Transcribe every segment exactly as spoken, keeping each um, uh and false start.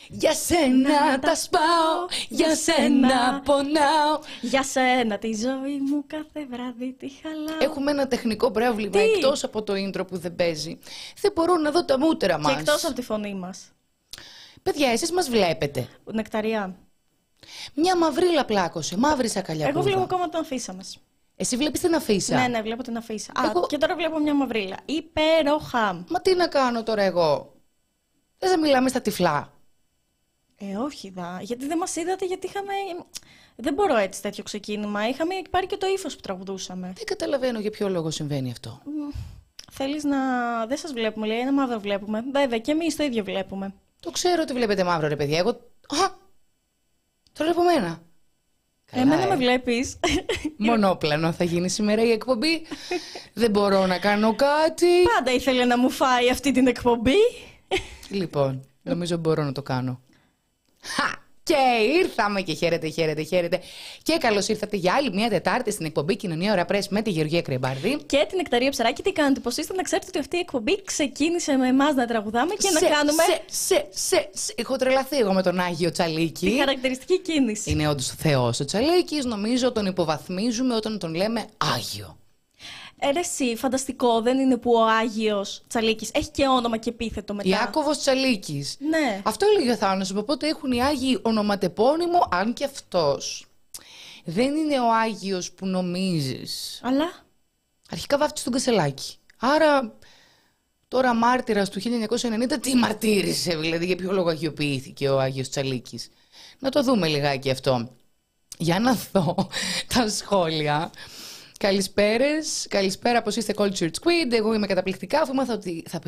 Για σένα τα σπάω, για σένα πονάω. Για σένα τη ζωή μου κάθε βράδυ τη χαλάω. Έχουμε ένα τεχνικό πρόβλημα εκτός από το intro που δεν παίζει. Δεν μπορώ να δω τα μούτρα μας. Και εκτός από τη φωνή μας. Παιδιά, εσείς μας βλέπετε. Νεκταριά. Μια μαυρίλα πλάκωσε, μαύρη σακαλιά. Εγώ βλέπω ακόμα την αφίσα μας. Εσύ βλέπεις την αφίσα. Ναι, ναι, βλέπω την αφίσα. Εγώ... Α, και τώρα βλέπω μια μαυρίλα. Υπέροχα. Μα τι να κάνω τώρα εγώ. Δεν θα μιλάμε στα τυφλά. Ε, όχι δα. Γιατί δεν μας είδατε, γιατί είχαμε... Δεν μπορώ έτσι τέτοιο ξεκίνημα. Είχαμε πάρει και το ύφος που τραγουδούσαμε. Δεν καταλαβαίνω για ποιο λόγο συμβαίνει αυτό. Mm, θέλεις να... Δεν σας βλέπουμε, λέει. Ένα μαύρο βλέπουμε. Βέβαια, και εμείς το ίδιο βλέπουμε. Το ξέρω ότι βλέπετε μαύρο, ρε παιδιά. Εγώ... Α! Τώρα από μένα. Εμένα ε. με βλέπεις. Μονόπλανο θα γίνει σήμερα η εκπομπή. Δεν μπορώ να κάνω κάτι. Πάντα ήθελε να μου φάει αυτή την εκπομπή. Λοιπόν, νομίζω μπορώ να το κάνω. Χα! Και ήρθαμε και χαίρετε, χαίρετε, χαίρετε. Και καλώς ήρθατε για άλλη μια Τετάρτη στην εκπομπή Κοινωνία Ωρα Πρέσ με τη Γεωργία Κρεμπάρδη. Και την Νεκταρία Ψαράκη. Τι κάνετε, πως είστε, να ξέρετε ότι αυτή η εκπομπή ξεκίνησε με εμάς να τραγουδάμε και σε, να κάνουμε. Σε, σε, σε, σε. Έχω τρελαθεί εγώ με τον Άγιο Τσαλίκη. Τη χαρακτηριστική κίνηση. Είναι όντως Θεός ο Τσαλίκης. Νομίζω τον υποβαθμίζουμε όταν τον λέμε Άγιο. Ε, ρε εσύ, φανταστικό δεν είναι που ο Άγιος Τσαλίκης έχει και όνομα και επίθετο μετά. Ιάκωβος Τσαλίκης. Ναι. Αυτό έλεγε ο Θάνος. Οπότε έχουν οι Άγιοι ονοματεπώνυμο, αν και αυτός δεν είναι ο Άγιος που νομίζεις. Αλλά. Αρχικά βάφτισε τον Κασελάκη. Άρα τώρα μάρτυρας του χίλια εννιακόσια ενενήντα τι μαρτύρησε, δηλαδή για ποιο λόγο αγιοποιήθηκε ο Άγιος Τσαλίκης. Να το δούμε λιγάκι αυτό. Για να δω τα σχόλια. Καλησπέρες, καλησπέρα, πως είστε Cultured Squid. Εγώ είμαι καταπληκτικά, αφού ήμαθα ότι θα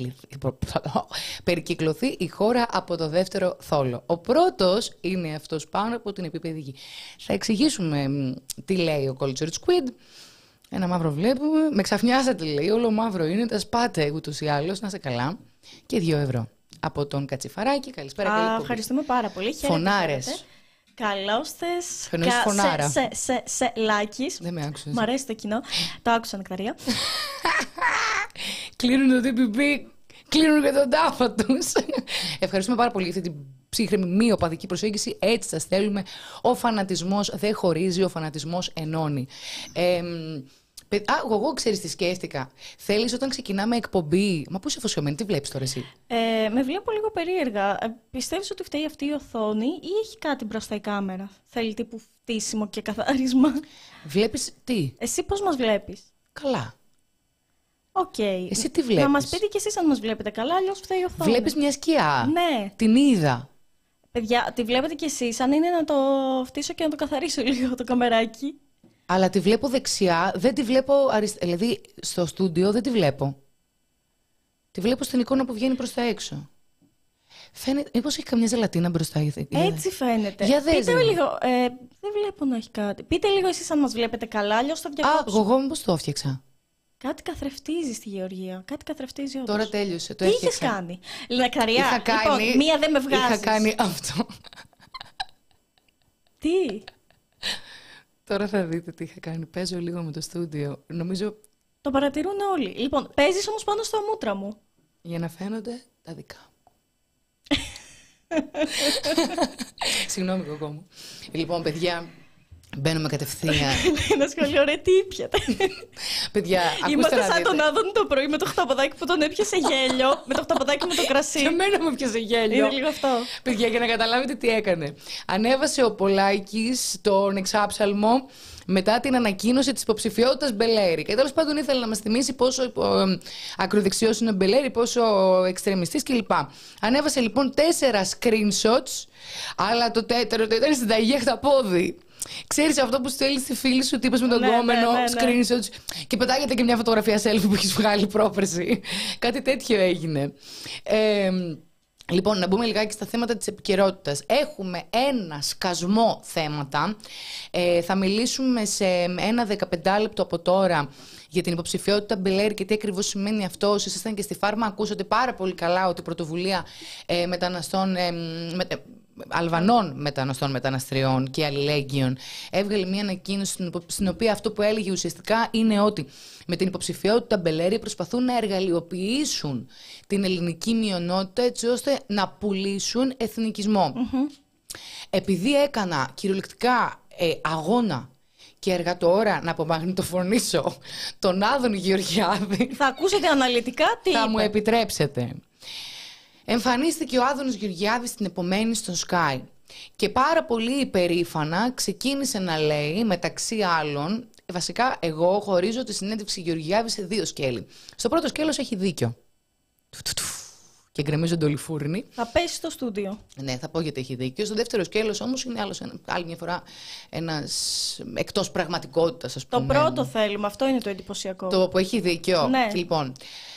περικυκλωθεί η χώρα από το δεύτερο θόλο. Ο πρώτος είναι αυτός πάνω από την επίπεδη γη. Θα εξηγήσουμε τι λέει ο Cultured Squid. Ένα μαύρο βλέπουμε. Με ξαφνιάσατε, λέει. Όλο μαύρο είναι. Τα σπάτε ούτως ή άλλως. Να είστε καλά. Και δύο ευρώ από τον Κατσιφαράκη. Καλησπέρα, καλή εκπομπή. Ευχαριστούμε πάρα πολύ. Φωνάρες. Καλώς θες. Εννοείς φωνάρα. Σε, σε, σε, λάκης. Δεν με άκουσες. Μ' αρέσει το κοινό. Το άκουσα, Νεκταρία. Κλείνουν το τι πι πι, κλείνουν και τον τάφο τους. Ευχαριστούμε πάρα πολύ για αυτή την ψύχρεμη μη οπαδική προσέγγιση. Έτσι σας θέλουμε. Ο φανατισμός δεν χωρίζει, ο φανατισμός ενώνει. Ε, Α, εγώ ξέρεις τι σκέφτηκα. Θέλεις όταν ξεκινάμε εκπομπή. Μα πού είσαι αφοσιωμένη, τι βλέπεις τώρα εσύ? Ε, με βλέπω λίγο περίεργα. Ε, πιστεύεις ότι φταίει αυτή η οθόνη ή έχει κάτι μπροστά η κάμερα? Θέλει τύπου φτύσιμο και καθάρισμα? Βλέπεις τι? Εσύ πώς μας βλέπεις? Καλά. Οκ. Okay. Εσύ τι βλέπεις? Να μας πείτε κι εσείς αν μας βλέπετε καλά, αλλιώς φταίει η οθόνη. Βλέπεις μια σκιά. Ναι. Την είδα. Παιδιά, τη βλέπετε κι εσείς. Αν είναι να το φτύσω και να το καθαρίσω λίγο το καμεράκι. Αλλά τη βλέπω δεξιά, δεν τη βλέπω αριστερά. Δηλαδή στο στούντιο δεν τη βλέπω. Τη βλέπω στην εικόνα που βγαίνει προς τα έξω. Φαίνεται. Μήπως έχει καμιά ζελατίνα μπροστά? Έτσι φαίνεται. Για δες, πείτε δε. λίγο. Ε, δεν βλέπω να έχει κάτι. Πείτε λίγο εσείς αν μας βλέπετε καλά, αλλιώς θα διακόψω. Α, εγώ μήπως το έφτιαξα. Κάτι καθρεφτίζει στη Γεωργία. Κάτι καθρεφτίζει όντως. Τώρα τέλειωσε. Το Τι έφτιαξα. είχες κάνει? Νεκταρία. Είχα κάνει. Λοιπόν, μία δεν με βγάζεις. Είχα κάνει αυτό. Τι? Τώρα θα δείτε τι είχα κάνει. Παίζω λίγο με το στούντιο. Νομίζω. Το παρατηρούν όλοι. Λοιπόν, παίζεις όμως πάνω στα μούτρα μου. Για να φαίνονται τα δικά μου. Συγγνώμη, κοκό μου. Λοιπόν, παιδιά, μπαίνουμε κατευθείαν. Ένα σχολείο, ρε, τι ήπιατε? Παιδιά, είμαστε σαν τον Άδων το πρωί με το χταποδάκι που τον έπιασε γέλιο. Με το χταποδάκι με το κρασί. Και εμένα μου έπιασε γέλιο. Είναι λίγο αυτό. Παιδιά, για να καταλάβετε τι έκανε. Ανέβασε ο Πολάκης τον εξάψαλμο μετά την ανακοίνωση της υποψηφιότητας Μπελέρη. Και τέλος πάντων ήθελε να μας θυμίσει πόσο ε, ακροδεξιός είναι ο Μπελέρη, πόσο εξτρεμιστής κλπ. Ανέβασε λοιπόν τέσσερα screenshots, αλλά το τέταρτο ήταν στην ταγία χταπόδι. Ξέρεις αυτό που στέλνεις στη φίλη σου, τύπος με τον ναι, κόμενο, ναι, ναι, ναι. screenshots, και πετάγεται και μια φωτογραφία selfie που έχεις βγάλει πρόπερση. Κάτι τέτοιο έγινε. Ε, Λοιπόν, να μπούμε λιγάκι στα θέματα της επικαιρότητας. Έχουμε ένα σκασμό θέματα. Ε, θα μιλήσουμε σε ένα δεκαπεντάλεπτο από τώρα για την υποψηφιότητα Μπελέρη και τι ακριβώς σημαίνει αυτό. Όσοι ήσασταν και στη Φάρμα, ακούσατε πάρα πολύ καλά ότι η πρωτοβουλία ε, μεταναστών, ε, με, Αλβανών μεταναστών, μεταναστριών και αλληλέγγυων, έβγαλε μια ανακοίνωση στην οποία αυτό που έλεγε ουσιαστικά είναι ότι με την υποψηφιότητα Μπελέρη προσπαθούν να εργαλειοποιήσουν την ελληνική μειονότητα έτσι ώστε να πουλήσουν εθνικισμό. Mm-hmm. Επειδή έκανα κυριολεκτικά ε, αγώνα και έργα τώρα να απομαγνητοφωνήσω τον Άδωνη Γεωργιάδη. Θα ακούσετε αναλυτικά τι θα είπε. μου επιτρέψετε. Εμφανίστηκε ο Άδωνης Γεωργιάδης στην επομένη στον Sky και πάρα πολύ υπερήφανα ξεκίνησε να λέει, μεταξύ άλλων, βασικά εγώ χωρίζω τη συνέντευξη Γεωργιάδη σε δύο σκέλη. Στο πρώτο σκέλος έχει δίκιο. Και γκρεμίζονται όλοι οι φούρνοι. Θα πέσει στο στούντιο. Ναι, θα πω γιατί έχει δίκιο. Στο δεύτερο σκέλος όμως είναι άλλος, άλλη μια φορά ένας εκτός πραγματικότητας, ας πούμε. Το πρώτο θέλουμε, αυτό είναι το εντυπωσιακό. Το που έχει δίκιο. Ναι. Λοιπόν,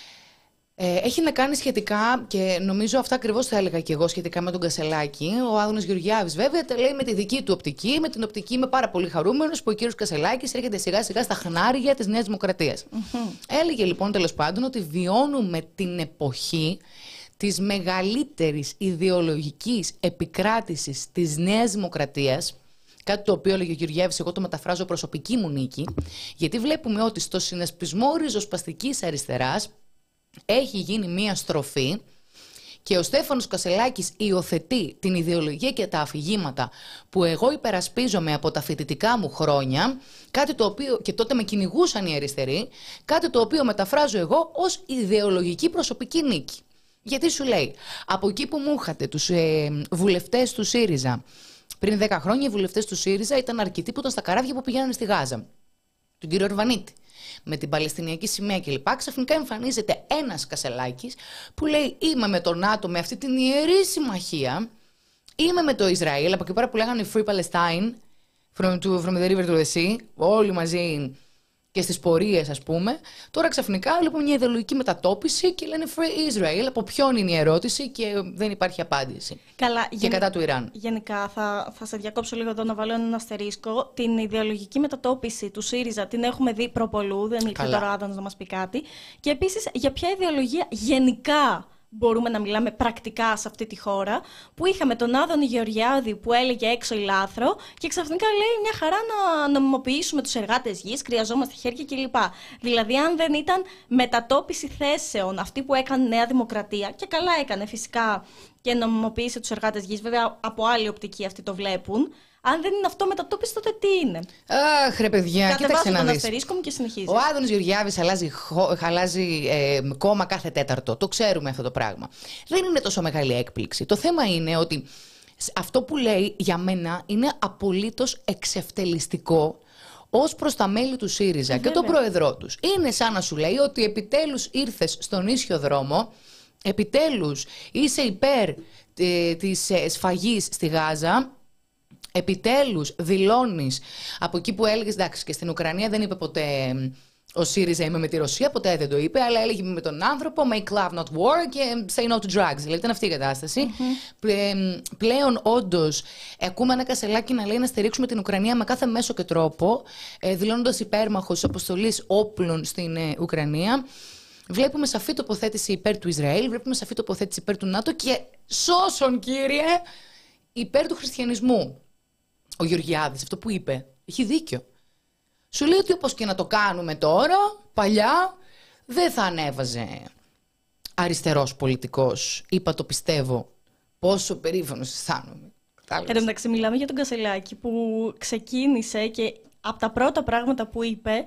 ε, έχει να κάνει σχετικά, και νομίζω αυτά ακριβώς θα έλεγα και εγώ σχετικά με τον Κασελάκη. Ο Άδωνης Γεωργιάδης βέβαια τα λέει με τη δική του οπτική. Με την οπτική είμαι πάρα πολύ χαρούμενος που ο κύριος Κασελάκης έρχεται σιγά σιγά στα χνάρια της Νέας Δημοκρατίας. Mm-hmm. Έλεγε λοιπόν τέλος πάντων ότι βιώνουμε την εποχή της μεγαλύτερης ιδεολογικής επικράτησης της Νέας Δημοκρατίας, κάτι το οποίο έλεγε ο Γεωργιάδης, εγώ το μεταφράζω προσωπική μου νίκη, γιατί βλέπουμε ότι στο συνασπισμό ριζοσπαστικής αριστεράς έχει γίνει μία στροφή και ο Στέφανος Κασελάκης υιοθετεί την ιδεολογία και τα αφηγήματα που εγώ υπερασπίζομαι από τα φοιτητικά μου χρόνια, κάτι το οποίο, και τότε με κυνηγούσαν οι αριστεροί, κάτι το οποίο μεταφράζω εγώ ως ιδεολογική προσωπική νίκη. Γιατί σου λέει, από εκεί που μου είχατε τους ε, βουλευτές του ΣΥΡΙΖΑ, πριν δέκα χρόνια οι βουλευτές του ΣΥΡΙΖΑ ήταν αρκετοί που ήταν στα καράβια που πηγαίνανε στη Γάζα. Τον κύριο Ορβανίτη, με την Παλαιστινιακή σημαία κλπ. Ξαφνικά εμφανίζεται ένας Κασελάκης που λέει: είμαι με το ΝΑΤΟ, με αυτή την ιερή συμμαχία, είμαι με το Ισραήλ, από εκεί πέρα που λέγανε Free Palestine, from, to, from the river to the sea, όλοι μαζί. Και στις πορείες, ας πούμε, τώρα ξαφνικά βλέπουμε μια ιδεολογική μετατόπιση και λένε Free Israel. Από ποιον είναι η ερώτηση και δεν υπάρχει απάντηση. Καλά, και γεν... κατά του Ιράν. Γενικά, θα, θα σε διακόψω λίγο εδώ να βάλω ένα αστερίσκο. Την ιδεολογική μετατόπιση του ΣΥΡΙΖΑ την έχουμε δει προπολού, δεν ήρθε τώρα ο Άδωνος να μας πει κάτι. Και επίσης, για ποια ιδεολογία γενικά μπορούμε να μιλάμε πρακτικά σε αυτή τη χώρα, που είχαμε τον Άδωνη Γεωργιάδη που έλεγε έξω η λάθρο και ξαφνικά λέει μια χαρά να νομιμοποιήσουμε τους εργάτες γης, χρειαζόμαστε χέρια κλπ. Δηλαδή, αν δεν ήταν μετατόπιση θέσεων αυτή που έκανε η Νέα Δημοκρατία, και καλά έκανε φυσικά και νομιμοποίησε τους εργάτες γης, βέβαια από άλλη οπτική αυτοί το βλέπουν. Αν δεν είναι αυτό μετατόπιση, τότε τι είναι? Αχ, ρε παιδιά, κοίταξε να τον δεις. αστερίσκο μου και συνεχίζει. Ο Άδωνης Γεωργιάδης αλλάζει, αλλάζει ε, κόμμα κάθε τέταρτο. Το ξέρουμε αυτό το πράγμα. Δεν είναι τόσο μεγάλη έκπληξη. Το θέμα είναι ότι αυτό που λέει για μένα είναι απολύτως εξευτελιστικό ως προς τα μέλη του ΣΥΡΙΖΑ και τον πρόεδρό τους. Είναι σαν να σου λέει ότι επιτέλους ήρθες στον ίσιο δρόμο, επιτέλους είσαι υπέρ ε, της ε, σφαγής στη Γάζα. Επιτέλους δηλώνεις από εκεί που έλεγες, εντάξει, και στην Ουκρανία δεν είπε ποτέ ο ΣΥΡΙΖΑ είμαι με τη Ρωσία, ποτέ δεν το είπε, αλλά έλεγε με τον άνθρωπο make love not war και say no to drugs. Δηλαδή ήταν αυτή η κατάσταση. Mm-hmm. Πλέ, πλέον όντως ακούμε ένα Κασελάκι να λέει να στηρίξουμε την Ουκρανία με κάθε μέσο και τρόπο, ε, δηλώνοντας υπέρμαχος αποστολής όπλων στην ε, Ουκρανία. Βλέπουμε σαφή τοποθέτηση υπέρ του Ισραήλ, βλέπουμε σαφή τοποθέτηση υπέρ του ΝΑΤΟ και σώσον, κύριε, υπέρ του χριστιανισμού. Ο Γεωργιάδης, αυτό που είπε, έχει δίκιο. Σου λέει ότι όπως και να το κάνουμε τώρα, παλιά δεν θα ανέβαζε αριστερός πολιτικός. Είπα το πιστεύω. Πόσο περήφανος αισθάνομαι. Εν τω μεταξύ, μιλάμε για τον Κασελάκη που ξεκίνησε και από τα πρώτα πράγματα που είπε,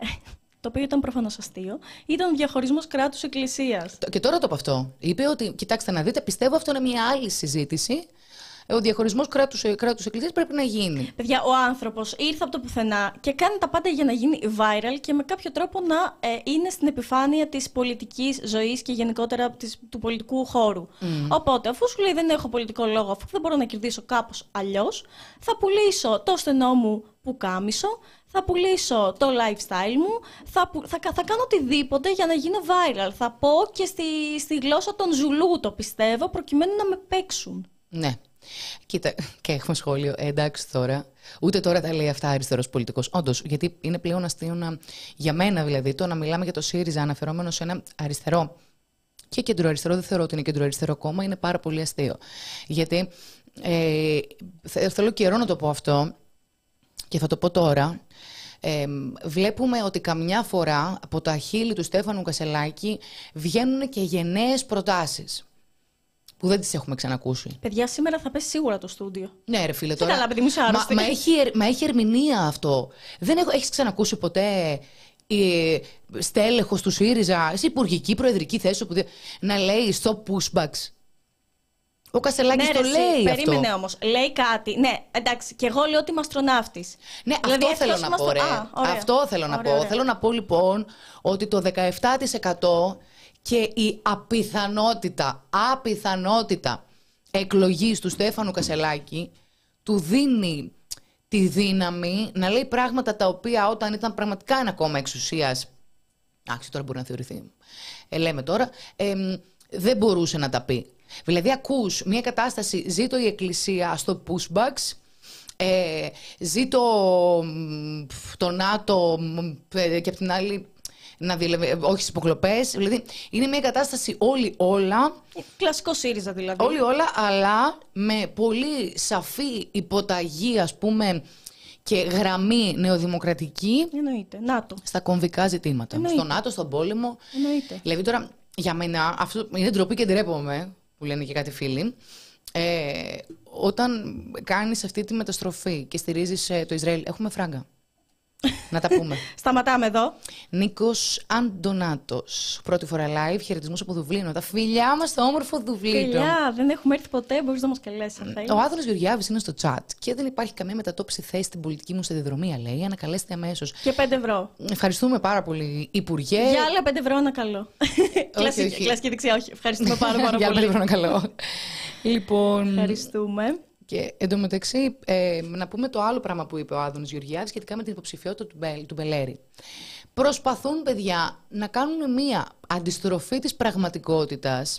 το οποίο ήταν προφανώς αστείο, ήταν ο διαχωρισμός κράτους-εκκλησίας. Και τώρα το από αυτό. Είπε ότι, κοιτάξτε να δείτε, πιστεύω αυτό είναι μια άλλη συζήτηση. Ο διαχωρισμός κράτους εκκλησίας πρέπει να γίνει. Παιδιά, ο άνθρωπος ήρθε από το πουθενά και κάνει τα πάντα για να γίνει viral και με κάποιο τρόπο να ε, είναι στην επιφάνεια της πολιτικής ζωής και γενικότερα της, του πολιτικού χώρου. Mm. Οπότε, αφού σου λέει δεν έχω πολιτικό λόγο, αφού δεν μπορώ να κερδίσω κάπως αλλιώς, θα πουλήσω το στενό μου πουκάμισο, θα πουλήσω το lifestyle μου, θα, θα, θα κάνω οτιδήποτε για να γίνω viral. Θα πω και στη, στη γλώσσα των Ζουλού, το πιστεύω, προκειμένου να με παίξουν. Ναι. Κοίτα, και έχουμε σχόλιο. Ε, εντάξει τώρα. Ούτε τώρα τα λέει αυτά αριστερός πολιτικός. Όντως, γιατί είναι πλέον αστείο να, για μένα δηλαδή, το να μιλάμε για το ΣΥΡΙΖΑ αναφερόμενο σε ένα αριστερό και κεντροαριστερό, δεν θεωρώ ότι είναι κεντροαριστερό κόμμα, είναι πάρα πολύ αστείο. Γιατί ε, θέλω καιρό να το πω αυτό και θα το πω τώρα. Ε, βλέπουμε ότι καμιά φορά από τα χείλη του Στέφανου Κασελάκη βγαίνουν και γενναίες προτάσεις που δεν τις έχουμε ξανακούσει. Παιδιά, σήμερα θα πέσει σίγουρα το στούντιο. Ναι, ρε φίλε, τώρα. Καλά, παιδί μου, είσαι άρρωστη. Μα, μα, έχει, μα έχει ερμηνεία αυτό. Δεν έχω, έχεις ξανακούσει ποτέ η στέλεχος του ΣΥΡΙΖΑ, σε υπουργική, προεδρική θέση, όπου, να λέει stop pushbacks. Ο Κασελάκης ναι, το ρε, λέει εσύ, αυτό. Περίμενε όμως. Λέει κάτι. Ναι, εντάξει, και εγώ λέω ότι είμαι αστροναύτης. Ναι, δηλαδή, αυτό θέλω να μας πω, το... ρε. Α, αυτό θέλω να ωραία, πω. ωραία. Θέλω να πω λοιπόν ότι το δεκαεπτά τοις εκατό και η απιθανότητα, απιθανότητα εκλογής του Στέφανου Κασελάκη του δίνει τη δύναμη να λέει πράγματα τα οποία όταν ήταν πραγματικά ένα κόμμα εξουσίας, άξι τώρα μπορεί να θεωρηθεί, ε, λέμε τώρα, ε, δεν μπορούσε να τα πει. Δηλαδή ακούς μια κατάσταση, ζήτω η Εκκλησία στο pushbacks, ε, ζήτω το ΝΑΤΟ και απ' την άλλη να δηλε... όχι στις υποκλοπές. Δηλαδή είναι μια κατάσταση όλοι όλα. Κλασικό ΣΥΡΙΖΑ δηλαδή. Όλοι όλα, αλλά με πολύ σαφή υποταγή, ας πούμε, και γραμμή νεοδημοκρατική. Εννοείται. ΝΑΤΟ. Στα κομβικά ζητήματα. Εννοείται. Στο ΝΑΤΟ, στον πόλεμο. Εννοείται. Δηλαδή τώρα, για μένα, αυτό είναι ντροπή και ντρέπομαι, που λένε και κάτι φίλοι. Ε, όταν κάνεις αυτή τη μεταστροφή και στηρίζεις ε, το Ισραήλ, έχουμε φράγκα. Να τα πούμε. Σταματάμε εδώ. Νίκος Αντωνάτος. Πρώτη φορά live. Χαιρετισμούς από Δουβλίνο. Τα φιλιά μας στο όμορφο Δουβλίνο. Φιλιά, δεν έχουμε έρθει ποτέ. Μπορείς να μας καλέσεις. Ο Άδωνης Γεωργιάδης είναι στο chat και δεν υπάρχει καμία μετατόπιση θέση στην πολιτική μου σταδιοδρομία, λέει. Ανακαλέστε αμέσως. Και πέντε ευρώ. Ευχαριστούμε πάρα πολύ, Υπουργέ. Για άλλα πέντε ευρώ ανακαλώ. Κλασική, κλασική δεξιά, όχι. Ευχαριστούμε πάρα, πάρα Για άλλα πέντε πολύ. ευρώ ανακαλώ. Λοιπόν. Ευχαριστούμε. Και εντωμεταξύ, ε, να πούμε το άλλο πράγμα που είπε ο Άδωνης Γεωργιάδης σχετικά με την υποψηφιότητα του, Μπελ, του Μπελέρη. Προσπαθούν, παιδιά, να κάνουν μία αντιστροφή της πραγματικότητας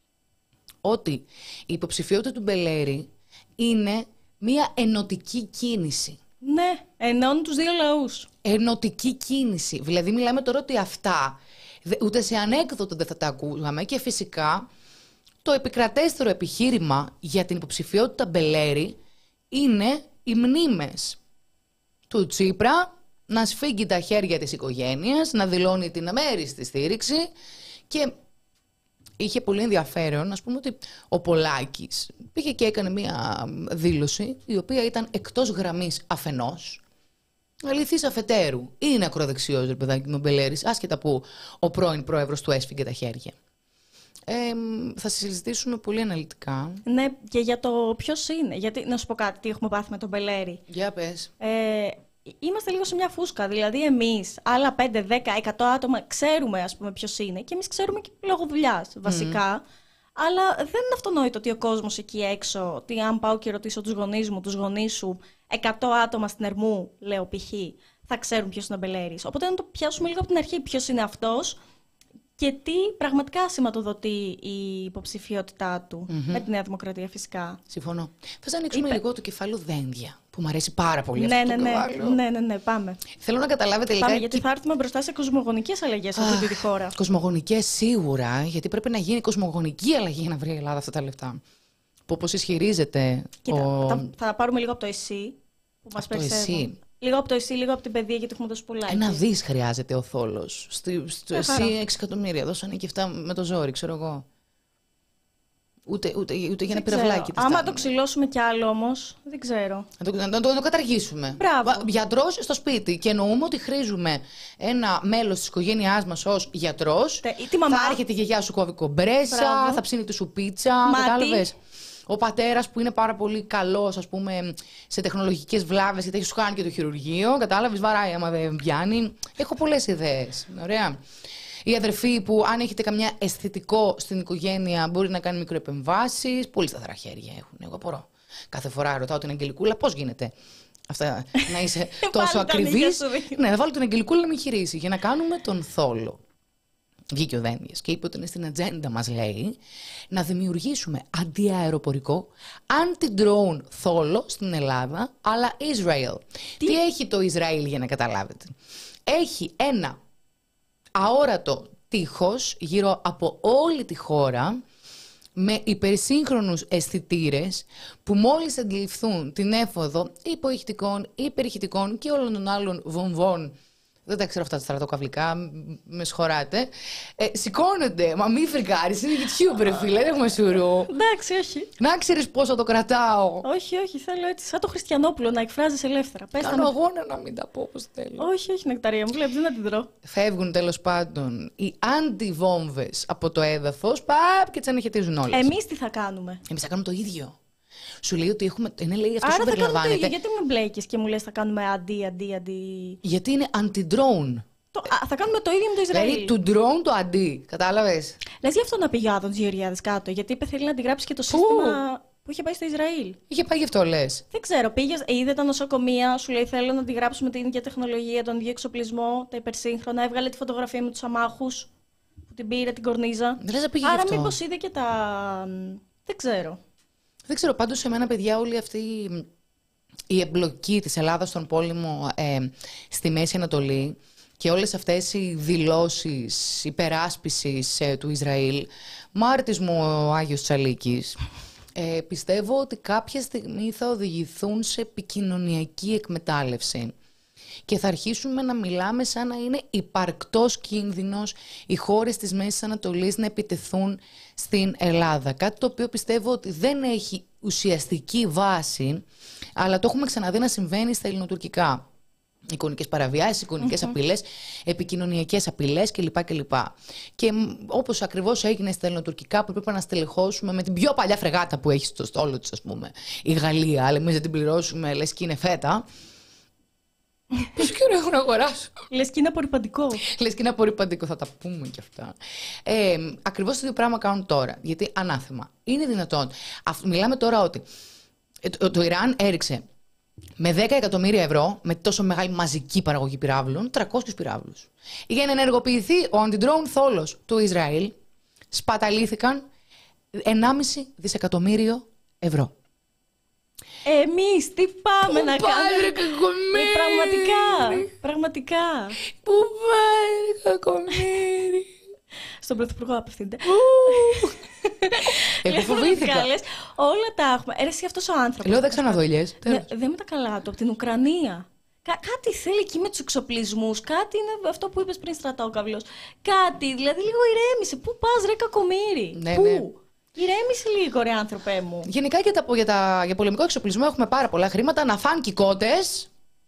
ότι η υποψηφιότητα του Μπελέρη είναι μία ενωτική κίνηση. Ναι, ενώνει τους δύο λαούς. Ενωτική κίνηση. Δηλαδή, μιλάμε τώρα ότι αυτά ούτε σε ανέκδοτο δεν θα τα ακούσαμε και φυσικά. Το επικρατέστερο επιχείρημα για την υποψηφιότητα Μπελέρη είναι οι μνήμες του Τσίπρα να σφίγγει τα χέρια της οικογένειας, να δηλώνει την αμέριστη στήριξη και είχε πολύ ενδιαφέρον, ας πούμε, ότι ο Πολάκης πήγε και έκανε μία δήλωση η οποία ήταν εκτός γραμμής αφενός, αληθής αφετέρου. Είναι ακροδεξιός, ρε παιδάκι μου, ο Μπελέρης, άσχετα που ο πρώην πρόεδρος του έσφυγε τα χέρια. Ε, θα συζητήσουμε πολύ αναλυτικά. Ναι, και για το ποιος είναι. Γιατί, να σου πω κάτι, τι έχουμε πάθει με τον Μπελέρη. Για πες. Ε, είμαστε λίγο σε μια φούσκα. Δηλαδή, εμείς, άλλα πέντε, δέκα, εκατό άτομα, ξέρουμε, ας πούμε, ποιος είναι. Και εμείς ξέρουμε και λόγω δουλειάς, βασικά. Mm. Αλλά δεν είναι αυτονόητο ότι ο κόσμος εκεί έξω, ότι αν πάω και ρωτήσω τους γονείς μου, τους γονείς σου, εκατό άτομα στην Ερμού, λέω π.χ., θα ξέρουν ποιος είναι ο Μπελέρης. Οπότε να το πιάσουμε λίγο από την αρχή ποιος είναι αυτός. Και τι πραγματικά σηματοδοτεί η υποψηφιότητά του mm-hmm. με τη Νέα Δημοκρατία, φυσικά. Συμφωνώ. Θες να ανοίξουμε Είπε... λίγο το κεφάλαιο δένδια, που μου αρέσει πάρα πολύ ναι, αυτό ναι, το ναι, κεφάλαιο. ναι, ναι, ναι, πάμε. Θέλω να καταλάβετε πάμε, λιγάκι. γιατί θα έρθουμε μπροστά σε κοσμογονικές αλλαγές σε αυτή τη χώρα. Κοσμογονικές σίγουρα, γιατί πρέπει να γίνει κοσμογονική αλλαγή για να βρει η Ελλάδα αυτά τα λεφτά. Που όπως ισχυρίζεται. Κοίτα, ο... θα, θα πάρουμε λίγο από το ΕΣΥ που μας περισσεύουν. Λίγο από το ΕΣΥ, λίγο από την παιδεία, γιατί έχουμε δώσει πολλά. Ένα δις χρειάζεται ο Θόλος. Στο, στο ΕΣΥ έξι εκατομμύρια. Δώσανε και αυτά με το ζόρι, ξέρω εγώ. Ούτε, ούτε, ούτε για ένα πυραυλάκι. Άμα το ξυλώσουμε κι άλλο όμως, δεν ξέρω. Να το, να το, να το καταργήσουμε. Γιατρός στο σπίτι. Και εννοούμε ότι χρήζουμε ένα μέλος της οικογένειάς μας ως γιατρός. Τε, τη μαμά. Θα έρχεται η γιαγιά σου κόβει κομπρέσα, θα ψήνει τη σου πίτσα. Κατάλαβες. Ο πατέρας που είναι πάρα πολύ καλός, ας πούμε, σε τεχνολογικές βλάβες, γιατί έχει σου κάνει και το χειρουργείο. Κατάλαβες, βαράει άμα δεν πιάνει. Έχω πολλές ιδέες. Ωραία. Η αδερφή που, αν έχετε καμιά αισθητικό στην οικογένεια, μπορεί να κάνει μικροεπεμβάσεις. Πολύ σταθερά χέρια έχουν. Εγώ απορώ. Κάθε φορά ρωτάω την Αγγελικούλα πώς γίνεται αυτά να είσαι τόσο ακριβής. Ναι, θα βάλω την Αγγελικούλα να με χειρίσει για να κάνουμε τον Θόλο. Βγήκε ο Δένδιας και είπε ότι είναι στην ατζέντα μας, λέει, να δημιουργήσουμε αντιαεροπορικό anti-drone Θόλο στην Ελλάδα, αλλά Israel. Τι? Τι έχει το Ισραήλ, για να καταλάβετε? Έχει ένα αόρατο τείχος γύρω από όλη τη χώρα, με υπερσύγχρονους αισθητήρες που μόλις αντιληφθούν την έφοδο υποηχητικών, υπερηχητικών και όλων των άλλων βομβών. Δεν τα ξέρω αυτά τα στρατοκαυλικά, με συγχωράτε. Ε, σηκώνονται, μα μη φρικάρεις, είναι YouTube ρε φίλε, δεν έχουμε σουρού. Εντάξει, όχι. Να ξέρεις πόσο το κρατάω. Όχι, όχι, θέλω έτσι, σαν το Χριστιανόπουλο, να εκφράζεις ελεύθερα. Πες Κάνω τα... αγώνα να μην τα πω όπως θέλω. Όχι, όχι, Νεκταρία μου, βλέπεις, δεν την τρώω. Φεύγουν τέλος πάντων οι αντιβόμβες από το έδαφος, παπ, και τις αναχαιτίζουν όλες. Εμείς τι θα κάνουμε? Εμείς θα κάνουμε το ίδιο. Σου λέει ότι έχουμε. Είναι, λέει, αυτό Άρα σου θα κάνουμε το ίδιο. περιλαμβάνεται. Γιατί με μπλέκεις και μου λες θα κάνουμε αντί, αντί, αντί. Γιατί είναι anti-drone. Το... Α, θα κάνουμε το ίδιο με το Ισραήλ. Δηλαδή του drone το αντί. Κατάλαβες. Λες γι' αυτό να πήγε ο Άδωνης Γεωργιάδης κάτω. Γιατί είπε θέλει να αντιγράψει και το σύστημα που είχε πάει στο Ισραήλ. Είχε πάει γι' αυτό, λες. Δεν ξέρω. Πήγε, είδε τα νοσοκομεία, σου λέει θέλω να αντιγράψουμε την ίδια τεχνολογία, τον ίδιο εξοπλισμό, τα υπερσύγχρονα. Έβγαλε τη φωτογραφία με τους αμάχους που την πήρε, την κορνίζα. Δεν λες να πήγε γι' Άρα αυτό. μήπως είδε και τα. Δεν ξέρω. Δεν ξέρω, πάντως σε μένα, παιδιά, όλη αυτή η εμπλοκή της Ελλάδας στον πόλεμο ε, στη Μέση Ανατολή και όλες αυτές οι δηλώσεις υπεράσπισης ε, του Ισραήλ, μάρτης μου ο Άγιος Τσαλίκης, ε, πιστεύω ότι κάποια στιγμή θα οδηγηθούν σε επικοινωνιακή εκμετάλλευση. Και θα αρχίσουμε να μιλάμε σαν να είναι υπαρκτός κίνδυνος οι χώρες της Μέσης Ανατολής να επιτεθούν στην Ελλάδα. Κάτι το οποίο πιστεύω ότι δεν έχει ουσιαστική βάση, αλλά το έχουμε ξαναδεί να συμβαίνει στα ελληνοτουρκικά. Εικονικές παραβιάσεις, εικονικές mm-hmm. απειλές, επικοινωνιακές απειλές κλπ. κλπ. Και όπως ακριβώς έγινε στα ελληνοτουρκικά, που πρέπει να στελεχώσουμε με την πιο παλιά φρεγάτα που έχει στο στόλο της, ας πούμε, η Γαλλία, αλλά εμείς δεν την πληρώσουμε, λες και είναι φέτα. Πόσο καιρό έχω να αγοράσω. Λες και είναι απορριπαντικό. Λες και είναι απορριπαντικό, θα τα πούμε κι αυτά. Ε, ακριβώς το ίδιο πράγμα κάνουν τώρα. Γιατί ανάθεμα. Είναι δυνατόν. Αυ, μιλάμε τώρα ότι το, το Ιράν έριξε με δέκα εκατομμύρια ευρώ, με τόσο μεγάλη μαζική παραγωγή πυράβλων, τριακόσιους πυράβλους. Για να ενεργοποιηθεί ο αντι-drone θόλος του Ισραήλ, σπαταλήθηκαν ενάμιση δισεκατομμύριο ευρώ. Εμείς τι πάμε Πού να πάει, κάνουμε. ρε κακομοίρη. Ε, πραγματικά, πραγματικά. Πού πάει, ρε κακομοίρη. Στον Πρωθυπουργό απευθύνεται. Εγώ φοβήθηκα. Λες, όλα τα έχουμε. Ρε εσύ αυτός ο άνθρωπος. Λέω δεν ξαναδώ ηλιές. Δεν δε με τα καλά του, από την Ουκρανία. Κά- κάτι θέλει εκεί με τους εξοπλισμούς. Κάτι είναι αυτό που είπες πριν, στρατόκαυλος. Κάτι, δηλαδή λίγο ηρέμησε. Πού πας, ρε κακομοίρη. Ναι, Πού. ναι. Ηρέμησε λίγο, ρε άνθρωπέ μου. Γενικά για, τα, για, τα, για πολεμικό εξοπλισμό έχουμε πάρα πολλά χρήματα να φάνε κότες.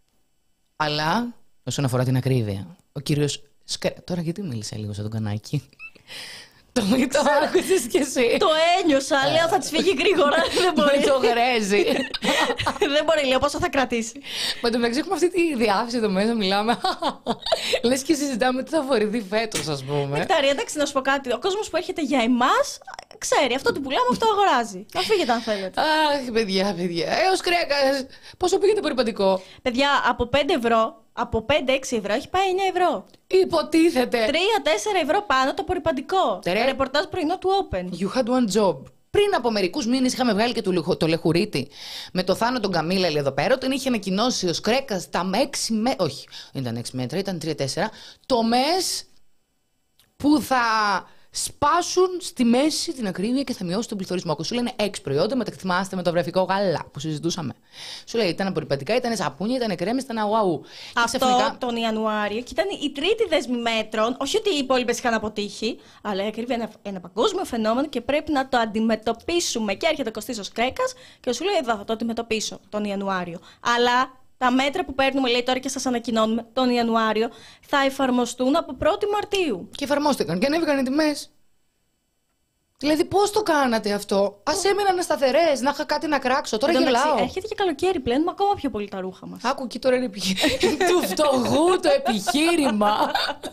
Αλλά όσον αφορά την ακρίβεια, ο κύριος Σκρέ... Τώρα γιατί μίλησα λίγο σαν τον Κανάκη. Το το άκουσες κι εσύ. Το ένιωσα, λέω θα της φύγει γρήγορα. Δεν μπορεί. Με το γρέζει. Δεν μπορεί, λέω πόσο θα κρατήσει. Μα το μεταξύ έχουμε αυτή τη διάθεση εδώ μέσα, μιλάμε. Λες και συζητάμε τι θα φορηθεί φέτος, ας πούμε. Νεκτάρια, εντάξει να σου πω κάτι. Ο κόσμος που έρχεται για εμάς ξέρει, αυτό του πουλάμε, αυτό αγοράζει. Να φύγετε αν θέλετε. Αχ, παιδιά, παιδιά. Έως κρέκας. Πόσο πήγε το περιπαντικό. Παιδιά, από πέντε ευρώ, από πέντε έξι ευρώ έχει πάει εννιά ευρώ. Υποτίθεται. τρία τέσσερα ευρώ πάνω το απορριπαντικό. Τερέ. Ρεπορτάζ πρωινό του Open. You had one job. Πριν από μερικούς μήνες είχαμε βγάλει και το, λεχου- το Λεχουρίτη με το Θάνο τον Καμίλαλη εδώ πέρα. Τον είχε ανακοινώσει ο Σκρέκας τα έξι μέτρα. Όχι, δεν ήταν έξι μέτρα, ήταν τρία τέσσερα. Τομές που θα σπάσουν στη μέση την ακρίβεια και θα μειώσουν τον πληθωρισμό. Ακόμα σου λένε έξι προϊόντα, μετακτιμάστε με το βρεφικό γάλα που συζητούσαμε. Σου λέει ήταν απορριπαντικά, ήταν σαπούνια, ήταν κρέμες, ήταν αουαού. Αυτό ξαφνικά... τον Ιανουάριο και ήταν η τρίτη δέσμη μέτρων. Όχι ότι οι υπόλοιπε είχαν αποτύχει, αλλά η ακρίβεια είναι ένα, ένα παγκόσμιο φαινόμενο και πρέπει να το αντιμετωπίσουμε. Και έρχεται ο Κωστής Κρέκας και σου λέει: εδώ θα το αντιμετωπίσω τον Ιανουάριο. Αλλά τα μέτρα που παίρνουμε, λέει τώρα και σας ανακοινώνουμε, τον Ιανουάριο θα εφαρμοστούν από πρώτη Μαρτίου. Και εφαρμόστηκαν και ανέβηκαν οι τιμές. Δηλαδή, πώς το κάνατε αυτό. Ας έμειναν σταθερές, να είχα κάτι να κράξω. Τώρα γελάω. Έρχεται και καλοκαίρι, πλένουμε ακόμα πιο πολύ τα ρούχα μας. Άκου και τώρα είναι επιχείρημα. Του φτωχού το επιχείρημα.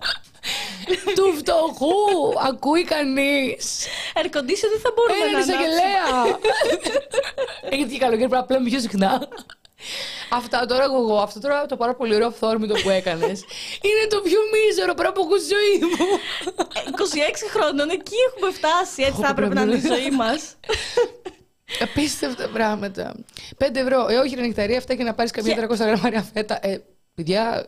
Του φτωχού. Ακούει κανείς. Air condition δεν θα μπορούμε Είναι να εισαγγελέα. Έχετε και καλοκαίρι, πρέπει να πλέον πιο συχνά. Αυτά τώρα εγώ, αυτό τώρα το πάρα πολύ ωραίο αυθόρμητο που έκανες είναι το πιο μίζερο πράγμα που έχω στη ζωή μου. είκοσι έξι χρόνων, εκεί έχουμε φτάσει. Έτσι θα έπρεπε να είναι η ζωή μας. Απίστευτα πράγματα. Πέντε ευρώ. Ε, όχι, ρε Νεκταρία, αυτά και να πάρεις καμία τριακόσια γραμμάρια φέτα. Ε, παιδιά,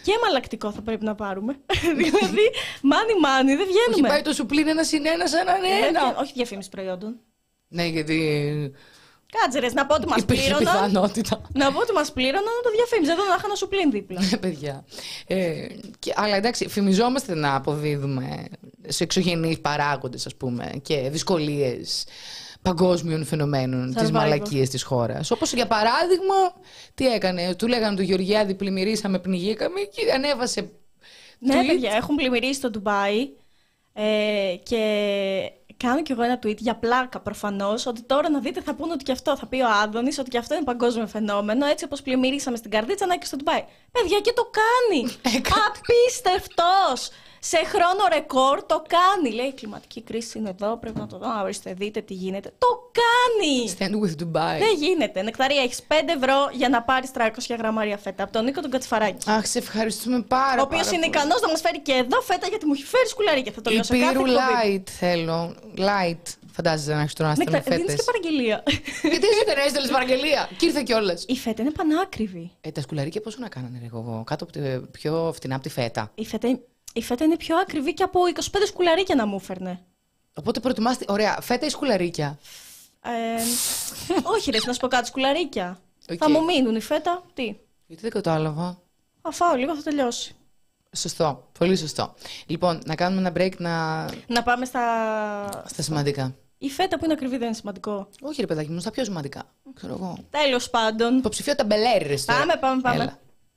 Και μαλακτικό θα πρέπει να πάρουμε. Δηλαδή, μάνι μάνι, δεν βγαίνουμε. Έχει πάει το σου πλήν ένα συν ένα σαν να είναι ένα. Όχι διαφήμιση προϊόντων. Ναι, γιατί. Κάτσε ρε, να πω ότι μας υπήρχε πλήρωναν. πιθανότητα. Να πω ότι μας πλήρωναν να το διαφήμιζε. Εδώ να είχα να σου πλήν δίπλα. Ναι, παιδιά. Ε, και, αλλά εντάξει, φημιζόμαστε να αποδίδουμε σε εξωγενείς παράγοντες, ας πούμε, και δυσκολίες παγκόσμιων φαινομένων τις μαλακίες της χώρας. Όπως για παράδειγμα, τι έκανε, του λέγανε του Γεωργιάδη πλημμυρίσαμε, πνιγήκαμε και ανέβασε. Ναι, tweet. παιδιά, έχουν πλημμυρίσει στο Ντουμπάι ε, και κάνω κι εγώ ένα tweet για πλάκα προφανώς, ότι τώρα να δείτε θα πούνε ότι και αυτό, θα πει ο Άδωνης, ότι και αυτό είναι παγκόσμιο φαινόμενο, έτσι όπως πλημμυρίσαμε στην Καρδίτσα, να και στο Ντουμπάι. Παιδιά, και το κάνει! Απίστευτος! Σε χρόνο ρεκόρ το κάνει. Λέει: η κλιματική κρίση είναι εδώ, πρέπει να το δω, να ορίστε, δείτε τι γίνεται. Το κάνει! Stand with Dubai. Δεν γίνεται. Νεκταρία, έχεις πέντε ευρώ για να πάρεις τριακόσια γραμμάρια φέτα από τον Νίκο τον Κατσιφαράκη. Αχ, σε ευχαριστούμε πάρα, Ο οποίος είναι ικανός να μας φέρει και εδώ φέτα, γιατί μου έχει φέρει σκουλαρίκια. Θα το λέω σε κάθε Υπήρου εκπομπή. light θέλω. Light. Φαντάζεσαι να έχεις τώρα να στέλνω Νεκτα... Δίνεις φέτες. και παραγγελία. Γιατί εσύ δεν έστελνες παραγγελία. Και ήρθε κιόλας. Η φέτα είναι πανάκριβη. Ε, τα σκουλαρίκια πόσο να κάνανε, ρε, εγώ, κάτω από τη, πιο φτηνά από τη φέτα. Η φέτα, η φέτα είναι πιο ακριβή και από είκοσι πέντε σκουλαρίκια να μου φέρνε. Οπότε προτιμάστε. Ωραία, φέτα ή σκουλαρίκια. Ε, όχι, ρε, να σου πω κάτι, σκουλαρίκια. Okay. Θα μου μείνουν η φέτα. Τι. Γιατί δεν κατάλαβα. Θα φάω λίγο, θα τελειώσει. Σωστό. Πολύ σωστό. Λοιπόν, να κάνουμε ένα break να. Να πάμε στα. Στα σημαντικά. Η φέτα που είναι ακριβή δεν είναι σημαντικό. Όχι, ρε παιδάκι μου, στα πιο σημαντικά. Ξέρω εγώ. Τέλος πάντων. Υποψηφιότητα μπελέρι, ρε. Πάμε, πάμε, πάμε. Έλα.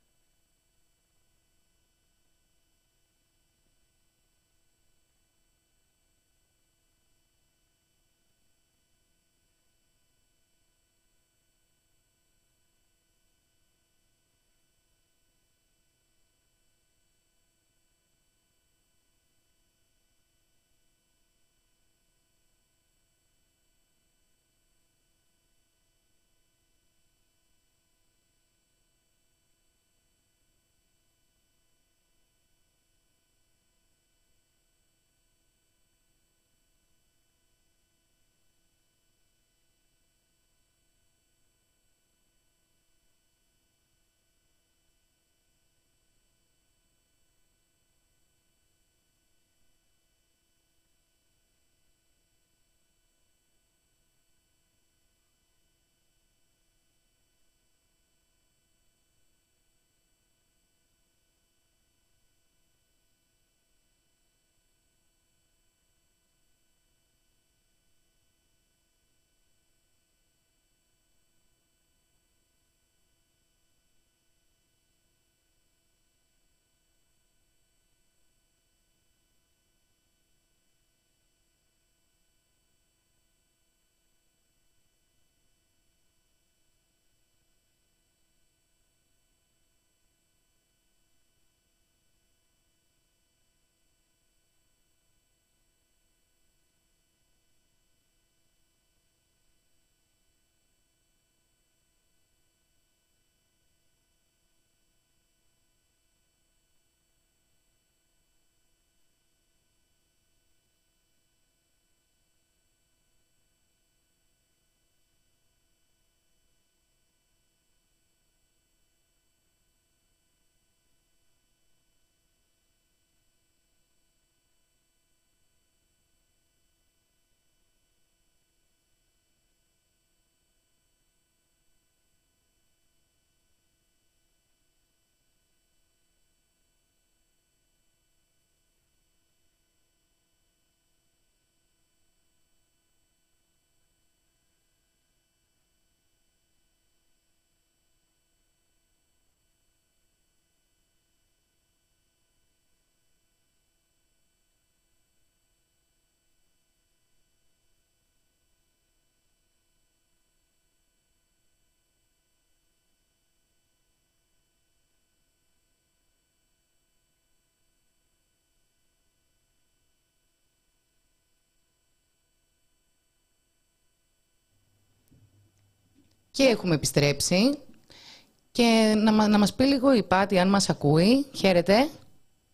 Και έχουμε επιστρέψει. Και να, να μας πει λίγο η Πάτη αν μας ακούει. Χαίρετε.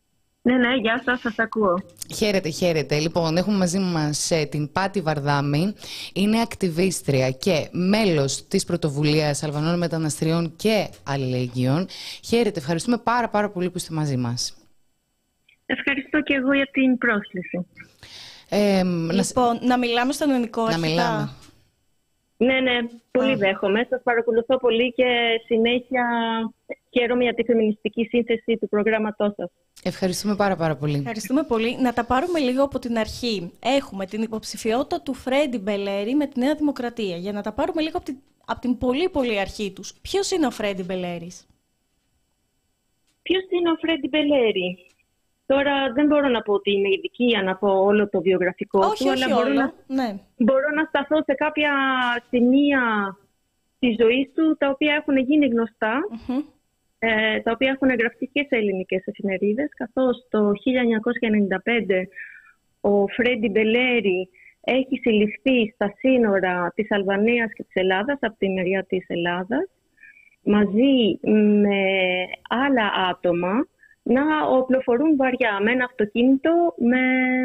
Ναι, ναι, γεια σας, σας ακούω. Χαίρετε, χαίρετε. Λοιπόν, έχουμε μαζί μας ε, την Πάτη Βαρδάμη. Είναι ακτιβίστρια και μέλος της πρωτοβουλίας Αλβανών Μεταναστριών και Αλληλεγγύων. Χαίρετε, ευχαριστούμε πάρα πάρα πολύ που είστε μαζί μας. Ευχαριστώ και εγώ για την πρόσκληση. Ε, λοιπόν, να... να μιλάμε στον ελληνικό αρχικά. Να μιλάμε. Ναι, ναι, πολύ ah. δέχομαι. Σας παρακολουθώ πολύ και συνέχεια χαίρομαι για τη φεμινιστική σύνθεση του προγράμματός σας. Ευχαριστούμε πάρα πάρα πολύ. Ευχαριστούμε πολύ. Να τα πάρουμε λίγο από την αρχή. Έχουμε την υποψηφιότητα του Φρέντι Μπελέρη με τη Νέα Δημοκρατία. Για να τα πάρουμε λίγο από την, από την πολύ πολύ αρχή τους. Ποιος είναι ο Φρέντι Μπελέρης? Ποιος είναι ο Φρέντι Μπελέρη? Τώρα δεν μπορώ να πω ότι είμαι ειδική για να πω όλο το βιογραφικό όχι, του, όχι αλλά μπορώ όλο. να, ναι. μπορώ να σταθώ σε κάποια σημεία της ζωής του, τα οποία έχουν γίνει γνωστά, mm-hmm. ε, τα οποία έχουν γραφτεί και σε ελληνικές εφημερίδες, καθώς το χίλια εννιακόσια ενενήντα πέντε ο Φρέντι Μπελέρη έχει συλληφθεί στα σύνορα της Αλβανίας και της Ελλάδας, από τη μεριά της Ελλάδας, μαζί με άλλα άτομα, να οπλοφορούν βαριά με ένα αυτοκίνητο με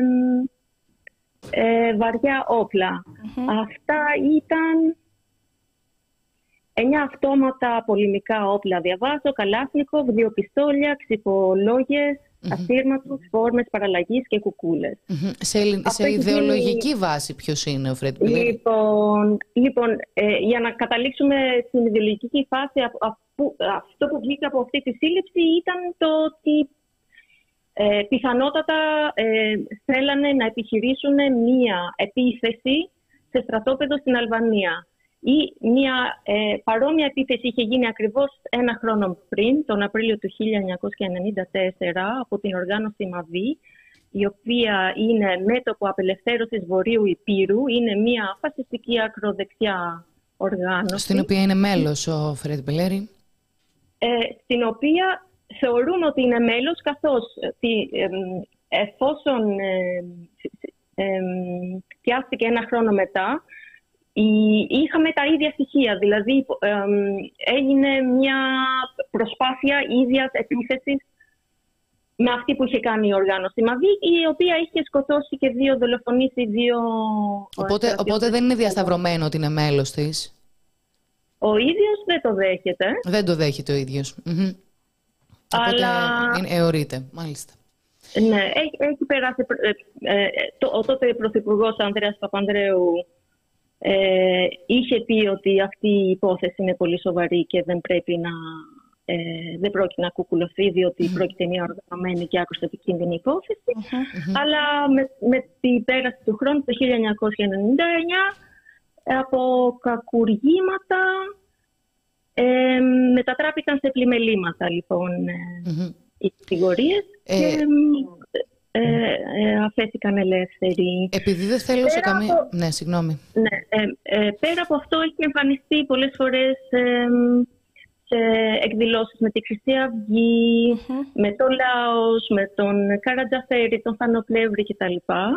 ε, βαριά όπλα. Mm-hmm. Αυτά ήταν εννιά αυτόματα πολεμικά όπλα, διαβάζω, καλάσνικοβ, δύο πιστόλια, ξυπολόγες, mm-hmm. ασύρματους, φόρμες παραλλαγής και κουκούλες. Mm-hmm. Σε, σε ιδεολογική γίνει... βάση ποιος είναι ο Φρέντι Μπελέρη? Λοιπόν, λοιπόν ε, για να καταλήξουμε στην ιδεολογική φάση, που, αυτό που βγήκε από αυτή τη σύλληψη ήταν το ότι ε, πιθανότατα ε, θέλανε να επιχειρήσουν μία επίθεση σε στρατόπεδο στην Αλβανία. Ή μία ε, παρόμοια επίθεση είχε γίνει ακριβώς ένα χρόνο πριν, τον Απρίλιο του χίλια εννιακόσια ενενήντα τέσσερα, από την οργάνωση ΜΑΒΗ, η οποία είναι μέτωπο απελευθέρωσης Βορείου Υπήρου, είναι μία φασιστική ακροδεξιά οργάνωση. Στην οποία είναι μέλος ο Φρέντι Μπελέρη. Ε, στην οποία θεωρούμε ότι είναι μέλος, καθώς ε, ε, εφόσον ε, ε, πιάστηκε ένα χρόνο μετά, είχαμε τα ίδια στοιχεία. Δηλαδή ε, έγινε μια προσπάθεια ίδιας επίθεσης με αυτή που είχε κάνει η οργάνωση ΜΑΒΗ, η οποία είχε σκοτώσει και δύο, δολοφονήσει δύο... Οπότε, οπότε δεν είναι διασταυρωμένο ότι είναι μέλος της. Ο ίδιος δεν το δέχεται. Δεν το δέχεται ο ίδιος. Mm-hmm. Αλλά... Οπότε αιωρείται, μάλιστα. Ναι, έχει, έχει περάσει... Ε, ε, το, ο τότε πρωθυπουργός Ανδρέας Παπανδρέου ε, είχε πει ότι αυτή η υπόθεση είναι πολύ σοβαρή και δεν πρέπει να... Ε, δεν πρόκειται να κουκουλωθεί, διότι mm-hmm. πρόκειται μια οργανωμένη και άκρως επικίνδυνη υπόθεση. Mm-hmm. Αλλά με, με την πέραση του χρόνου, το χίλια εννιακόσια ενενήντα εννιά, από κακουργήματα ε, μετατράπηκαν σε πλημελήματα, λοιπόν, mm-hmm. οι κατηγορίες ε... και ε, ε, αφέθηκαν ελεύθεροι. Επειδή δεν θέλω πέρα σε καμία... Από... Ναι, συγγνώμη. Ναι, ε, ε, πέρα από αυτό έχει εμφανιστεί πολλές φορές ε, σε εκδηλώσεις με τη Χρυσή Αυγή, mm-hmm. με το Λάος, με τον Καρατζαφέρη, τον Θανοπλεύρη κτλ.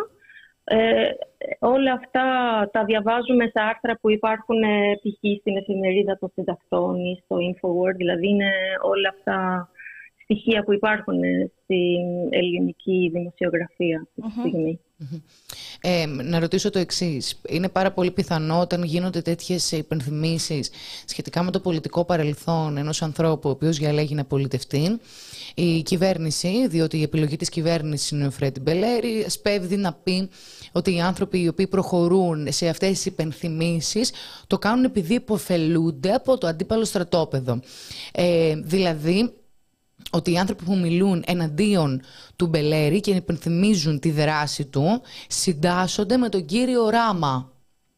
Ε, όλα αυτά τα διαβάζουμε σε άρθρα που υπάρχουν π.χ. στην εφημερίδα των συντακτών ή στο InfoWord, δηλαδή είναι όλα αυτά στοιχεία που υπάρχουν στην ελληνική δημοσιογραφία αυτή τη στιγμή. Mm-hmm. Ε, να ρωτήσω το εξής. Είναι πάρα πολύ πιθανό όταν γίνονται τέτοιες υπενθυμίσεις σχετικά με το πολιτικό παρελθόν ενός ανθρώπου ο οποίος διαλέγει να πολιτευτεί, η κυβέρνηση, διότι η επιλογή της κυβέρνησης είναι ο Φρέντι Μπελέρη, σπέβδει να πει ότι οι άνθρωποι οι οποίοι προχωρούν σε αυτές τις υπενθυμίσεις το κάνουν επειδή υποφελούνται από το αντίπαλο στρατόπεδο. Ε, δηλαδή, ότι οι άνθρωποι που μιλούν εναντίον του Μπελέρη και υπενθυμίζουν τη δράση του συντάσσονται με τον κύριο Ράμα.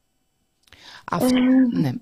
Αυτό, ε, ναι.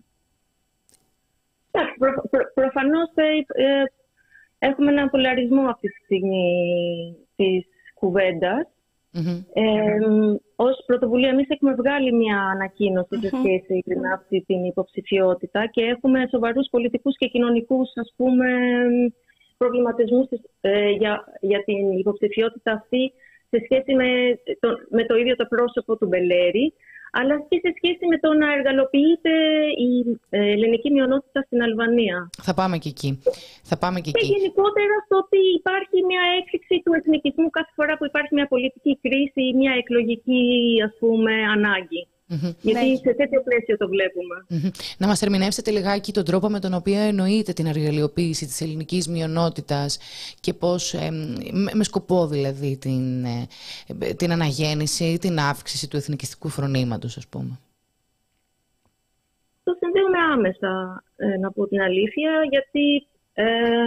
Προ, προ, προφανώς ε, ε, έχουμε έναν πολαρισμό αυτή τη στιγμή της κουβέντας. Mm-hmm. Ε, ως πρωτοβουλία εμείς έχουμε βγάλει μια ανακοίνωση mm-hmm. σε σχέση με αυτή την υποψηφιότητα και έχουμε σοβαρούς πολιτικούς και κοινωνικούς, ας πούμε, προβληματισμούς ε, για, για την υποψηφιότητα αυτή σε σχέση με το, με το ίδιο το πρόσωπο του Μπελέρη, αλλά και σε σχέση με το να εργαλοποιείται η ελληνική μειονότητα στην Αλβανία. Θα πάμε και εκεί. Θα πάμε και, και εκεί. γενικότερα στο ότι υπάρχει μια έκρηξη του εθνικισμού κάθε φορά που υπάρχει μια πολιτική κρίση ή μια εκλογική, ας πούμε, ανάγκη. Mm-hmm. Γιατί ναι. σε τέτοιο πλαίσιο το βλέπουμε. Mm-hmm. Να μας ερμηνεύσετε λιγάκι τον τρόπο με τον οποίο εννοείται την εργαλειοποίηση της ελληνικής μειονότητας και πώς, ε, με, με σκοπό δηλαδή την, ε, την αναγέννηση, την αύξηση του εθνικιστικού φρονήματος, ας πούμε. Το συνδέουμε άμεσα, ε, να πω την αλήθεια, γιατί ε,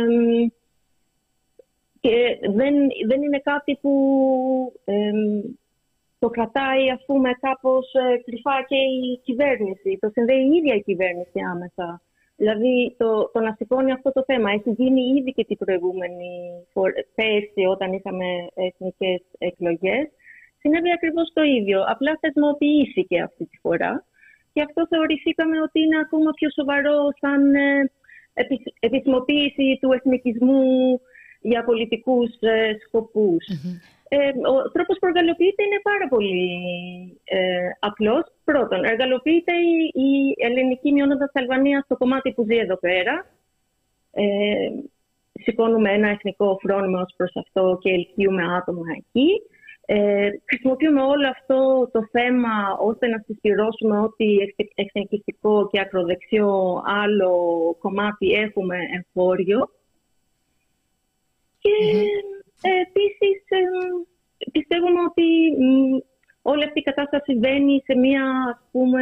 και δεν, δεν είναι κάτι που... Ε, το κρατάει, ας πούμε, κάπως ε, κρυφά και η κυβέρνηση. Το συνδέει η ίδια η κυβέρνηση άμεσα. Δηλαδή, το, το να σηκώνει αυτό το θέμα έχει γίνει ήδη και την προηγούμενη πέρσι, όταν είχαμε εθνικές εκλογές. Συνέβη ακριβώς το ίδιο. Απλά θεσμοποιήθηκε αυτή τη φορά. Και αυτό θεωρηθήκαμε ότι είναι ακόμα πιο σοβαρό σαν ε, επισημοποίηση του εθνικισμού για πολιτικούς ε, σκοπούς. Mm-hmm. Ε, ο τρόπος που εργαλοποιείται είναι πάρα πολύ ε, απλός. Πρώτον, εργαλοποιείται η, η ελληνική μειονότητα της Αλβανίας στο κομμάτι που ζει εδώ πέρα. Ε, σηκώνουμε ένα εθνικό φρόνημα ως προς αυτό και ελκύουμε άτομα εκεί. Ε, χρησιμοποιούμε όλο αυτό το θέμα ώστε να συσπηρώσουμε ότι εθνικιστικό και ακροδεξιό άλλο κομμάτι έχουμε εγχώριο. Και... Mm-hmm. Ε, επίσης, ε, πιστεύουμε ότι ε, όλη αυτή η κατάσταση βαίνει σε μια, ας πούμε,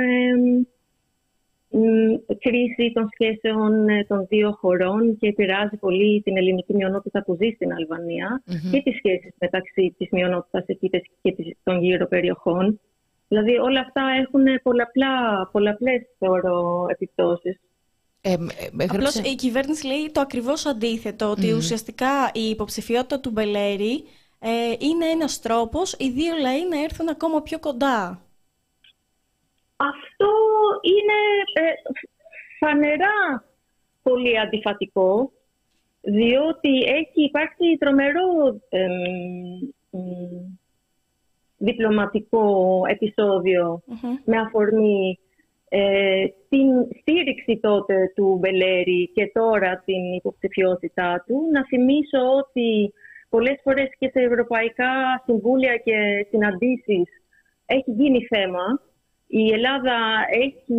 ε, κρίση των σχέσεων ε, των δύο χωρών και επηρεάζει πολύ την ελληνική μειονότητα που ζει στην Αλβανία mm-hmm. και τις σχέσεις μεταξύ της μειονότητας εκεί και των γύρω περιοχών. Δηλαδή όλα αυτά έχουν πολλαπλά, πολλαπλές, θεωρώ, επιπτώσεις. Ε, ε, Απλώς η κυβέρνηση λέει το ακριβώς αντίθετο, ότι mm. ουσιαστικά η υποψηφιότητα του Μπελέρη ε, είναι ένας τρόπος οι δύο λαοί να έρθουν ακόμα πιο κοντά. Αυτό είναι ε, φανερά πολύ αντιφατικό, διότι έχει υπάρξει τρομερό ε, ε, ε, διπλωματικό επεισόδιο mm-hmm. με αφορμή Ε, την στήριξη τότε του Μπελέρη και τώρα την υποψηφιότητά του. Να θυμίσω ότι πολλές φορές και σε ευρωπαϊκά συμβούλια και συναντήσεις έχει γίνει θέμα. Η Ελλάδα έχει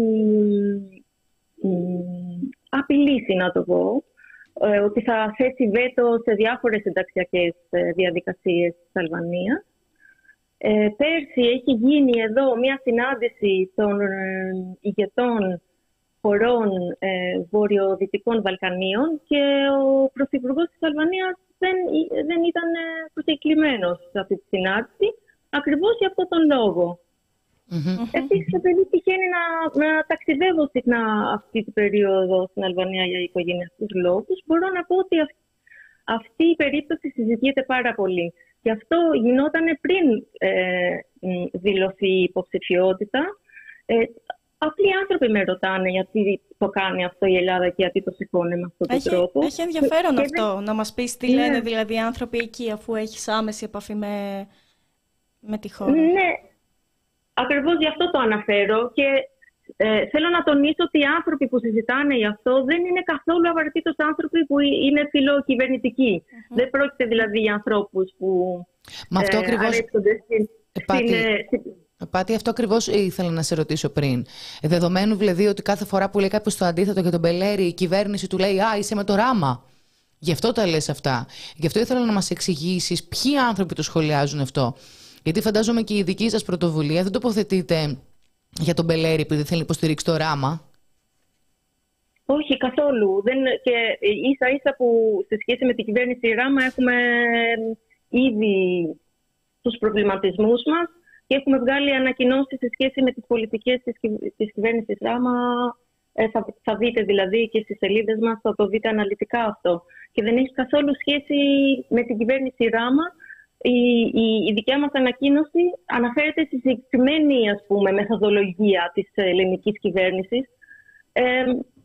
απειλήσει, να το πω, ε, ότι θα θέσει βέτο σε διάφορες συνταξιακές διαδικασίες της Αλβανίας. Ε, πέρσι έχει γίνει εδώ μια συνάντηση των ε, ηγετών χωρών ε, βορειοδυτικών Βαλκανίων και ο πρωθυπουργός της Αλβανίας δεν, δεν ήταν προσκεκλημένος σε αυτή τη συνάντηση, ακριβώς για αυτόν τον λόγο. Mm-hmm. Επίσης, επειδή τυχαίνει να, να ταξιδεύω συχνά αυτή την περίοδο στην Αλβανία για οικογενειακούς λόγους, μπορώ να πω ότι αυ- αυτή η περίπτωση συζητιέται πάρα πολύ. Και αυτό γινόταν πριν ε, δηλωθεί η υποψηφιότητα. Ε, απλοί άνθρωποι με ρωτάνε γιατί το κάνει αυτό η Ελλάδα και γιατί το σηκώνει με αυτόν τον έχει, τρόπο. Έχει ενδιαφέρον και αυτό, δεν... να μας πεις τι ναι. λένε δηλαδή οι άνθρωποι εκεί, αφού έχεις άμεση επαφή με, με τη χώρα. Ναι, ακριβώς γι' αυτό το αναφέρω και ε, θέλω να τονίσω ότι οι άνθρωποι που συζητάνε γι' αυτό δεν είναι καθόλου απαραίτητος άνθρωποι που είναι φιλοκυβερνητικοί. Mm-hmm. Δεν πρόκειται δηλαδή για ανθρώπους που Μα αυτό ε, ακριβώς... αρέσκονται στην... Πάτη... στην... Πάτη, αυτό ακριβώς ήθελα να σε ρωτήσω πριν. Δεδομένου δηλαδή ότι κάθε φορά που λέει κάποιος το αντίθετο για τον Μπελέρη, η κυβέρνηση του λέει «Α, είσαι με το ράμα». Γι' αυτό τα λες αυτά. Γι' αυτό ήθελα να μας εξηγήσεις ποιοι άνθρωποι το σχολιάζουν αυτό. Γιατί φαντάζομαι και η δική σας πρωτοβουλία δεν τοποθετείται για τον Μπελέρη επειδή θέλει να υποστηρίξει το ράμα. Όχι, καθόλου. Δεν... Και ίσα ίσα που σε σχέση με την κυβέρνηση ράμα έχουμε ήδη τους προβληματισμούς μας και έχουμε βγάλει ανακοινώσεις σε σχέση με τις πολιτικές της, κυ... της κυβέρνησης ράμα. Ε, θα, θα δείτε δηλαδή και στις σελίδες μας, θα το δείτε αναλυτικά αυτό. Και δεν έχει καθόλου σχέση με την κυβέρνηση ράμα. Η, η, η δικιά μας ανακοίνωση αναφέρεται στη συγκεκριμένη, ας πούμε, μεθοδολογία της ελληνικής κυβέρνησης. Ε,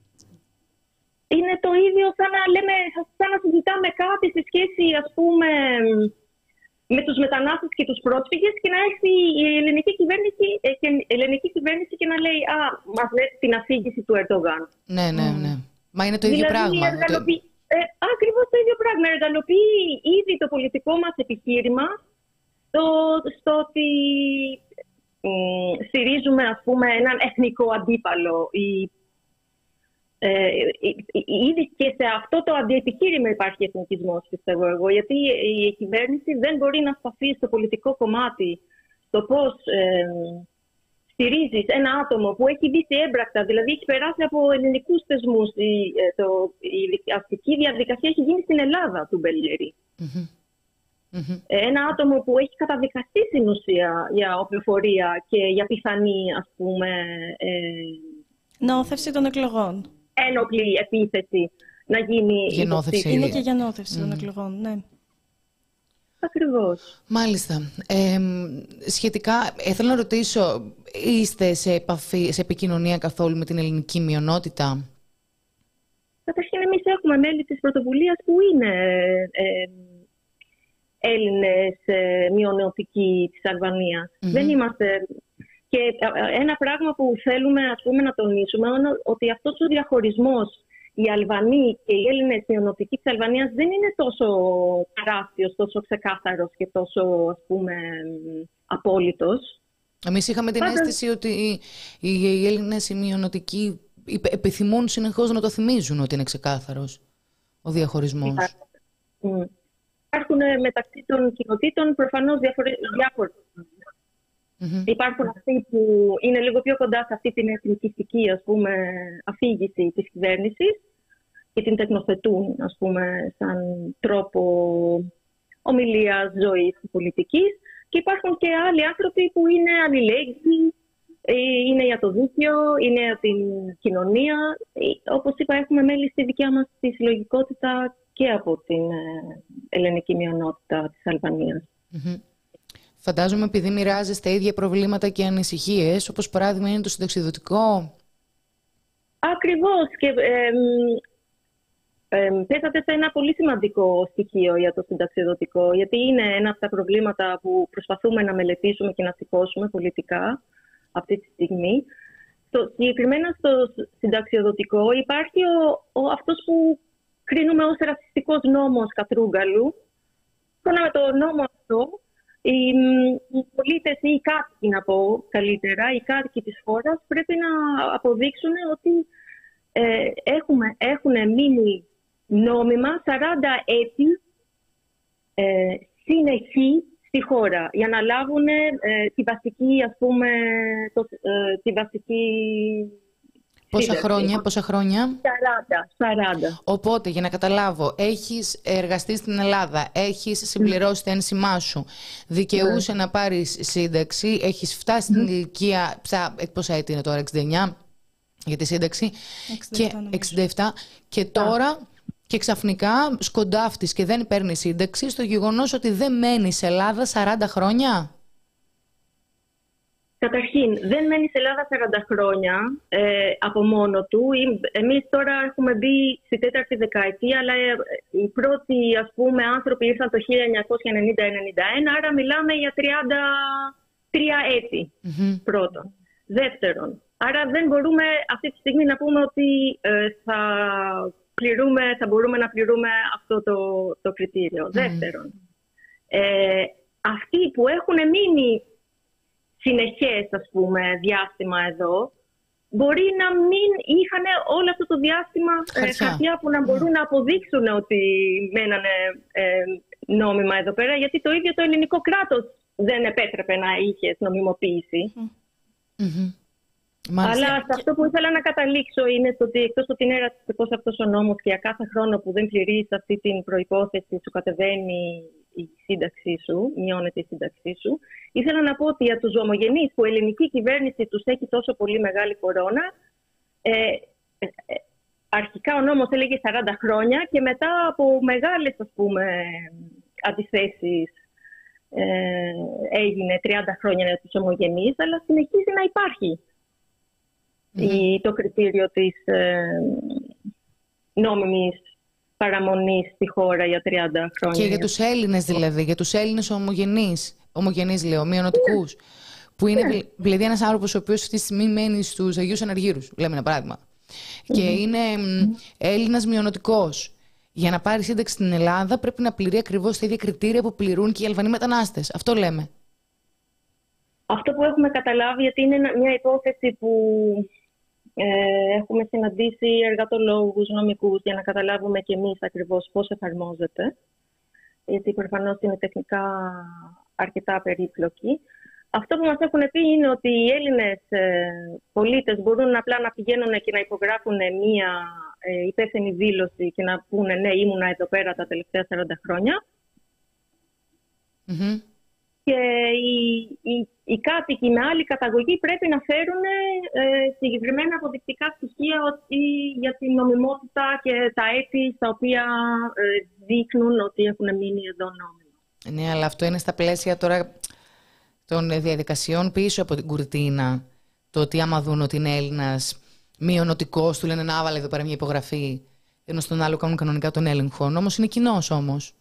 είναι το ίδιο σαν να λέμε, σαν να συζητάμε κάτι στη σχέση, ας πούμε, με τους μετανάστες και τους πρόσφυγες και να έρθει η ελληνική κυβέρνηση, και, η ελληνική κυβέρνηση και να λέει «Α, μας λέτε την αφήγηση του Ερντογάν». Ναι, ναι, ναι. Mm. Μα είναι το ίδιο δηλαδή, πράγμα. Εργαλοποιεί, ε, ακριβώς το ίδιο πράγμα. Εργαλοποιεί ήδη το πολιτικό μας επιχείρημα το, στο ότι ε, στηρίζουμε, ας πούμε, έναν εθνικό αντίπαλο ή Ε, ήδη και σε αυτό το αντιεπιχείρημα υπάρχει εθνικισμός, πιστεύω εγώ, γιατί η κυβέρνηση δεν μπορεί να σταθεί στο πολιτικό κομμάτι στο πώς ε, στηρίζεις ένα άτομο που έχει δει έμπρακτα, δηλαδή έχει περάσει από ελληνικούς θεσμούς. Η, το, η αστική διαδικασία έχει γίνει στην Ελλάδα του Μπελιέρη. Mm-hmm. Mm-hmm. Ένα άτομο που έχει καταδικαστεί στην ουσία για οπλοφορία και για πιθανή, ας πούμε, ε, νόθευση των εκλογών. Ένοπλη επίθεση να γίνει. Γεννόθευση. Είναι και γεννόθευση mm. των εκλογών, ναι. Ακριβώς. Μάλιστα. Ε, σχετικά, ε, θέλω να ρωτήσω, είστε σε επαφή, σε επικοινωνία καθόλου με την ελληνική μειονότητα? Καταρχήν, εμείς έχουμε μέλη της πρωτοβουλίας που είναι ε, Έλληνες ε, μειονοτικοί της Αλβανίας. Mm-hmm. Δεν είμαστε... Και ένα πράγμα που θέλουμε, ας πούμε, να τονίσουμε είναι ότι αυτός ο διαχωρισμός, οι Αλβανοί και οι Έλληνες μειονοτικοί της Αλβανίας δεν είναι τόσο τεράστιος, τόσο ξεκάθαρος και τόσο, ας πούμε, απόλυτος. Εμείς είχαμε την Πάντα... αίσθηση ότι οι Έλληνες οι μειονοτικοί επιθυμούν συνεχώς να το θυμίζουν ότι είναι ξεκάθαρος ο διαχωρισμός. Υπάρχουν, Υπάρχουν μεταξύ των κοινοτήτων προφανώς διάφορες. Mm-hmm. Υπάρχουν αυτοί που είναι λίγο πιο κοντά σε αυτή την εθνικιστική, ας πούμε, αφήγηση της κυβέρνησης και την τεκνοθετούν, ας πούμε, σαν τρόπο ομιλίας, ζωής και πολιτικής. Και υπάρχουν και άλλοι άνθρωποι που είναι αλληλέγγυοι, είναι για το δίκαιο, είναι για την κοινωνία. Όπως είπα, έχουμε μέλη στη δικιά μας τη συλλογικότητα και από την ελληνική μειονότητα της Αλβανίας. Mm-hmm. Φαντάζομαι επειδή μοιράζεστε ίδια προβλήματα και ανησυχίες, όπως παράδειγμα είναι το συνταξιδοτικό. Ακριβώς. Και ε, ε, ε, πέσατε σε ένα πολύ σημαντικό στοιχείο για το συνταξιδοτικό, γιατί είναι ένα από τα προβλήματα που προσπαθούμε να μελετήσουμε και να σηκώσουμε πολιτικά αυτή τη στιγμή. Το, συγκεκριμένα στο συνταξιδοτικό υπάρχει ο, ο, αυτός που κρίνουμε ως ρατσιστικός νόμος Κατρούγκαλου. Σύμφωνα με το νόμο αυτό, Οι, οι πολίτες ή οι κάτοικοι, να πω καλύτερα, οι κάτοικοι της χώρας πρέπει να αποδείξουν ότι ε, έχουμε, έχουν μείνει νόμιμα σαράντα έτη ε, συνεχή στη χώρα για να λάβουν ε, τη βασική, ας πούμε, το, ε, τη βασική... Πόσα χρόνια, πόσα χρόνια? σαράντα, σαράντα. Οπότε, για να καταλάβω, έχεις εργαστεί στην Ελλάδα, έχεις συμπληρώσει το ένσημά σου, δικαιούσε mm. να πάρεις σύνταξη, έχεις φτάσει στην mm. ηλικία, πόσα έτη είναι τώρα, εξήντα εννιά για τη σύνταξη, εξήντα επτά, και εξήντα επτά, και τώρα και ξαφνικά σκοντάφτεις και δεν παίρνεις σύνταξη στο γεγονός ότι δεν μένεις σε Ελλάδα σαράντα χρόνια. Καταρχήν, δεν μένει σε Ελλάδα σαράντα χρόνια ε, από μόνο του. Εμείς τώρα έχουμε μπει στη τέταρτη δεκαετία, αλλά ε, οι πρώτοι, ας πούμε, άνθρωποι ήρθαν το χίλια εννιακόσια ενενήντα ενενήντα ένα, άρα μιλάμε για τριάντα τρία έτη mm-hmm. πρώτον. Δεύτερον, άρα δεν μπορούμε αυτή τη στιγμή να πούμε ότι ε, θα, πληρούμε, θα μπορούμε να πληρούμε αυτό το, το κριτήριο. Mm-hmm. Δεύτερον, ε, αυτοί που έχουν μείνει συνεχές, ας πούμε, διάστημα εδώ, μπορεί να μην είχαν όλο αυτό το διάστημα ε, χαρτιά που να μπορούν mm. να αποδείξουν ότι μένανε ε, νόμιμα εδώ πέρα, γιατί το ίδιο το ελληνικό κράτος δεν επέτρεπε να είχε νομιμοποίηση. Mm-hmm. Αλλά σε αυτό που ήθελα να καταλήξω είναι στο ότι εκτός ότι είναι ρατσιστικός αυτός ο νόμος και για κάθε χρόνο που δεν πληρείς αυτή την προϋπόθεση σου κατεβαίνει η σύνταξή σου, μειώνεται η σύνταξή σου. Ήθελα να πω ότι για τους ομογενείς που η ελληνική κυβέρνηση τους έχει τόσο πολύ μεγάλη κορώνα, ε, ε, αρχικά ο νόμος έλεγε σαράντα χρόνια και μετά από μεγάλες, ας πούμε, αντιθέσεις ε, έγινε τριάντα χρόνια για τους ομογενείς, αλλά συνεχίζει να υπάρχει mm-hmm. η, το κριτήριο της ε, νόμιμης παραμονής στη χώρα για τριάντα χρόνια. Και για τους Έλληνες δηλαδή, για τους Έλληνες ομογενείς, ομογενείς λέω, μειονοτικούς, που είναι Ναι. δηλαδή ένας άνθρωπος ο οποίος αυτή τη στιγμή μένει στους Αγίους Αναργύρους, λέμε ένα παράδειγμα, και είναι μ, Έλληνας μειονοτικός. Για να πάρει σύνταξη στην Ελλάδα πρέπει να πληρεί ακριβώς τα ίδια κριτήρια που πληρούν και οι Αλβανοί μετανάστες. Αυτό λέμε. Αυτό που έχουμε καταλάβει, γιατί είναι ένα- μια υπόθεση που ε, έχουμε συναντήσει εργατολόγους, νομικούς, για να καταλάβουμε και εμείς ακριβώς πώς εφαρμόζεται, γιατί προφανώς είναι τεχνικά αρκετά περίπλοκη. Αυτό που μας έχουν πει είναι ότι οι Έλληνες ε, πολίτες μπορούν απλά να πηγαίνουν και να υπογράφουν μια ε, υπεύθυνη δήλωση και να πούνε «ναι, ήμουνα εδώ πέρα τα τελευταία σαράντα χρόνια». Mm-hmm. Και οι, οι, οι κάτοικοι με άλλη καταγωγή πρέπει να φέρουν ε, συγκεκριμένα αποδεικτικά στοιχεία ότι, για την νομιμότητα και τα έτη στα οποία ε, δείχνουν ότι έχουν μείνει εδώ νόμιμα. Ναι, αλλά αυτό είναι στα πλαίσια τώρα των διαδικασιών πίσω από την κουρτίνα. Το ότι άμα δουν ότι είναι Έλληνας μειονοτικός, του λένε να βάλε εδώ πέρα μια υπογραφή, ενώ στον άλλο κάνουν κανονικά τον έλεγχο. Ο νόμος είναι κοινός όμως.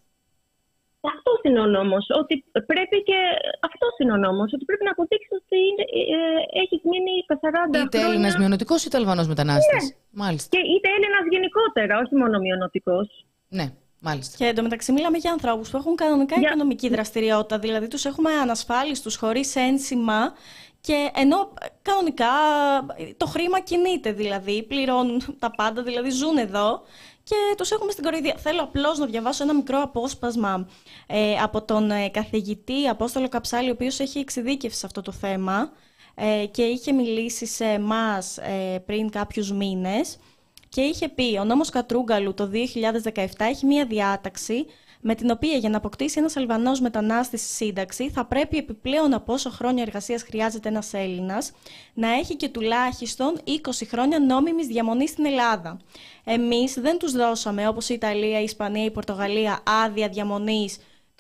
Αυτό είναι ο νόμος. Ότι πρέπει και αυτό είναι ο νόμος. Ότι πρέπει να αποδείξει ότι ε, έχει μείνει τα σαράντα Είτε χρόνια. Έλληνας μειονοτικός είτε Αλβανός μετανάστης. Ναι. Μάλιστα. Και είτε Έλληνας γενικότερα, όχι μόνο μειονοτικός. Ναι, μάλιστα. Και εντωμεταξύ μιλάμε για ανθρώπους που έχουν κανονικά Για... οικονομική δραστηριότητα, δηλαδή τους έχουμε ανασφάλιστους, χωρίς ένσημα, και ενώ κανονικά το χρήμα κινείται, δηλαδή πληρώνουν τα πάντα, δηλαδή ζουν εδώ και τους έχουμε στην κοροϊδία. Θέλω απλώς να διαβάσω ένα μικρό απόσπασμα ε, από τον ε, καθηγητή Απόστολο Καψάλη, ο οποίος έχει εξειδίκευση σε αυτό το θέμα ε, και είχε μιλήσει σε εμάς ε, πριν κάποιους μήνες. Και είχε πει: ο νόμος Κατρούγκαλου το δύο χιλιάδες δεκαεπτά έχει μία διάταξη με την οποία για να αποκτήσει ένας Αλβανός μετανάστης σύνταξη θα πρέπει επιπλέον από όσο χρόνια εργασίας χρειάζεται ένας Έλληνας να έχει και τουλάχιστον είκοσι χρόνια νόμιμης διαμονής στην Ελλάδα. Εμείς δεν τους δώσαμε, όπως η Ιταλία, η Ισπανία, η Πορτογαλία, άδεια διαμονής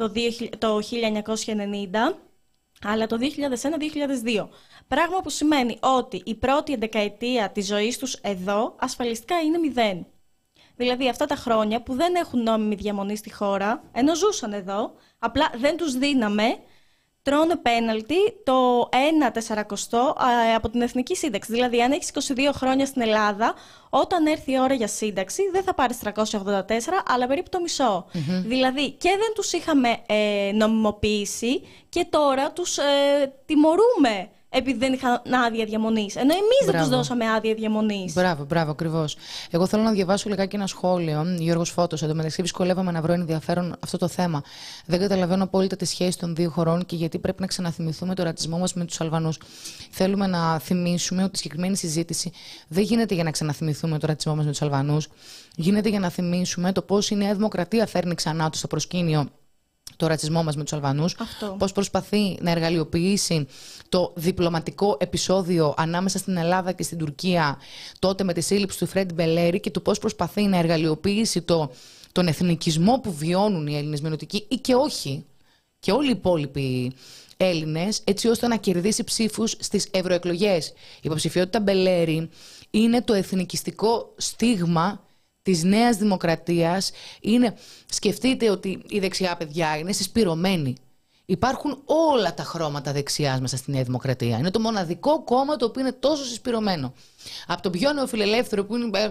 το χίλια εννιακόσια ενενήντα, αλλά το δύο χιλιάδες ένα με δύο χιλιάδες δύο. Πράγμα που σημαίνει ότι η πρώτη δεκαετία της ζωής τους εδώ ασφαλιστικά είναι μηδέν. Δηλαδή αυτά τα χρόνια που δεν έχουν νόμιμη διαμονή στη χώρα, ενώ ζούσαν εδώ, απλά δεν τους δίναμε, τρώνε πέναλτι το ένα τεσσαρακοστό από την Εθνική Σύνταξη. Δηλαδή αν έχεις είκοσι δύο χρόνια στην Ελλάδα, όταν έρθει η ώρα για σύνταξη δεν θα πάρεις τριακόσια ογδόντα τέσσερα, αλλά περίπου το μισό. Mm-hmm. Δηλαδή και δεν τους είχαμε ε, νομιμοποιήσει και τώρα τους ε, τιμωρούμε επειδή δεν είχαν άδεια διαμονής. Ενώ εμείς δεν τους δώσαμε άδεια διαμονής. Μπράβο, μπράβο, ακριβώς. Εγώ θέλω να διαβάσω λιγάκι ένα σχόλιο. Γιώργος Φώτος, εντωμεταξύ δυσκολεύομαι να βρω ενδιαφέρον αυτό το θέμα. Δεν καταλαβαίνω απόλυτα τη σχέση των δύο χωρών και γιατί πρέπει να ξαναθυμηθούμε το ρατσισμό μας με τους Αλβανούς. Θέλουμε να θυμίσουμε ότι η συγκεκριμένη συζήτηση δεν γίνεται για να ξαναθυμηθούμε το ρατσισμό μας με τους Αλβανούς. Γίνεται για να θυμίσουμε το πώς η Νέα Δημοκρατία φέρνει ξανά του στο προσκήνιο το ρατσισμό μας με τους Αλβανούς, πώς προσπαθεί να εργαλειοποιήσει το διπλωματικό επεισόδιο ανάμεσα στην Ελλάδα και στην Τουρκία τότε με τη σύλληψη του Φρέντι Μπελέρη και το πώς προσπαθεί να εργαλειοποιήσει το, τον εθνικισμό που βιώνουν οι Έλληνες μειονοτικοί ή και όχι, και όλοι οι υπόλοιποι Έλληνες, έτσι ώστε να κερδίσει ψήφους στις ευρωεκλογές. Η υποψηφιότητα Μπελέρη είναι το εθνικιστικό στίγμα της Νέας Δημοκρατίας. Είναι, σκεφτείτε ότι η δεξιά, παιδιά, είναι συσπηρωμένη. Υπάρχουν όλα τα χρώματα δεξιάς μέσα στη Νέα Δημοκρατία. Είναι το μοναδικό κόμμα το οποίο είναι τόσο συσπηρωμένο. Από το πιο νεοφιλελεύθερο που είναι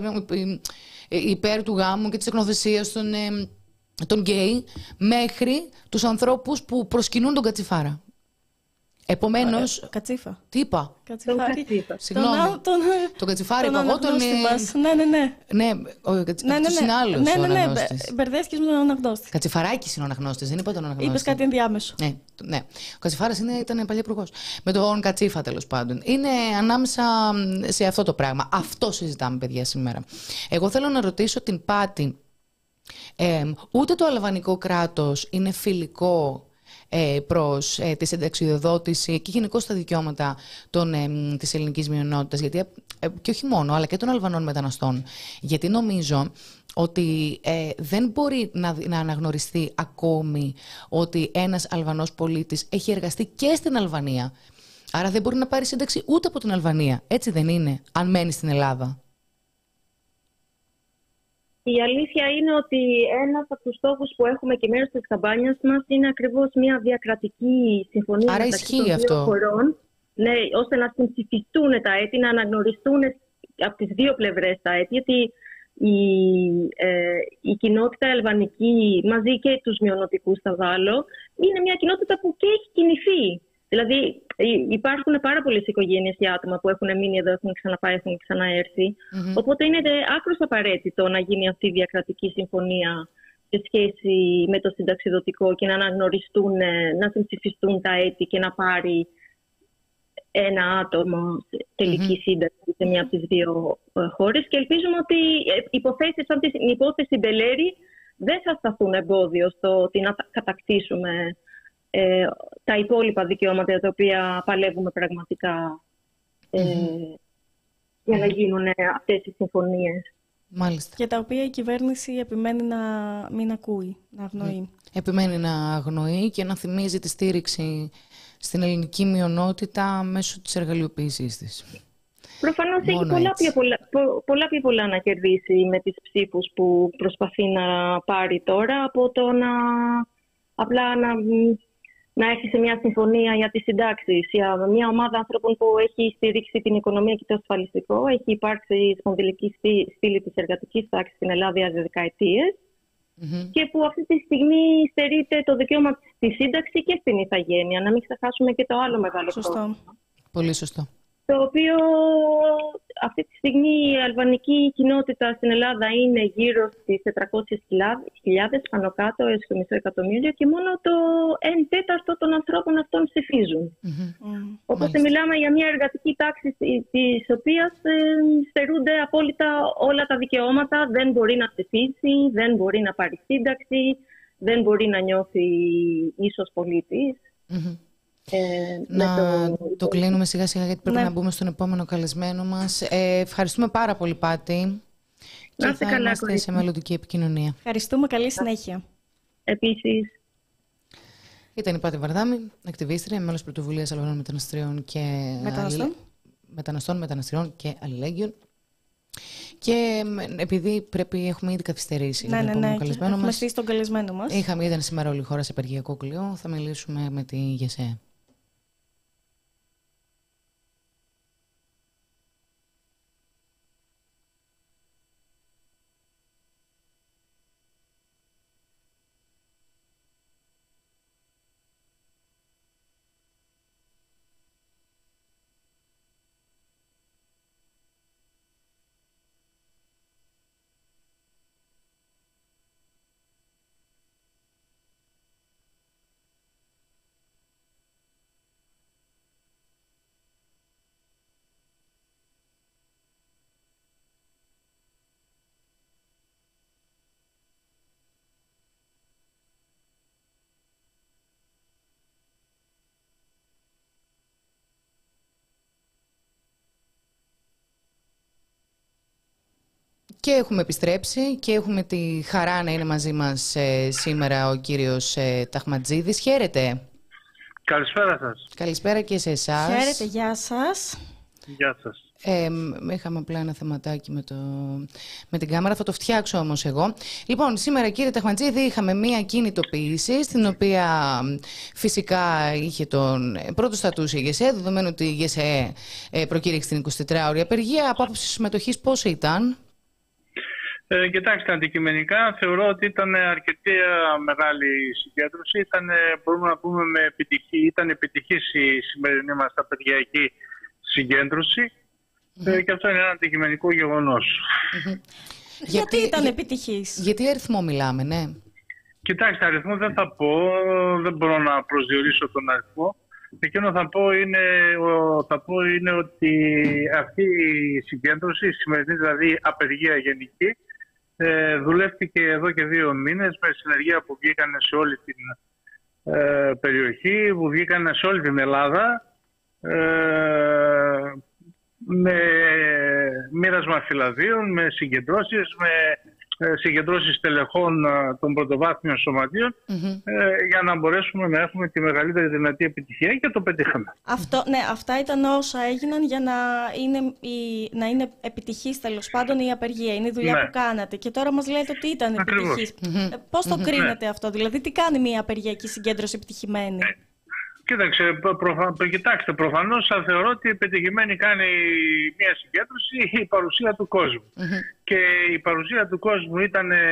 υπέρ του γάμου και της εκνοθεσίας των, των γκέι, μέχρι τους ανθρώπους που προσκυνούν τον Κατσιφάρα. Επομένως. Ε, κατσίφα. Τι είπα? Κατσιφάρη. Συγγνώμη. Τον, τον, τον Κατσιφάρη τον είπα εγώ τον. Μας. Ναι, ναι, ναι. Ναι, ο Κατσιφάρης ναι, ναι, ναι. είναι άλλος. Ναι, ναι, ναι. ναι. Μπερδέσκεις με τον αναγνώστη. Κατσιφαράκης είναι ο αναγνώστης, δεν είπα τον αναγνώστη. Είπες κάτι ενδιάμεσο. Ναι, ναι. Ο Κατσιφάρας ήταν παλιά υπουργός. Με τον Κατσίφα, τέλος πάντων. Είναι ανάμεσα σε αυτό το πράγμα. Αυτό συζητάμε, παιδιά, σήμερα. Εγώ θέλω να ρωτήσω την Πάτη. Ε, ούτε το αλβανικό κράτος είναι φιλικό προς ε, τη συνταξιοδότηση και γενικώς τα δικαιώματα των, ε, της ελληνικής μειονότητας, γιατί, ε, και όχι μόνο, αλλά και των Αλβανών μεταναστών. Γιατί νομίζω ότι ε, δεν μπορεί να, να αναγνωριστεί ακόμη ότι ένας Αλβανός πολίτης έχει εργαστεί και στην Αλβανία. Άρα δεν μπορεί να πάρει σύνταξη ούτε από την Αλβανία. Έτσι δεν είναι, αν μένει στην Ελλάδα? η αλήθεια είναι ότι ένας από τους στόχους που έχουμε και μέρος της καμπάνιας μας είναι ακριβώς μια διακρατική συμφωνία Άρα μεταξύ ισχύει των αυτό. δύο χωρών, ναι, ώστε να συμψηφιστούν τα αίτη, να αναγνωριστούν από τις δύο πλευρές τα αίτη, γιατί η, ε, η κοινότητα αλβανική μαζί και τους μειονοτικούς θα βάλω, είναι μια κοινότητα που και έχει κινηθεί. Δηλαδή υπάρχουν πάρα πολλές οικογένειες και άτομα που έχουν μείνει εδώ, έχουν ξαναπάει, έχουν ξαναέρθει. Mm-hmm. Οπότε είναι άκρως απαραίτητο να γίνει αυτή η διακρατική συμφωνία σε σχέση με το συνταξιδοτικό και να αναγνωριστούν, να συμψηφιστούν τα αίτη και να πάρει ένα άτομο τελική mm-hmm. σύνταξη σε μια από τις δύο χώρες. Και ελπίζουμε ότι υποθέσεις σαν την υπόθεση Μπελέρη δεν θα σταθούν εμπόδιο στο ότι να κατακτήσουμε ε, τα υπόλοιπα δικαιώματα για τα οποία παλεύουμε πραγματικά ε, mm-hmm. για να γίνουν αυτές οι συμφωνίες. Μάλιστα. Και τα οποία η κυβέρνηση επιμένει να μην ακούει, να αγνοεί. Mm. Επιμένει να αγνοεί και να θυμίζει τη στήριξη στην ελληνική μειονότητα μέσω της εργαλειοποίησής της. Προφανώς έχει πολλά πιο πολλά, πολλά πιο πολλά να κερδίσει με τις ψήφους που προσπαθεί να πάρει τώρα από το να απλά να, να έρθει σε μια συμφωνία για τις συντάξεις. Για μια ομάδα ανθρώπων που έχει στηρίξει την οικονομία και το ασφαλιστικό, έχει υπάρξει σπονδυλική στήλη της εργατικής τάξης στην Ελλάδα για δεκαετίες. Mm-hmm. Και που αυτή τη στιγμή στερείται το δικαίωμα στη σύνταξη και στην ηθαγένεια. Να μην ξεχάσουμε και το άλλο μεγάλο πρόβλημα. Πολύ σωστό. Το οποίο αυτή τη στιγμή η αλβανική κοινότητα στην Ελλάδα είναι γύρω στις τετρακόσιες χιλιάδες, πάνω κάτω, έως και μισό εκατομμύριο, και μόνο το ένα τέταρτο των ανθρώπων αυτών ψηφίζουν. Mm-hmm. Mm-hmm. Οπότε Μάλιστα. μιλάμε για μια εργατική τάξη της οποίας ε, στερούνται απόλυτα όλα τα δικαιώματα. Δεν μπορεί να ψηφίσει, δεν μπορεί να πάρει σύνταξη, δεν μπορεί να νιώθει ίσως πολίτης. Mm-hmm. Ε, να το... το κλείνουμε σιγά σιγά, γιατί πρέπει ναι. να μπούμε στον επόμενο καλεσμένο μας. Ε, ευχαριστούμε πάρα πολύ, Πάτη. Και θα καλά, είμαστε κορίτσι. σε μελλοντική επικοινωνία. Ευχαριστούμε, καλή συνέχεια. Επίσης. Ήταν η Πάτη Βαρδάμη, ακτιβίστρια, μέλος πρωτοβουλίας Αλβανών μεταναστριών και μεταναστών, αλλη... μεταναστών, μεταναστριών και αλληλέγγυων. Και επειδή πρέπει, έχουμε ήδη καθυστερήσει. Ναι, ναι, ναι. Καλεσμένο έχουμε μας. στήσει τον καλεσμένο μας. Είχαμε, ήταν σήμερα όλη η χώρα σε απεργιακό κλειό. Θα μιλήσουμε με τη ΓΕΣΕ. Και έχουμε επιστρέψει και έχουμε τη χαρά να είναι μαζί μας ε, σήμερα ο κύριος ε, Ταχματζίδης. Χαίρετε. Καλησπέρα σας. Καλησπέρα και σε εσάς. Χαίρετε, γεια σας. Γεια σας. Ε, είχαμε απλά ένα θεματάκι με, το, με την κάμερα, θα το φτιάξω όμως εγώ. Λοιπόν, σήμερα κύριε Ταχματζίδη είχαμε μία κινητοποίηση στην οποία φυσικά είχε τον πρώτο στατούς η ΓΕΣΕ, δεδομένου ότι η ΓΕΣΕ ε, προκήρυξε την εικοσιτετράωρη απεργία. Από άποψη συμμετοχής πόσο ήταν? Ε, κοιτάξτε, αντικειμενικά θεωρώ ότι ήταν αρκετή μεγάλη συγκέντρωση. Ήταν, μπορούμε να πούμε, με επιτυχή, ήταν επιτυχής η σημερινή μας απεργιακή συγκέντρωση. Mm-hmm. ε, και αυτό είναι ένα αντικειμενικό γεγονός. Mm-hmm. Γιατί ήταν για, επιτυχής? Γιατί αριθμό μιλάμε, ναι. Κοιτάξτε, αριθμό δεν θα πω, δεν μπορώ να προσδιορίσω τον αριθμό. Εκείνο θα πω είναι, θα πω είναι ότι αυτή η συγκέντρωση, η σημερινή δηλαδή απεργία γενική, ε, δουλεύτηκε εδώ και δύο μήνες με συνεργεία που βγήκαν σε όλη την ε, περιοχή, που βγήκαν σε όλη την Ελλάδα, ε, με μοίρασμα φυλαδίων, με συγκεντρώσεις, με συγκεντρώσεις στελεχών των πρωτοβάθμιων σωματείων mm-hmm. ε, για να μπορέσουμε να έχουμε τη μεγαλύτερη δυνατή επιτυχία και το πετύχαμε. Αυτό, ναι, αυτά ήταν όσα έγιναν για να είναι, η, να είναι επιτυχής τέλος πάντων η απεργία. Είναι η δουλειά ναι. που κάνατε και τώρα μας λέτε ότι ήταν επιτυχής. Mm-hmm. Πώς το mm-hmm. κρίνετε ναι. αυτό, δηλαδή τι κάνει μια απεργιακή συγκέντρωση επιτυχημένη? Ε, Κοίταξε, προφα... κοιτάξτε, προφανώς θα θεωρώ ότι επιτυχημένη κάνει μια συγκέντρωση η παρουσία του κόσμου. Mm-hmm. Και η παρουσία του κόσμου ήταν ε,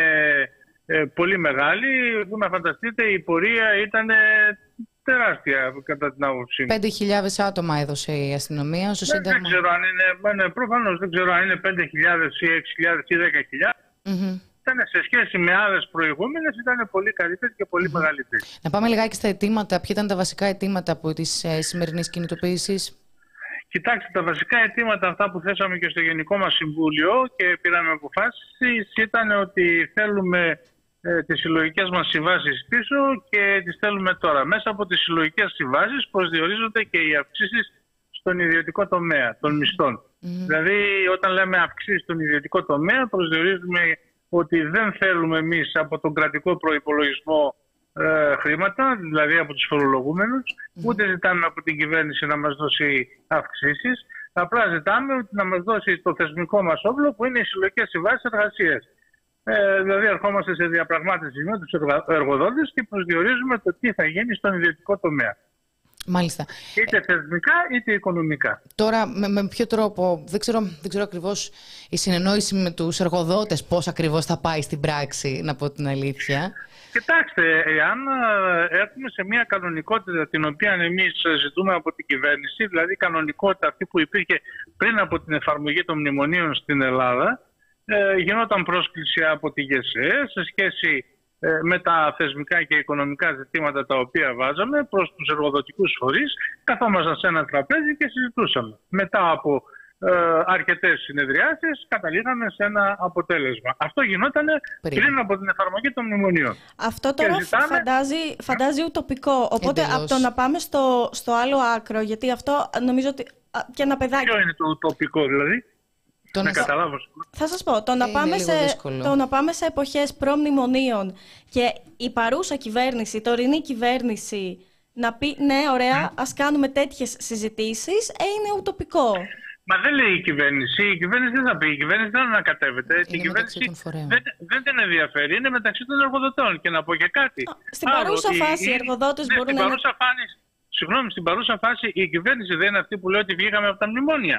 ε, πολύ μεγάλη. Να φανταστείτε, η πορεία ήταν ε, τεράστια κατά την άποψή μου. πέντε χιλιάδες άτομα έδωσε η αστυνομία στο Σύνταγμα. Δεν, δεν ξέρω αν είναι, ναι, προφανώς δεν ξέρω αν είναι πέντε χιλιάδες ή έξι χιλιάδες ή δέκα χιλιάδες. Mm-hmm. Ήταν σε σχέση με άλλες προηγούμενες, ήταν πολύ καλύτερη και πολύ mm-hmm. μεγαλύτερη. Να πάμε λιγάκι στα αιτήματα. Ποια ήταν τα βασικά αιτήματα από τις ε, σημερινές κινητοποίησεις? Κοιτάξτε, τα βασικά αιτήματα αυτά που θέσαμε και στο Γενικό μας Συμβούλιο και πήραμε αποφάσεις ήταν ότι θέλουμε ε, τις συλλογικές μας συμβάσεις πίσω και τις θέλουμε τώρα. Μέσα από τις συλλογικές συμβάσεις προσδιορίζονται και οι αυξήσεις στον ιδιωτικό τομέα των μισθών. Mm-hmm. Δηλαδή, όταν λέμε αυξήσεις στον ιδιωτικό τομέα, προσδιορίζουμε ότι δεν θέλουμε εμείς από τον κρατικό προϋπολογισμό ε, χρήματα, δηλαδή από τους φορολογούμενους, mm. ούτε ζητάμε από την κυβέρνηση να μας δώσει αυξήσεις. Απλά ζητάμε να μας δώσει το θεσμικό μας όπλο που είναι οι συλλογικές συμβάσεις εργασίας. Ε, δηλαδή ερχόμαστε σε διαπραγμάτευση με τους εργοδότες και προσδιορίζουμε το τι θα γίνει στον ιδιωτικό τομέα. Μάλιστα. Είτε θεσμικά είτε οικονομικά. Τώρα με, με ποιο τρόπο, δεν ξέρω, δεν ξέρω ακριβώς η συνεννόηση με τους εργοδότες πώς ακριβώς θα πάει στην πράξη, να πω την αλήθεια. Κοιτάξτε, εάν έρθουμε σε μια κανονικότητα την οποία εμείς ζητούμε από την κυβέρνηση, δηλαδή η κανονικότητα αυτή που υπήρχε πριν από την εφαρμογή των μνημονίων στην Ελλάδα, ε, γινόταν πρόσκληση από τη ΓΕΣΕ σε σχέση με τα θεσμικά και οικονομικά ζητήματα τα οποία βάζαμε προς τους εργοδοτικούς φορείς, καθόμασταν σε ένα τραπέζι και συζητούσαμε. Μετά από ε, αρκετές συνεδριάσεις καταλήγαμε σε ένα αποτέλεσμα. Αυτό γινόταν πριν, πριν από την εφαρμογή των μνημονίων. Αυτό τώρα ζητάμε... φαντάζει, φαντάζει ουτοπικό. Οπότε εντελώς. Από το να πάμε στο, στο άλλο άκρο, γιατί αυτό νομίζω ότι και ένα παιδάκι... Ποιο είναι το ουτοπικό δηλαδή? Το να καταλάβω. Θα σας πω, το να, πάμε σε, το να πάμε σε εποχές προμνημονίων και η παρούσα κυβέρνηση, η τωρινή κυβέρνηση να πει ναι, ωραία, ας κάνουμε τέτοιες συζητήσεις, ε, είναι ουτοπικό. Μα δεν λέει η κυβέρνηση. Η κυβέρνηση δεν θα πει. Η κυβέρνηση δεν ανακατεύεται. Η κυβέρνηση δεν, δεν την ενδιαφέρει. Είναι μεταξύ των εργοδοτών. Και να πω και κάτι. Στην Άρα, παρούσα ότι, φάση οι εργοδότες ναι, μπορούν στην να... Παρούσα φάση, συγγνώμη, στην παρούσα φάση η κυβέρνηση δεν είναι αυτή που λέει ότι βγήκαμε από τα μνημόνια.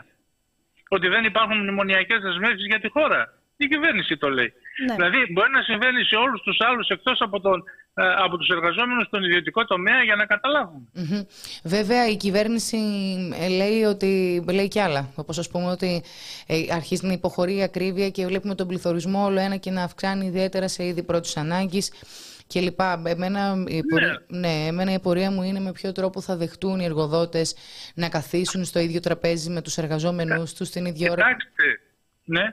Ότι δεν υπάρχουν μνημονιακές δεσμεύσεις για τη χώρα. Η κυβέρνηση το λέει. Ναι. Δηλαδή μπορεί να συμβαίνει σε όλους τους άλλους εκτός από, τον, από τους εργαζόμενους στον ιδιωτικό τομέα για να καταλάβουν. Mm-hmm. Βέβαια η κυβέρνηση λέει ότι λέει κι άλλα. Όπως ας πούμε ότι αρχίζει να υποχωρεί η ακρίβεια και βλέπουμε τον πληθωρισμό όλο ένα και να αυξάνει ιδιαίτερα σε είδη πρώτης ανάγκης και λοιπά. Εμένα, η πορεία, ναι. Ναι, εμένα η πορεία μου είναι με ποιο τρόπο θα δεχτούν οι εργοδότες να καθίσουν στο ίδιο τραπέζι με τους εργαζόμενους τους την ίδια ώρα. Κοιτάξτε, ναι,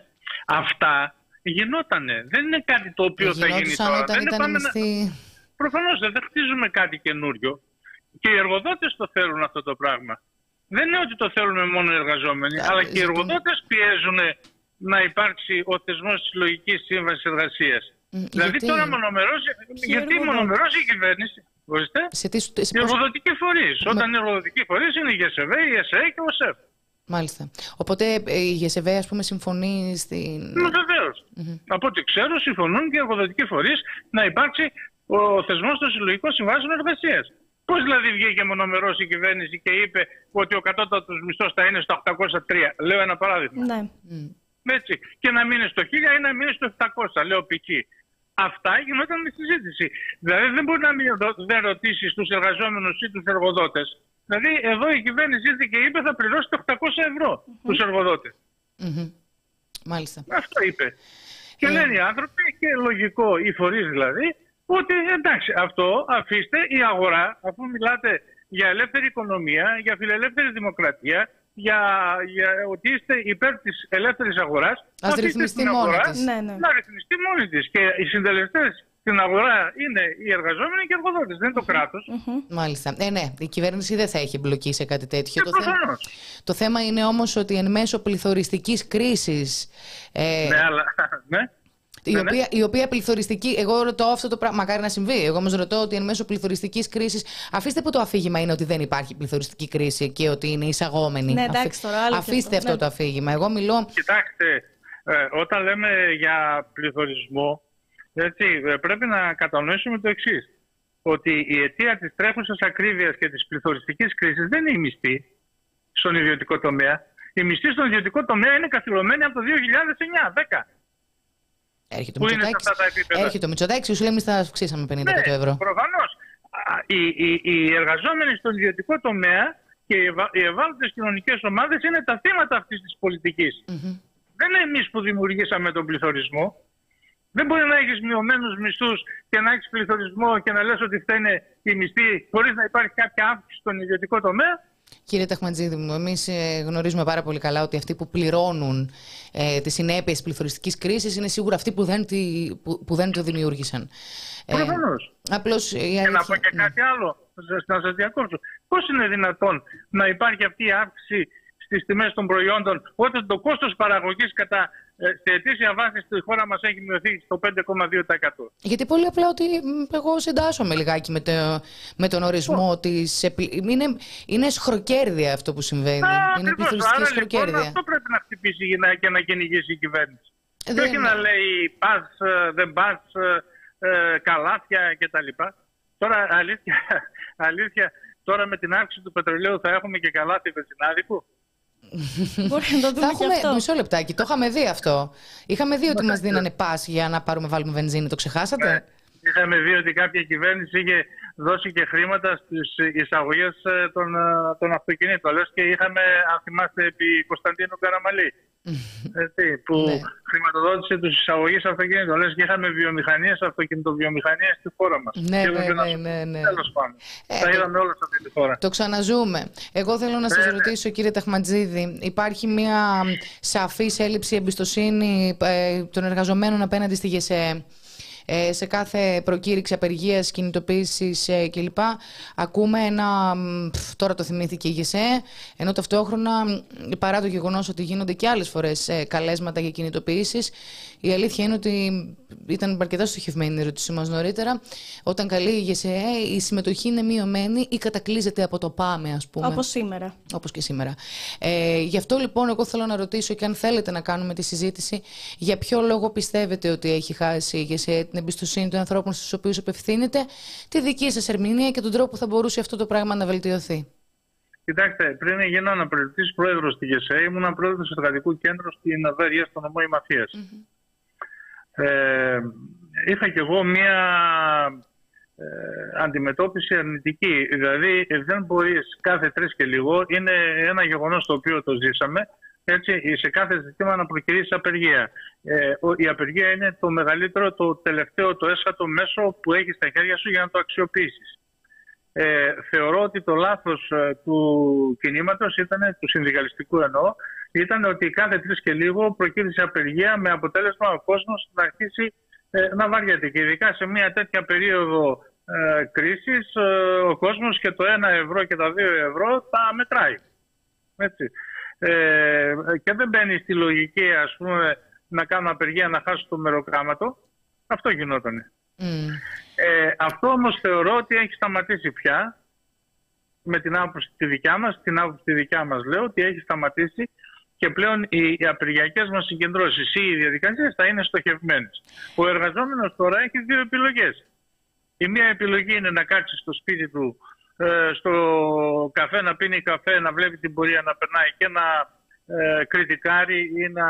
αυτά γινότανε. Δεν είναι κάτι το οποίο θα γίνει τώρα. Όταν δεν ήταν μισθή... να... Προφανώς δεν χτίζουμε κάτι καινούριο. Και οι εργοδότες το θέλουν αυτό το πράγμα. Δεν είναι ότι το θέλουν μόνο οι εργαζόμενοι, Ά, αλλά και οι εργοδότες πιέζουν να υπάρξει ο θεσμός της συλλογικής σύμβασης εργασίας. Δηλαδή γιατί... τώρα μονομερός, γιατί μονομερός η κυβέρνηση, ορίστε, σε τι, σε οι εργοδοτικοί φορείς. Με... Όταν οι εργοδοτικοί φορείς είναι η ΓΕΣΕΒΕ, η ΕΣΕ και ο ΣΕΦ. Μάλιστα. Οπότε η ΓΕΣΕΒΕ ας πούμε συμφωνεί στην... Ναι, βεβαίως. Mm-hmm. Από ό,τι ξέρω συμφωνούν και οι εργοδοτικοί φορείς να υπάρξει ο θεσμός των συλλογικών συμβάσεων εργασίας. Πώς δηλαδή βγήκε μονομερός η κυβέρνηση και είπε ότι ο κατώτατος μισθός θα είναι στα οκτακόσια τρία. Λέω ένα παράδειγμα. Ναι. Mm. Έτσι. Και να μείνει στο χίλια ή να μείνει στο επτακόσια, λέω π.χ. Αυτά γινόταν με συζήτηση. Δηλαδή δεν μπορεί να μην δεν ρωτήσει τους εργαζόμενους ή τους εργοδότες. Δηλαδή εδώ η κυβέρνηση ήρθε και είπε θα πληρώσει τα οκτακόσια ευρώ mm-hmm. τους εργοδότες. Mm-hmm. Μάλιστα. Αυτό είπε. Και ε... λένε οι άνθρωποι και λογικό, οι φορείς δηλαδή, ότι εντάξει αυτό αφήστε η αγορά, αφού μιλάτε για ελεύθερη οικονομία, για φιλελεύθερη δημοκρατία, Για, για ότι είστε υπέρ της ελεύθερης αγοράς, ας ρυθμιστεί μόνη της. Ναι, ναι. Να ρυθμιστεί μόνη της. Και οι συντελεστές στην αγορά είναι οι εργαζόμενοι και οι εργοδότες, δεν είναι το κράτος. Mm-hmm. Μάλιστα. Ε, ναι, η κυβέρνηση δεν θα έχει εμπλοκή σε κάτι τέτοιο. Το θέμα... το θέμα είναι όμως ότι εν μέσω πληθωριστικής κρίσης... Ε... Ναι, αλλά... Ναι. Η, ναι, οποία, ναι. η οποία πληθωριστική. Εγώ ρωτώ αυτό το πράγμα. Μακάρι να συμβεί. Εγώ όμως ρωτώ ότι εν μέσω πληθωριστικής κρίσης. Αφήστε που το αφήγημα είναι ότι δεν υπάρχει πληθωριστική κρίση και ότι είναι εισαγόμενη. Ναι, εντάξει, τώρα, άλλο αφήστε αυτό, αυτό ναι. το αφήγημα. Εγώ μιλώ. Κοιτάξτε, ε, όταν λέμε για πληθωρισμό, έτσι, ε, πρέπει να κατανοήσουμε το εξής. Ότι η αιτία της τρέχουσας ακρίβειας και της πληθωριστικής κρίσης δεν είναι η μισθή στον ιδιωτικό τομέα. Η μισθή στον ιδιωτικό τομέα είναι καθυλωμένη από το δύο χιλιάδες εννιά δέκα. Έρχεται το Μητσοτάκης, έρχεται το Μητσοτάκης, σου λέει εμείς θα αυξήσαμε πενήντα ναι, ευρώ. Προφανώς. Οι, οι, οι εργαζόμενοι στον ιδιωτικό τομέα και οι ευάλωτες κοινωνικές ομάδες είναι τα θύματα αυτής της πολιτικής. Mm-hmm. Δεν είναι εμείς που δημιουργήσαμε τον πληθωρισμό. Δεν μπορεί να έχεις μειωμένους μισθούς και να έχεις πληθωρισμό και να λες ότι φταίνε οι μισθοί χωρίς να υπάρχει κάποια αύξηση στον ιδιωτικό τομέα. Κύριε Ταχματζίδη μου, εμείς γνωρίζουμε πάρα πολύ καλά ότι αυτοί που πληρώνουν ε, τις συνέπειες της πληθωριστικής κρίσης είναι σίγουρα αυτοί που δεν, τη, που, που δεν το δημιούργησαν. Προφανώς. Ε, απλώς η αλήθεια... Και να πω και κάτι ναι. άλλο, να σας διακόψω. Πώς είναι δυνατόν να υπάρχει αυτή η αύξηση στις τιμές των προϊόντων όταν το κόστος παραγωγής κατά σε αιτήσια βάση στη χώρα μας έχει μειωθεί στο πέντε κόμμα δύο τοις εκατό. Γιατί πολύ απλά ότι εγώ συντάσσομαι λιγάκι με, το, με τον ορισμό oh. της... Είναι, είναι σχροκέρδια αυτό που συμβαίνει. Α, είναι πληθωριστική σχροκέρδια. Λοιπόν, αυτό πρέπει να χτυπήσει και να κυνηγήσει η κυβέρνηση. Δεν... Και όχι να λέει πας, δεν πας, ε, καλάθια κτλ. Τώρα αλήθεια, αλήθεια, τώρα με την αύξηση του πετρελαίου θα έχουμε και καλάθι βενζινάδικου. Μπορεί να το δούμε θα έχουμε και αυτό. Μισό λεπτάκι, το είχαμε δει αυτό. Είχαμε δει ότι μας δίνανε πας για να πάρουμε βάλουμε βενζίνη, το ξεχάσατε? Ναι. Είχαμε δει ότι κάποια κυβέρνηση είχε δώσει και χρήματα στις εισαγωγές των, των αυτοκινήτων. Λες και είχαμε, αν θυμάστε, επί Κωνσταντίνου Καραμαλή. Έτσι, που ναι. χρηματοδότησε τους εισαγωγείς αυτοκινήτων. Λες και είχαμε βιομηχανίες, αυτοκινητοβιομηχανίες στη χώρα μας. Ναι, ναι, ναι, ναι, ναι. Τέλος πάντων. Ε, τα είδαμε όλα σε αυτή τη χώρα. Το ξαναζούμε. Εγώ θέλω να σας ναι, ρωτήσω, κύριε Ταχματζίδη, υπάρχει μια σαφής έλλειψη εμπιστοσύνη ε, των εργαζομένων απέναντι στη ΓΕΣΕ? Ε, σε κάθε προκήρυξη απεργίας, κινητοποίησης ε, κλπ. Ακούμε ένα, πφ, τώρα το θυμήθηκε η ΓΕΣΕ, ενώ ταυτόχρονα, παρά το γεγονός ότι γίνονται και άλλες φορές ε, καλέσματα για κινητοποίησεις, η αλήθεια είναι ότι ήταν αρκετά στοχευμένη η ερώτησή μας νωρίτερα. Όταν καλεί η ΓΕΣΕ, η συμμετοχή είναι μειωμένη ή κατακλείζεται από το πάμε, ας πούμε. Όπως σήμερα. Όπως και σήμερα. Ε, γι' αυτό λοιπόν εγώ θέλω να ρωτήσω, και αν θέλετε να κάνουμε τη συζήτηση, για ποιο λόγο πιστεύετε ότι έχει χάσει η ΓΕΣΕ την εμπιστοσύνη των ανθρώπων στους οποίους απευθύνεται, τη δική σας ερμηνεία και τον τρόπο που θα μπορούσε αυτό το πράγμα να βελτιωθεί? Κοιτάξτε, πριν γίνω αναπληρωτής πρόεδρος στη ΓΕΣΕ, ήμουν πρόεδρος του Εργατικού Κέντρου στην Αβέρεια, στο νομό Ημαθίας. Mm-hmm. Ε, είχα κι εγώ μία ε, αντιμετώπιση αρνητική. Δηλαδή, δεν μπορείς κάθε τρεις και λίγο, είναι ένα γεγονός το οποίο το ζήσαμε, έτσι, σε κάθε ζήτημα να προκυρήσει απεργία. Ε, η απεργία είναι το μεγαλύτερο, το τελευταίο, το έσχατο μέσο που έχεις στα χέρια σου για να το αξιοποιήσεις. Ε, θεωρώ ότι το λάθος ε, του κινήματος ήταν, του συνδικαλιστικού εννοώ, ήταν ότι κάθε τρεις και λίγο προκύρησε απεργία με αποτέλεσμα ο κόσμος να αρχίσει ε, να βαριέται. Και ειδικά σε μια τέτοια περίοδο ε, κρίσης, ε, ο κόσμος και το ένα ευρώ και τα δύο ευρώ τα μετράει. Έτσι. Ε, και δεν μπαίνει στη λογική, ας πούμε, να κάνω απεργία να χάσω το μεροκάματο. Αυτό γινότανε. Mm. Ε, αυτό όμως θεωρώ ότι έχει σταματήσει πια, με την άποψη τη δικιά μας, την άποψη τη δικιά μας λέω ότι έχει σταματήσει και πλέον οι, οι απεργιακές μας συγκεντρώσεις ή οι διαδικασίες θα είναι στοχευμένες. Ο εργαζόμενος τώρα έχει δύο επιλογές. Η μία επιλογή είναι να κάτσει στο σπίτι του, ε, στο καφέ, να πίνει καφέ, να βλέπει την πορεία να περνάει και να ε, κριτικάρει ή να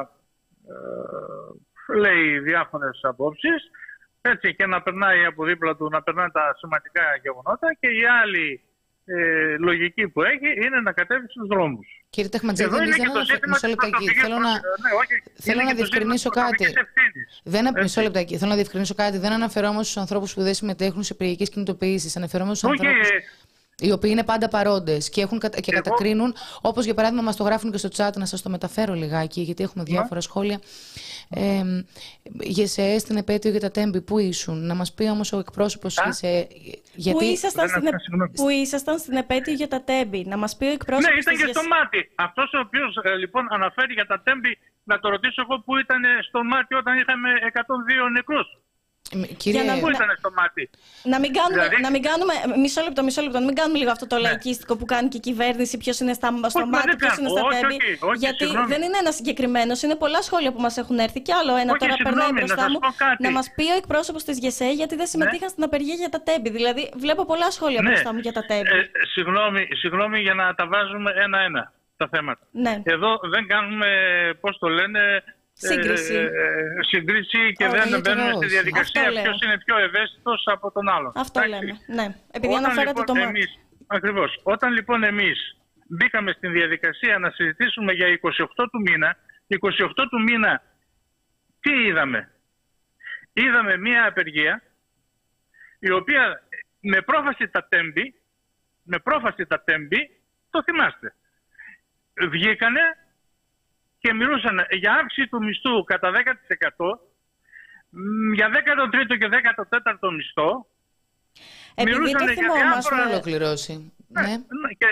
ε, λέει διάφορες απόψεις. Έτσι, και να περνάει από δίπλα του, να περνάει τα σημαντικά γεγονότα, και η άλλη ε, λογική που έχει είναι να κατέβει στους δρόμους. Κύριε Ταχματζίδη, μισό λεπτάκι. Θέλω να, ναι, θέλω να διευκρινίσω κάτι. Δεν, μισό λεπτάκι. Θέλω να διευκρινίσω κάτι. Δεν αναφερόμαστε στους ανθρώπους που δεν συμμετέχουν σε απεργιακές κινητοποιήσεις. Αναφερόμαστε στους okay. ανθρώπους οι οποίοι είναι πάντα παρόντες και, έχουν, και Εγώ... κατακρίνουν, όπως για παράδειγμα μας το γράφουν και στο chat, να σας το μεταφέρω λιγάκι, γιατί έχουμε διάφορα yeah. σχόλια. Ε, ΓΕΣΕ στην επέτειο για τα τέμπη, πού ήσουν? Να μας πει όμως ο εκπρόσωπος ah. ΓΕΣΕ. Γιατί... Πού, ήσασταν στην επ... πού ήσασταν στην επέτειο για τα τέμπη? Να μας πει ο εκπρόσωπος. Ναι, ήταν και στο μάτι. Αυτός ο οποίος ε, λοιπόν αναφέρει για τα τέμπη να το ρωτήσω εγώ που ήταν στο μάτι όταν είχαμε εκατόν δύο νεκρούς. Κύριε... Για να... Πού ήταν στο μάτι. Να μην κάνουμε, δηλαδή... να μην κάνουμε μισό λεπτό, μισό λεπτό, να μην κάνουμε λίγο αυτό το ναι. λαϊκίστικο που κάνει και η κυβέρνηση, ποιος είναι στα, στο όχι, μάτι, ποιος είναι στα τέμπη. Γιατί συγγνώμη. Δεν είναι ένα συγκεκριμένο, είναι πολλά σχόλια που μας έχουν έρθει και άλλο ένα όχι, τώρα περνάει μπροστά μου. Να μας πει ο εκπρόσωπος της ΓΕΣΕ γιατί δεν συμμετείχαν ναι. στην απεργία για τα τέμπη. Δηλαδή βλέπω πολλά σχόλια ναι. μπροστά μου για τα τέμπη. Ε, συγγνώμη, συγγνώμη για να τα βάζουμε ένα-ένα τα θέματα. Ναι. Εδώ δεν κάνουμε, πώς το λένε. Σύγκριση. Ε, ε, σύγκριση και oh, δεν μπαίνουμε στη διαδικασία ποιος είναι πιο ευαίσθητος από τον άλλον. Αυτό Εντάξει. λέμε. Ναι. Επειδή όταν, αναφέρατε λοιπόν, το εμείς, ακριβώς. Όταν λοιπόν εμείς μπήκαμε στην διαδικασία να συζητήσουμε για είκοσι οκτώ του μήνα, είκοσι οκτώ του μήνα τι είδαμε. Είδαμε μία απεργία η οποία με πρόφαση τα τέμπη, με πρόφαση τα τέμπη, το θυμάστε. Βγήκανε και μιλούσαν για αύξηση του μισθού κατά δέκα τοις εκατό, για δέκατο τρίτο και δέκατο τέταρτο μισθό. Επειδή μιλούσαν το για διάφορα... να ολοκληρώσει. Ναι. Ναι. Και,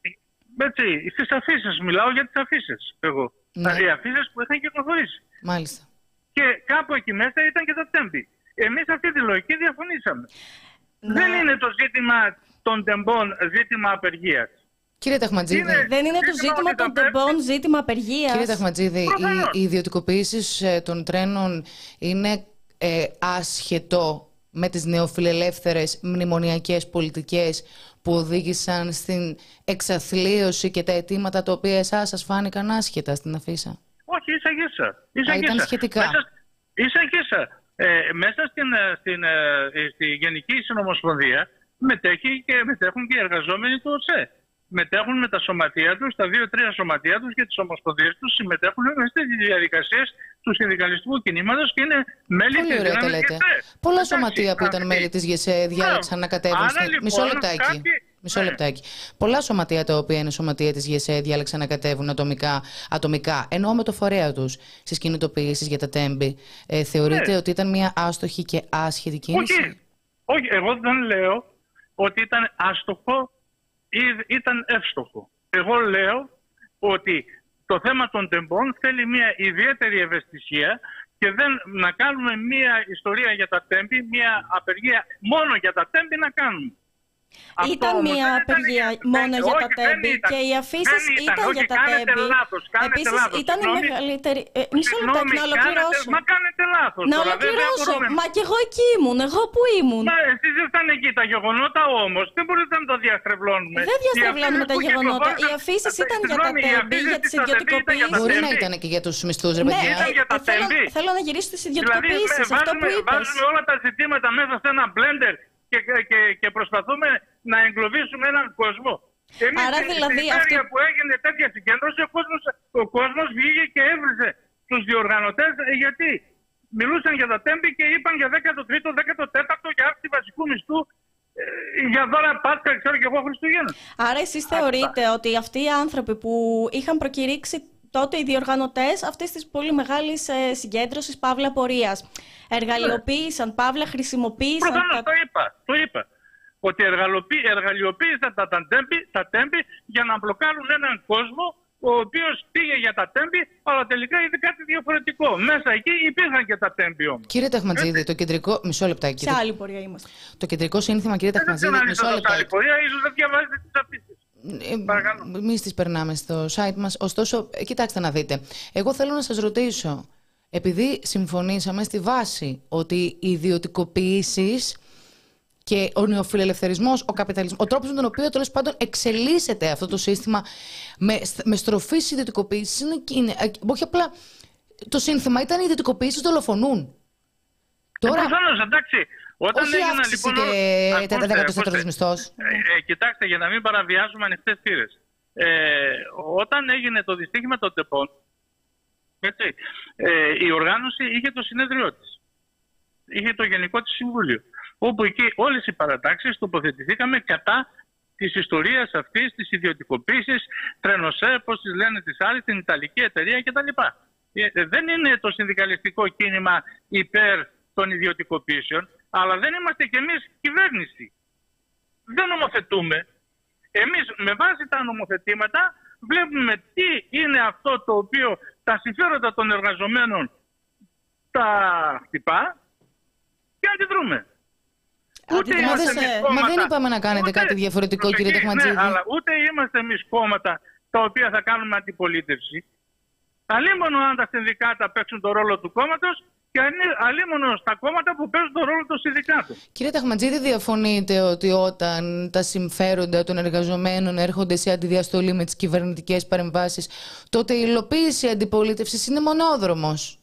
έτσι, στις αφήσεις, μιλάω για τις αφήσεις εγώ. Ναι. Οι αφήσεις που είχαν κυκλοφορήσει. Μάλιστα. Και κάπου εκεί μέσα ήταν και τα τέμπη. Εμείς αυτή τη λογική διαφωνήσαμε. Ναι. Δεν είναι το ζήτημα των τεμπών ζήτημα απεργίας. Κύριε Ταχματζίδη, είναι, δεν είναι το ζήτημα των τεμπών ζήτημα απεργίας. Κύριε Ταχματζίδη, οι, οι ιδιωτικοποιήσεις ε, των τρένων είναι ε, άσχετο με τις νεοφιλελεύθερες μνημονιακές πολιτικές που οδήγησαν στην εξαθλίωση και τα αιτήματα τα οποία εσάς σας φάνηκαν άσχετα στην αφίσα? Όχι, ίσα ίσα. Ήταν σχετικά. Μέσα, ίσα ίσα. Ε, μέσα στην, στην, στην, στη Γενική Συνομοσπονδία μετέχει και μετέχουν και οι εργαζόμενοι του ΟΣΕ. Μετέχουν με τα σωματεία τους, τα δύο-τρία σωματεία τους και τις ομοσπονδίες τους συμμετέχουν στις διαδικασίες του συνδικαλιστικού κινήματος και είναι μέλη Πολύ της ωραία δύναμης λέτε. ΓΕΣΕ. Πολλά Εντάξει, σωματεία που ήταν μέλη της ΓΕΣΕ διάλεξαν να κατέβουν. Στη... Λοιπόν, Μισό λεπτάκι. κάποιοι... Μισό ναι. λεπτάκι. Πολλά σωματεία τα οποία είναι σωματεία της ΓΕΣΕ διάλεξαν να κατέβουν ατομικά, ατομικά ενώ με το φορέα τους στις κινητοποιήσεις για τα τέμπη. Ε, θεωρείτε ναι. ότι ήταν μια άστοχη και άσχετη κίνηση? Όχι. Όχι, εγώ δεν λέω ότι ήταν άστοχο ή ήταν εύστοχο. Εγώ λέω ότι το θέμα των τεμπών θέλει μια ιδιαίτερη ευαισθησία και δεν να κάνουμε μια ιστορία για τα τέμπη, μια απεργία μόνο για τα τέμπη να κάνουμε. Ήταν Αυτό μια απεργία ήταν, μόνο δεν, για όχι, τα τέμπη και οι αφήσεις ήταν, ήταν για τα τέμπη. Επίσης ήταν η μεγαλύτερη... Ε, μισό λεπτάκι να ολοκληρώσω. Μα κάνετε λάθος. Να ολοκληρώσω. Μα και εγώ εκεί ήμουν. Εγώ που ήμουν. Μα εσείς ήσταν εκεί. Τα γεγονότα όμως δεν μπορείτε να τα διαστρεβλώνουμε. Δεν διαστρεβλώνουμε τα γεγονότα. Οι αφήσεις ήταν για τα τέμπη, για τις ιδιωτικοποιήσεις. Μπορεί να ήταν και για τους μισθούς, ρε παιδιά. Θέλω να γυρίσω στις ιδιωτικοποιήσεις. Αυτό που είπες. Βάζουμε όλα τα ζητήματα μέσα σε ένα blender. Και, και, και προσπαθούμε να εγκλωβίσουμε έναν κόσμο. Εμείς Άρα, στην δηλαδή, αυτή... αυτή... που έγινε τέτοια συγκέντρωση, ο κόσμος, ο κόσμος βγήκε και έβριζε τους διοργανωτές γιατί μιλούσαν για τα τέμπη και είπαν για δέκατο τρίτο, δέκατο τέταρτο για αύξηση βασικού μισθού ε, για δώρα Πάσχα, ξέρω και εγώ Χριστουγέννα. Άρα εσείς θεωρείτε ότι αυτοί οι άνθρωποι που είχαν προκηρύξει τότε οι διοργανωτές αυτής της πολύ μεγάλης ε, συγκέντρωσης παύλα πορείας εργαλειοποίησαν, yeah. παύλα χρησιμοποίησαν... Προφανώς τα... το είπα, το είπα. Ότι εργαλειοποίησαν τα, τα, τέμπη, τα τέμπη για να μπλοκάρουν έναν κόσμο ο οποίος πήγε για τα τέμπη, αλλά τελικά είδε κάτι διαφορετικό. Μέσα εκεί υπήρχαν και τα τέμπη όμως. Κύριε Ταχματζίδη, το κεντρικό... Μισό λεπτάκι. Σε άλλη πορεία είμαστε. Το κεντρικό σύνθημα, κύριε Ταχματζίδη, μισό λεπτάκι. Σε άλλη πορεία, ίσως δεν διαβάζετε τις αφήσεις. Εμείς τις περνάμε στο site μας. Ωστόσο, κοιτάξτε να δείτε. Εγώ θέλω να σας ρωτήσω, επειδή συμφωνήσαμε στη βάση ότι οι ιδιωτικοποιήσεις και ο νεοφιλελευθερισμός, ο καπιταλισμός, ο τρόπος με τον οποίο τέλος πάντων εξελίσσεται αυτό το σύστημα με, με στροφή στις ιδιωτικοποιήσεις, είναι, είναι, όχι απλά το σύνθημα, ήταν οι ιδιωτικοποιήσεις δολοφονούν. Τώρα, ε, προφανώς, εντάξει. Όταν όχι έγιναν αύξηση λοιπόν... και δέκατος τέταρτος μισθός. Ε, ε, κοιτάξτε, για να μην παραβιάζουμε ανοιχτές θύρες. Ε, όταν έγινε το δυστύχημα των τεμπών, έτσι, ε, η οργάνωση είχε το συνέδριό της. Είχε το Γενικό της Συμβούλιο. Όπου εκεί όλες οι παρατάξεις τοποθετηθήκαμε κατά της ιστορίας αυτής, της ιδιωτικοποίησης, Τρενοσέ, πώς τις λένε τις άλλες, την Ιταλική εταιρεία κτλ. Ε, δεν είναι το συνδικαλιστικό κίνημα υπέρ των ιδιωτικοποίησεων, αλλά δεν είμαστε κι εμείς κυβέρνηση. Δεν νομοθετούμε. Εμείς με βάση τα νομοθετήματα βλέπουμε τι είναι αυτό το οποίο τα συμφέροντα των εργαζομένων τα χτυπά και αντιδρούμε. Ούτε είμαστε σε... κόμματα, μα δεν είπαμε να κάνετε ούτε, κάτι διαφορετικό, κύριε Τεχματζίδη. Ναι, αλλά ούτε είμαστε εμείς κόμματα τα οποία θα κάνουμε αντιπολίτευση. Αλίμονο αν τα συνδικάτα παίξουν τον ρόλο του κόμματος και αλίμονο στα κόμματα που παίζουν τον ρόλο των συνδικάτων. Κύριε Τεχματζίδη, διαφωνείτε ότι όταν τα συμφέροντα των εργαζομένων έρχονται σε αντιδιαστολή με τις κυβερνητικές παρεμβάσεις, τότε η υλοποίηση αντιπολίτευσης είναι μονόδρομος?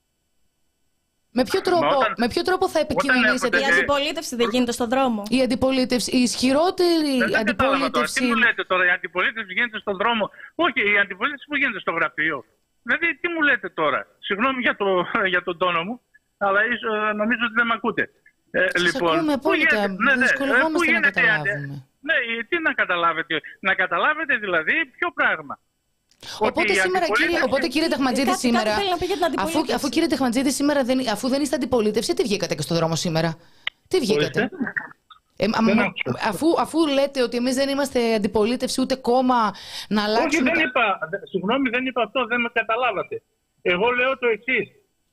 Με ποιο, τρόπο, όταν, με ποιο τρόπο θα επικοινωνήσετε? Η αντιπολίτευση δεν γίνεται στον δρόμο. Η αντιπολίτευση, η ισχυρότερη δεν αντιπολίτευση. Τι μου λέτε τώρα, η αντιπολίτευση γίνεται στον δρόμο? Όχι, η αντιπολίτευση που γίνεται στο γραφείο. Δηλαδή, τι μου λέτε τώρα? Συγγνώμη για, το, για τον τόνο μου, αλλά ίσως, νομίζω ότι δεν με ακούτε. Ε, Σας λοιπόν, ακούμε απόλυτα, ναι, ναι, δυσκολευόμαστε να καταλάβουμε. Ναι, τι να καταλάβετε? Να καταλάβετε δηλαδή ποιο πράγμα? Οπότε, σήμερα, κύριε, οπότε κύριε Τεχματζίδη, σήμερα, αφού, αφού κύριε Τεχματζίδη σήμερα δεν, αφού δεν είστε αντιπολίτευση, τι βγήκατε και στον δρόμο σήμερα? Τι βγήκατε? Ε, α, αφού, αφού λέτε ότι εμείς δεν είμαστε αντιπολίτευση ούτε κόμμα να αλλάξουμε... Όχι, δεν είπα, συγγνώμη, δεν είπα αυτό, δεν με καταλάβατε. Εγώ λέω το εξής,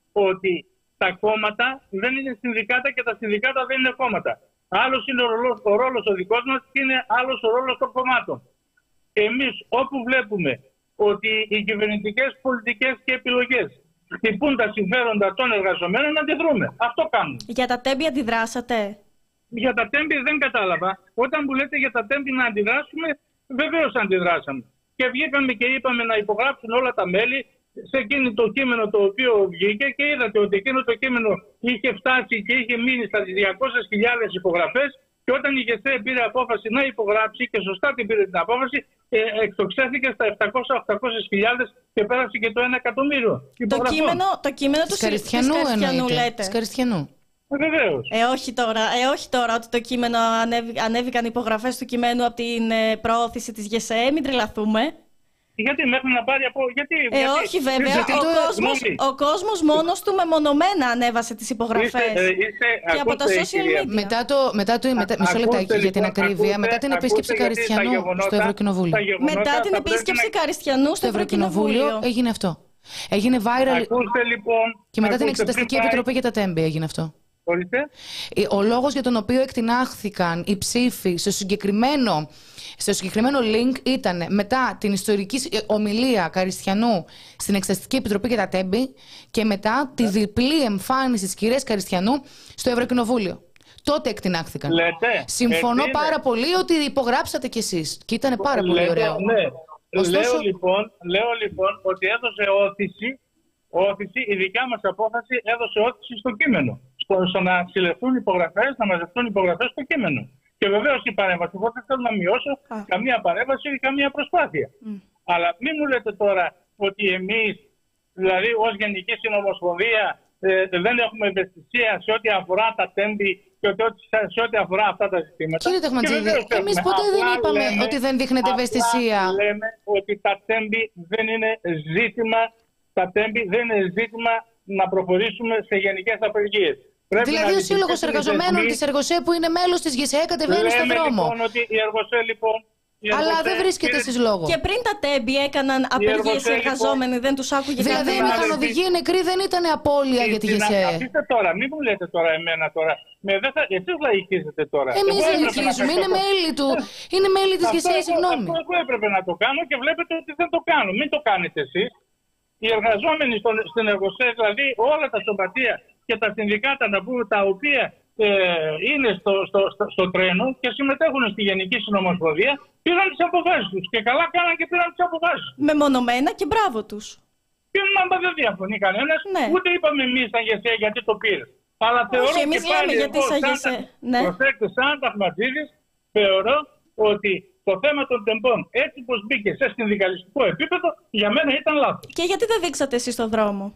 ότι τα κόμματα δεν είναι συνδικάτα και τα συνδικάτα δεν είναι κόμματα. Άλλος είναι ο ρόλος, ο ρόλος ο δικός μας και είναι άλλος ο ρόλος των κομμάτων. Εμείς όπου βλέπουμε ότι οι κυβερνητικές πολιτικές και επιλογές χτυπούν τα συμφέροντα των εργαζομένων, αντιδρούμε. Αυτό κάνουμε. Για τα τέμπη αντιδράσατε? Για τα τέμπη δεν κατάλαβα. Όταν μου λέτε για τα τέμπη να αντιδράσουμε, βεβαίως αντιδράσαμε. Και βγήκαμε και είπαμε να υπογράψουν όλα τα μέλη σε εκείνο το κείμενο το οποίο βγήκε και είδατε ότι εκείνο το κείμενο είχε φτάσει και είχε μείνει στα διακόσιες χιλιάδες υπογραφές. Και όταν η ΓΕΣΕ πήρε απόφαση να υπογράψει και σωστά την πήρε την απόφαση, ε, εκτοξεύθηκε στα επτακόσιες με οχτακόσιες χιλιάδες και πέρασε και το ένα εκατομμύριο. Το κείμενο, το κείμενο του Καριστιανού, λέτε. Της Καριστιανού. Βεβαίως. Ε, όχι τώρα, ε, όχι τώρα ότι το κείμενο ανέβη, ανέβηκαν υπογραφές του κειμένου από την ε, προώθηση της ΓΕΣΕ, μην τρελαθούμε. Γιατί μέχρι να πάρει από... Γιατί, ε, γιατί, όχι βέβαια, γιατί, ο, το... κόσμος, ο κόσμος μόνος του μεμονωμένα ανέβασε τις υπογραφές. Είστε, είστε, και από τα social media. Μετά το, μετά το, μετά, μισό λεπτάκι για την ακρίβεια, μετά την επίσκεψη Καριστιανού στο Ευρωκοινοβούλιο. Μετά την επίσκεψη Καριστιανού στο Ευρωκοινοβούλιο έγινε αυτό. Έγινε viral. Ακούστε, λοιπόν, και μετά την Εξεταστική Επιτροπή για τα τέμπη έγινε αυτό. Μπορείτε. Ο λόγος για τον οποίο εκτινάχθηκαν οι ψήφοι στο συγκεκριμένο, στο συγκεκριμένο link ήταν μετά την ιστορική ομιλία Καριστιανού στην Εξεταστική Επιτροπή για τα τέμπη και μετά τη διπλή εμφάνιση της κυρίας Καριστιανού στο Ευρωκοινοβούλιο. Τότε εκτινάχθηκαν. Λέτε, Συμφωνώ έτσι πάρα πολύ ότι υπογράψατε κι εσείς και ήταν πάρα Λέτε, πολύ ωραίο. Ναι. Ωστόσο... Λέω, λοιπόν, λέω λοιπόν ότι έδωσε όθηση, όθηση, η δικιά μας απόφαση έδωσε όθηση στο κείμενο. Στο, στο να συλλεχθούν υπογραφές, να μαζευτούν υπογραφές στο κείμενο. Και βεβαίως η παρέμβαση. Εγώ δεν θέλω να μειώσω Α. καμία παρέμβαση ή καμία προσπάθεια. Mm. Αλλά μην μου λέτε τώρα ότι εμείς, δηλαδή ως Γενική Συνομοσπονδία, ε, δεν έχουμε ευαισθησία σε ό,τι αφορά τα τέμπη και ότι, σε ό,τι αφορά αυτά τα ζητήματα. Κύριε Τεχματζίδη, εμείς ποτέ απλά δεν είπαμε λέμε, ότι δεν δείχνετε ευαισθησία. Λέμε ότι τα τέμπη δεν είναι ζήτημα, τα τέμπη δεν είναι ζήτημα να προχωρήσουμε σε γενικές απεργίες. Πρέπει δηλαδή ο Σύλλογος Εργαζομένων της Εργοσέ που είναι μέλος της ΓΕΣΕ κατεβαίνει στον δρόμο. Λοιπόν ότι η Εργοσέ λοιπόν... Η Αλλά Εργοσέ, δεν βρίσκεται εσείς λόγο. Και πριν τα τέμπη έκαναν απεργίες οι εργαζόμενοι, λοιπόν, δεν τους άκουγε κανένα. Δηλαδή οι μηχανοδηγοί νεκροί δεν ήταν απώλεια για τη ΓΕΣΕ. Αφήστε τώρα, μην μου λέτε τώρα εμένα τώρα. Με, δεν θα, εσείς λαϊκίζετε τώρα. Εμείς δεν λαϊκίζουμε, είναι μέλη του. Είναι μέλη της ΓΕΣΕ, συγγνώμη. Αυτό εγώ έπρεπε να το κάνω και βλέπετε ότι δεν το κάνω. Μην το κάνετε εσείς. Οι εργαζόμενοι στον, στην Εργοσέ, δηλαδή όλα τα σωματεία και τα συνδικάτα να πούμε, τα οποία ε, είναι στο, στο, στο, στο τρένο και συμμετέχουν στη Γενική Συνομοσπονδία, πήραν τις αποφάσεις τους. Και καλά κάναν και πήραν τις αποφάσεις. Μεμονωμένα και μπράβο τους. Και να δεν διαφωνεί κανένας, ναι. Ούτε είπαμε εμείς σαν ΓΕΣΕ γιατί το πήρε. Αλλά θεωρώ Όχι, εμείς λέμε γιατί σαν ΓΕΣΕ. Ναι. Προσέξτε, σαν Τεχματζίδης, θεωρώ ότι το θέμα των τεμπών, έτσι πως μπήκε σε συνδικαλιστικό επίπεδο, για μένα ήταν λάθος. Και γιατί δεν δείξατε εσείς στον δρόμο?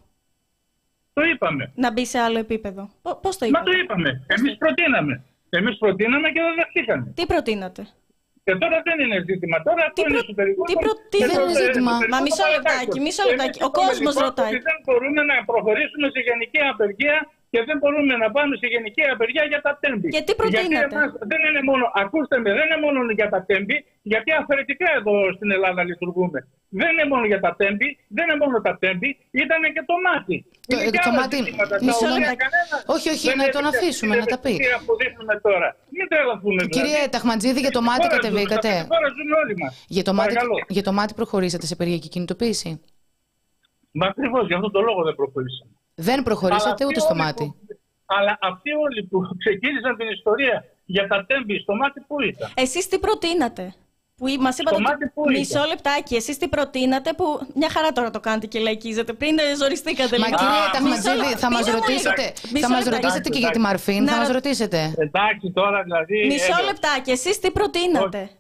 Το είπαμε. Να μπει σε άλλο επίπεδο. Πώς το είπαμε? Μα το είπαμε. Εμείς προτείναμε. Εμείς προτείναμε και δεν δεχτήκαμε. Τι προτείνατε? Και τώρα δεν είναι ζήτημα. Τώρα τι είναι προ... εσωτερικό. Τι, προ... τι δεν είναι ζήτημα. Μα μισό λεπτάκι, μισό λεπτάκι. Ο κόσμος λοιπόν ρωτάει. Ότι δεν μπορούμε να προχωρήσουμε σε γενική απεργία και δεν μπορούμε να πάμε σε γενική απεργία για τα τέμπη. Και τι προτείνετε? Γιατί εμάς δεν είναι μόνο, ακούστε με, δεν είναι μόνο για τα τέμπη, γιατί αφαιρετικά εδώ στην Ελλάδα λειτουργούμε. Δεν είναι μόνο για τα τέμπη, δεν είναι μόνο τα τέμπη, ήταν και το μάτι. Το, το μάτι. Μισό λεπτό. Όχι, όχι, να τον αφήσουμε να τα πει. Τώρα. Μην τρελαθούμε. Κύριε Ταχματζίδη, για το μάτι κατεβήκατε. Για το μάτι, για το μάτι προχωρήσατε σε απεργιακή κινητοποίηση? Μα ακριβώς, για αυτόν τον λόγο δεν προχωρήσαμε. Δεν προχωρήσατε ούτε στο μάτι. Που, αλλά αυτοί όλοι που ξεκίνησαν την ιστορία για τα τέμπη στο μάτι, πού ήταν? Εσείς τι προτείνατε? Που μας είπατε ότι... Μισό λεπτάκι, εσείς τι προτείνατε, που μια χαρά τώρα το κάνετε και λαϊκίζετε. Πριν ζοριστήκατε λίγο. Μα κύριε Ταχματζίδη, θα μας ρωτήσετε, θα μας ρωτήσετε και για τη Μαρφίν, θα μας ρωτήσετε. Εντάξει τώρα δηλαδή... Μισό λεπτάκι, εσείς τι προτείνατε?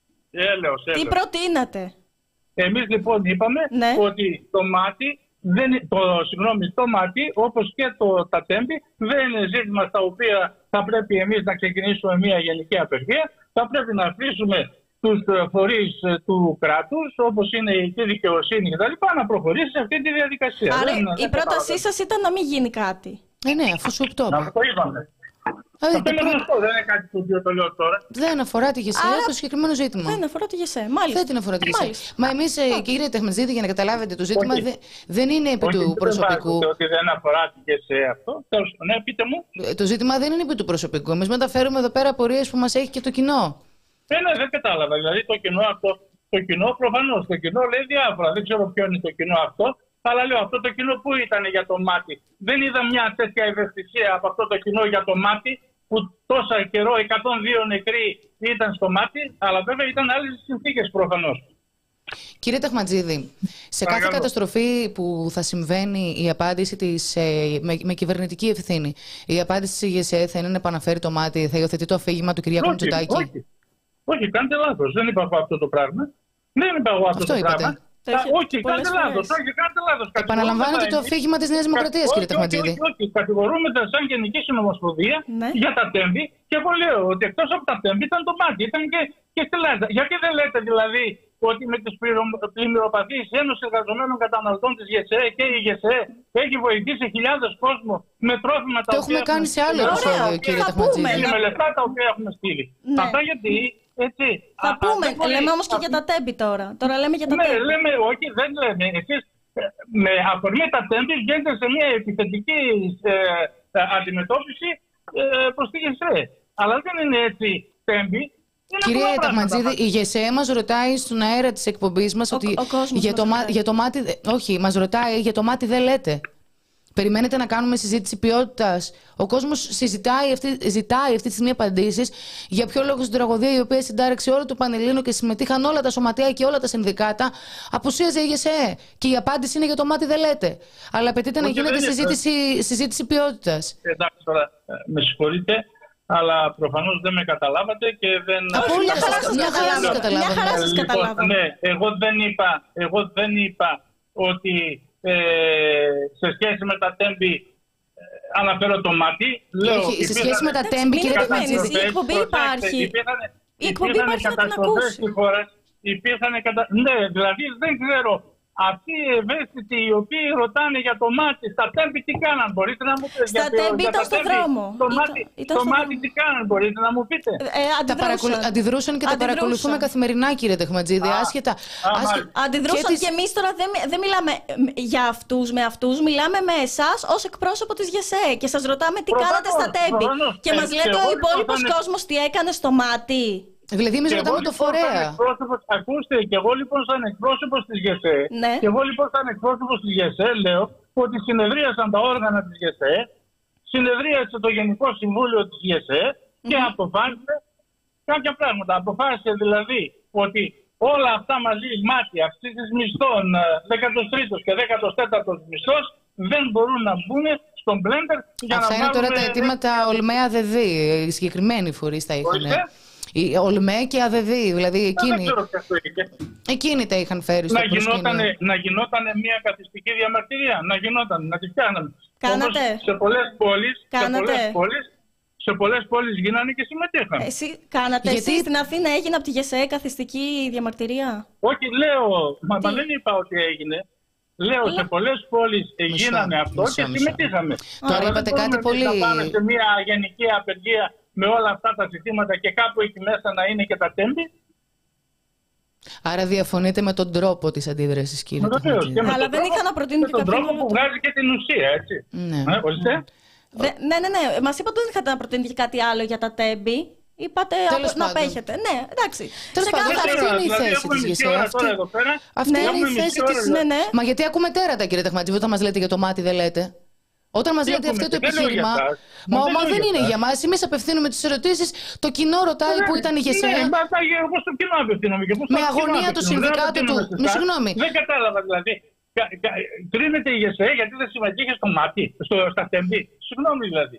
Έλεος, έλεος. Τι προτείνατε? Εμείς λοιπόν είπαμε ναι. ότι το μάτι, δεν, το, συγγνώμη, το μάτι όπως και το, τα τέμπη δεν είναι ζήτημα στα οποία θα πρέπει εμείς να ξεκινήσουμε μια γενική απεργία. Θα πρέπει να αφήσουμε τους φορείς του κράτους, όπως είναι η δικαιοσύνη κτλ., να προχωρήσει σε αυτή τη διαδικασία. Άρα δεν, η δεν πρότασή σας ήταν να μην γίνει κάτι. Ε, ναι, αφού σου το είπα. Το είπαμε. Αυτό είναι γνωστό, δεν είναι κάτι το οποίο το λέω τώρα. Δεν αφορά τη ΓΕΣΕ Άρα... το συγκεκριμένο ζήτημα. Δεν αφορά τη ΓΕΣΕ, μάλιστα. Δεν την αφορά τη ΓΕΣΕ. Μάλιστα. Μα εμείς, κύριε Ταχματζίδη, για να καταλάβετε το ζήτημα, όχι. δε, δεν είναι επί όχι, του προσωπικού. Δεν ότι δεν αφορά τη ΓΕΣΕ αυτό. Ναι, πείτε μου. Το ζήτημα δεν είναι επί του προσωπικού. Εμείς μεταφέρουμε εδώ πέρα απορίες που μας έχει και το κοινό. Ε, ναι, δεν κατάλαβα. Δηλαδή το κοινό αυτό, το κοινό προφανώς, το κοινό λέει διάφορα. Δεν ξέρω ποιο είναι το κοινό αυτό. Αλλά λέω, αυτό το κοινό που ήταν για το μάτι? Δεν είδα μια τέτοια ευαισθησία από αυτό το κοινό για το μάτι, που τόσα καιρό εκατόν δύο νεκροί ήταν στο μάτι, αλλά βέβαια ήταν άλλες συνθήκες προφανώς. Κύριε Ταχματζίδη, σε κάθε Παρακαλώ. καταστροφή που θα συμβαίνει, η απάντηση της, ε, με, με κυβερνητική ευθύνη, η απάντηση της ΓΕΣΕ θα είναι να επαναφέρει το μάτι, θα υιοθετεί το αφήγημα του Κυριάκου Μητσοτάκη? Όχι, όχι, όχι, κάντε λάθος. Δεν είπα εγώ αυτό το πράγμα. Δεν είπα εγώ αυτό, αυτό το είπατε. πράγμα. Το Α, όχι, κάντε λάθος. Όχι, κάντε λάθος. Επαναλαμβάνετε το αφήγημα της Νέας Δημοκρατίας, κύριε Ταχματζίδη. Όχι, όχι, όχι. Κατηγορούμεθα σαν Γενική Συνομοσπονδία ναι. για τα τέμπη και εγώ λέω ότι εκτός από τα τέμπη ήταν το μάτι, ήταν και, και στη Ελλάδα. Γιατί δεν λέτε δηλαδή ότι με τις πλημμυροπαθείς Ένωση Εργαζομένων Καταναλωτών της ΓΕΣΕ και η ΓΕΣΕ έχει βοηθήσει χιλιάδες κόσμο με τρόφιμα τα το οποία έχουμε κάνει σε άλλο επεισόδιο, κύριε Ταχματζίδη. Με λεφτά τα οποία έχουμε στείλει. Ναι. Αυτά γιατί. Έτσι. Θα α, πούμε, α, λέμε όμως και για τα τέμπη τώρα. Τώρα λέμε για τα ναι, τέμπη. λέμε, όχι, δεν λέμε. Εσείς με αφορμή τα τέμπη βγαίνετε σε μια επιθετική ε, ε, αντιμετώπιση ε, προς τη ΓΕΣΕ. Αλλά δεν είναι έτσι τέμπη. Κύριε Ταχματζίδη, η ΓΕΣΕ μας ρωτάει στον αέρα της εκπομπής μας ο, ότι ο για, το, για το μάτι. Όχι, μας ρωτάει για το μάτι δεν λέτε. Περιμένετε να κάνουμε συζήτηση ποιότητας? Ο κόσμος συζητάει αυτή, ζητάει αυτή τη στιγμή απαντήσεις για ποιο λόγο στην τραγωδία, η οποία συντάραξε όλο το Πανελλήνιο και συμμετείχαν όλα τα σωματεία και όλα τα συνδικάτα, απουσίαζε η ΓΕΣΕ. Και η απάντηση είναι για το μάτι δεν λέτε. Αλλά απαιτείται να γίνεται συζήτηση, συζήτηση ποιότητας. Εντάξει τώρα, με συγχωρείτε, αλλά προφανώς δεν με καταλάβατε και δεν. Όχι, μια χαρά σας καταλάβαμε. Μια χαρά σας καταλάβαμε. Ναι, εγώ δεν είπα, εγώ δεν είπα ότι. Ε, σε σχέση με τα τέμπη ε, αναφέρω το μάτι. Λέω, όχι, σε σχέση με τα τέμπη, κύριε Ταχματζίδη. Η εκπομπή υπάρχει. Υπήρχαν, η εκπομπή υπάρχει να την ακούσει. Υπήρχαν κατα... Ναι, δηλαδή δεν ξέρω. Αυτοί οι ευαίσθητοι οι οποίοι ρωτάνε για το μάτι, στα τέμπη τι κάναν, μπορείτε να μου πείτε? Στα τέμπη ήταν στον δρόμο. Το μάτι, το μάτι τι κάναν, μπορείτε να μου πείτε? Ε, τα παρακολου... Αντιδρούσαν και τα παρακολουθούμε καθημερινά, κύριε Ταχματζίδη. Άσχετα. Άσχε... Αντιδρούσαν και, και εμείς τώρα δεν, δεν μιλάμε για αυτούς με αυτούς, μιλάμε με εσάς ως εκπρόσωπο της ΓΕΣΕ και σας ρωτάμε τι προφανώς, κάνατε στα τέμπη. Προφανώς. Και μας λέτε ο υπόλοιπος κόσμος τι έκανε στο μάτι. Δηλαδή, εμείς ρωτάμε το φορέα. Ακούστε, και εγώ λοιπόν, σαν εκπρόσωπος της ΓΕΣΕ, ναι. και εγώ λοιπόν, σαν εκπρόσωπος της ΓΕΣΕ, λέω ότι συνεδρίασαν τα όργανα της ΓΕΣΕ, συνεδρίασε το Γενικό Συμβούλιο της ΓΕΣΕ και mm-hmm. αποφάσισε κάποια πράγματα. Αποφάσισε δηλαδή ότι όλα αυτά μαζί, μάτι, αυξήσεις μισθών, δέκατος τρίτος και δέκατος τέταρτος μισθός, δεν μπορούν να μπουν στον μπλέντερ για αυτά να είναι τώρα τα βάλουμε... αιτήματα Ολμαία ΔΕΔ. Οι συγκεκριμένοι φορείς τα είχαν. Η Ολμέ και ΑΔΕΔΗ, δηλαδή εκείνοι, εκείνοι τα είχαν φέρει στο προσκήνιο. Να γινόταν μια καθιστική διαμαρτυρία, να γινόταν, να τη φτιάχναμε. Κάνατε. Όμως σε πολλές πόλεις, Κάνατε. σε πολλές πόλεις, σε πολλές πόλεις γίνανε και συμμετείχαν. Εσύ κάνατε, γιατί... εσείς στην Αθήνα έγινε από τη ΓΕΣΕ καθιστική διαμαρτυρία? Όχι, λέω, μα, μα δεν είπα ότι έγινε. Λέω, σε πολλές πόλεις γίνανε αυτό και συμμετείχαμε. Τώρα είπατε κάτι πολύ. Να πάμε σε μια γενική απεργία με όλα αυτά τα ζητήματα και κάπου εκεί μέσα να είναι και τα τέμπη. Άρα διαφωνείτε με τον τρόπο της αντίδρασης, κύριε Ταχματζίδη. Αλλά δεν είχα να προτείνω και τον τρόπο που βγάζει και την ουσία, έτσι. Ναι, ναι, ναι, ναι, ναι. Μας είπατε ότι δεν είχατε να προτείνετε και κάτι άλλο για τα τέμπη. Είπατε Τέλος να πάντων. απέχετε. Ναι, εντάξει. Τέλος πάντων, αυτή είναι η θέση της ΓΕΣΕ. Αυτή, αυτή ναι, είναι η θέση της. Ναι, ναι. Μα γιατί ακούμε τέρατα, κύριε Ταχματζίδη, όταν μας λέτε για το μάτι δεν λέτε. Όταν μας λέτε αυτό το επιχείρημα. Μα μα δεν είναι για μας. Εμείς απευθύνουμε τις ερωτήσεις. Το κοινό ρωτάει που ήταν η ΓΕΣΕ. Πώς το κοινό απευθύνομαι και πώς με αγωνία του συνδικάτου του. Με συγγνώμη. Δεν κατάλαβα δηλαδή. Κρίνεται η ΓΕΣΕ γιατί δεν συμμετείχε στο μάτι, στα τέμπη. Συγγνώμη δηλαδή.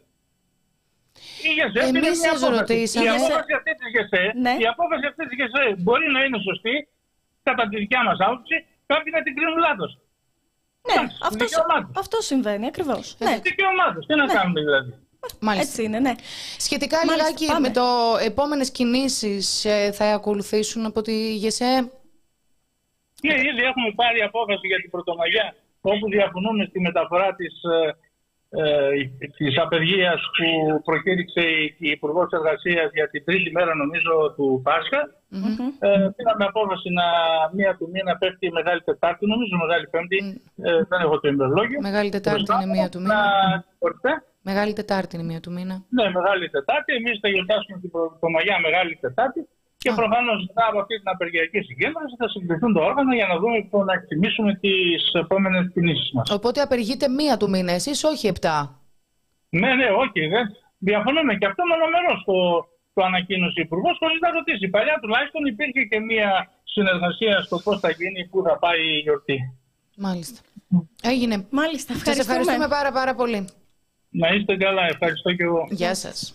Η ΓΕΣΕ είναι μια απόφαση. Η απόφαση αυτή της ΓΕΣΕ, ναι. η απόφαση αυτή της ΓΕΣΕ μπορεί να είναι σωστή, κατά τη δικιά μας άποψη, κάποιοι να την κρίνουν λάθος. Ναι, αυτό, αυτό συμβαίνει ακριβώς. Ναι. Δικαιωμά τους. Τι να ναι. κάνουμε δηλαδή. Μάλιστα. Έτσι είναι, ναι. Σχετικά λιγάκι με το επόμενες κινήσεις ε, θα ακολουθήσουν από τη ΓΕΣΕ. Και ήδη έχουμε πάρει απόφαση για την Πρωτομαγιά, όπου διαφωνούμε στη μεταφορά της, ε, ε, της απεργίας που προκήρυξε η Υπουργός Εργασίας για την τρίτη μέρα, νομίζω, του Πάσχα. Mm-hmm. Ε, πήραμε απόφαση να μία του μήνα πέφτει η Μεγάλη Τετάρτη, νομίζω Μεγάλη Πέμπτη, mm. ε, δεν έχω το ημερολόγιο. Μεγάλη Τετάρτη είναι μία του μήνα. Να... Μεγάλη Τετάρτη είναι μία του μήνα. Ναι, Μεγάλη Τετάρτη. Εμείς θα γιορτάσουμε την Πρωτομαγιά Μεγάλη Τετάρτη. Και προφανώς μετά από αυτή την απεργιακή συγκέντρωση θα συγκριθούν τα όργανα για να δούμε πώς να εκτιμήσουμε τις επόμενες κινήσεις μας. Οπότε απεργείτε μία του μήνα, εσείς όχι επτά. Ναι, ναι, όχι. Δεν. Διαφωνούμε και αυτό μονομερώς το, το ανακοίνωσε ο Υπουργός χωρίς να ρωτήσει. Παλιά τουλάχιστον υπήρχε και μία συνεργασία στο πώς θα γίνει, πού θα πάει η γιορτή. Μάλιστα. Έγινε. Μάλιστα. Σας ευχαριστούμε πάρα πάρα πολύ. Να είστε καλά. Ευχαριστώ και εγώ. Γεια σας.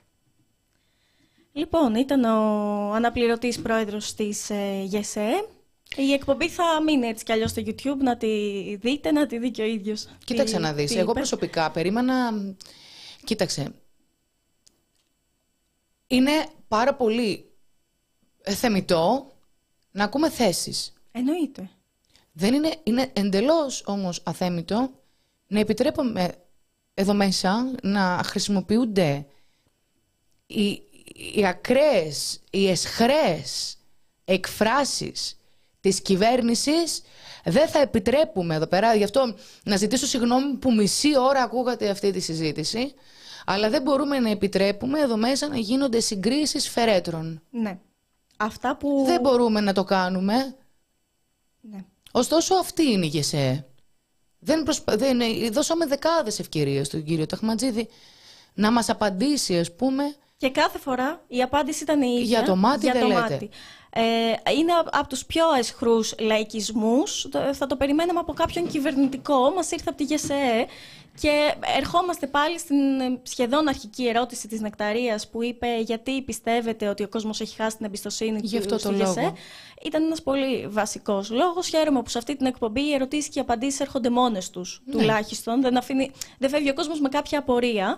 Λοιπόν, ήταν ο αναπληρωτής πρόεδρος της ε, ΓΕΣΕ. Η εκπομπή θα μείνει έτσι κι αλλιώς στο YouTube, να τη δείτε, να τη δει και ο ίδιος. Κοίταξε τι, να δεις, εγώ είπε. προσωπικά περίμενα... Κοίταξε, είναι πάρα πολύ θεμιτό να ακούμε θέσεις. Εννοείται. Δεν είναι, είναι εντελώς όμως αθέμιτο να επιτρέπουμε εδώ μέσα να χρησιμοποιούνται οι οι ακραίες, οι εσχρές εκφράσεις της κυβέρνησης. Δεν θα επιτρέπουμε εδώ πέρα, γι' αυτό να ζητήσω συγγνώμη που μισή ώρα ακούγατε αυτή τη συζήτηση, αλλά δεν μπορούμε να επιτρέπουμε εδώ μέσα να γίνονται συγκρίσεις φερέτρων. Ναι. Αυτά που... Δεν μπορούμε να το κάνουμε. Ναι. Ωστόσο αυτή είναι η ΓΕΣΕ. Δεν προσπα... δεν... Δώσαμε δεκάδες ευκαιρίες στον κύριο Ταχματζίδη να μας απαντήσει, ας πούμε. Και κάθε φορά η απάντηση ήταν η ίδια. Για το μάτι για δεν το λέτε. Μάτι. Ε, είναι από τους πιο αισχρούς λαϊκισμούς. Θα το περιμέναμε από κάποιον κυβερνητικό. Μας ήρθε από τη ΓΕΣΕ. Και ερχόμαστε πάλι στην σχεδόν αρχική ερώτηση της Νεκταρίας που είπε γιατί πιστεύετε ότι ο κόσμος έχει χάσει την εμπιστοσύνη του στη ΓΕΣΕ. Ήταν ένας πολύ βασικός λόγος. Χαίρομαι που σε αυτή την εκπομπή οι ερωτήσεις και οι απαντήσεις έρχονται μόνες τους, ναι. τουλάχιστον. Δεν, αφήνει, δεν φεύγει ο κόσμος με κάποια απορία.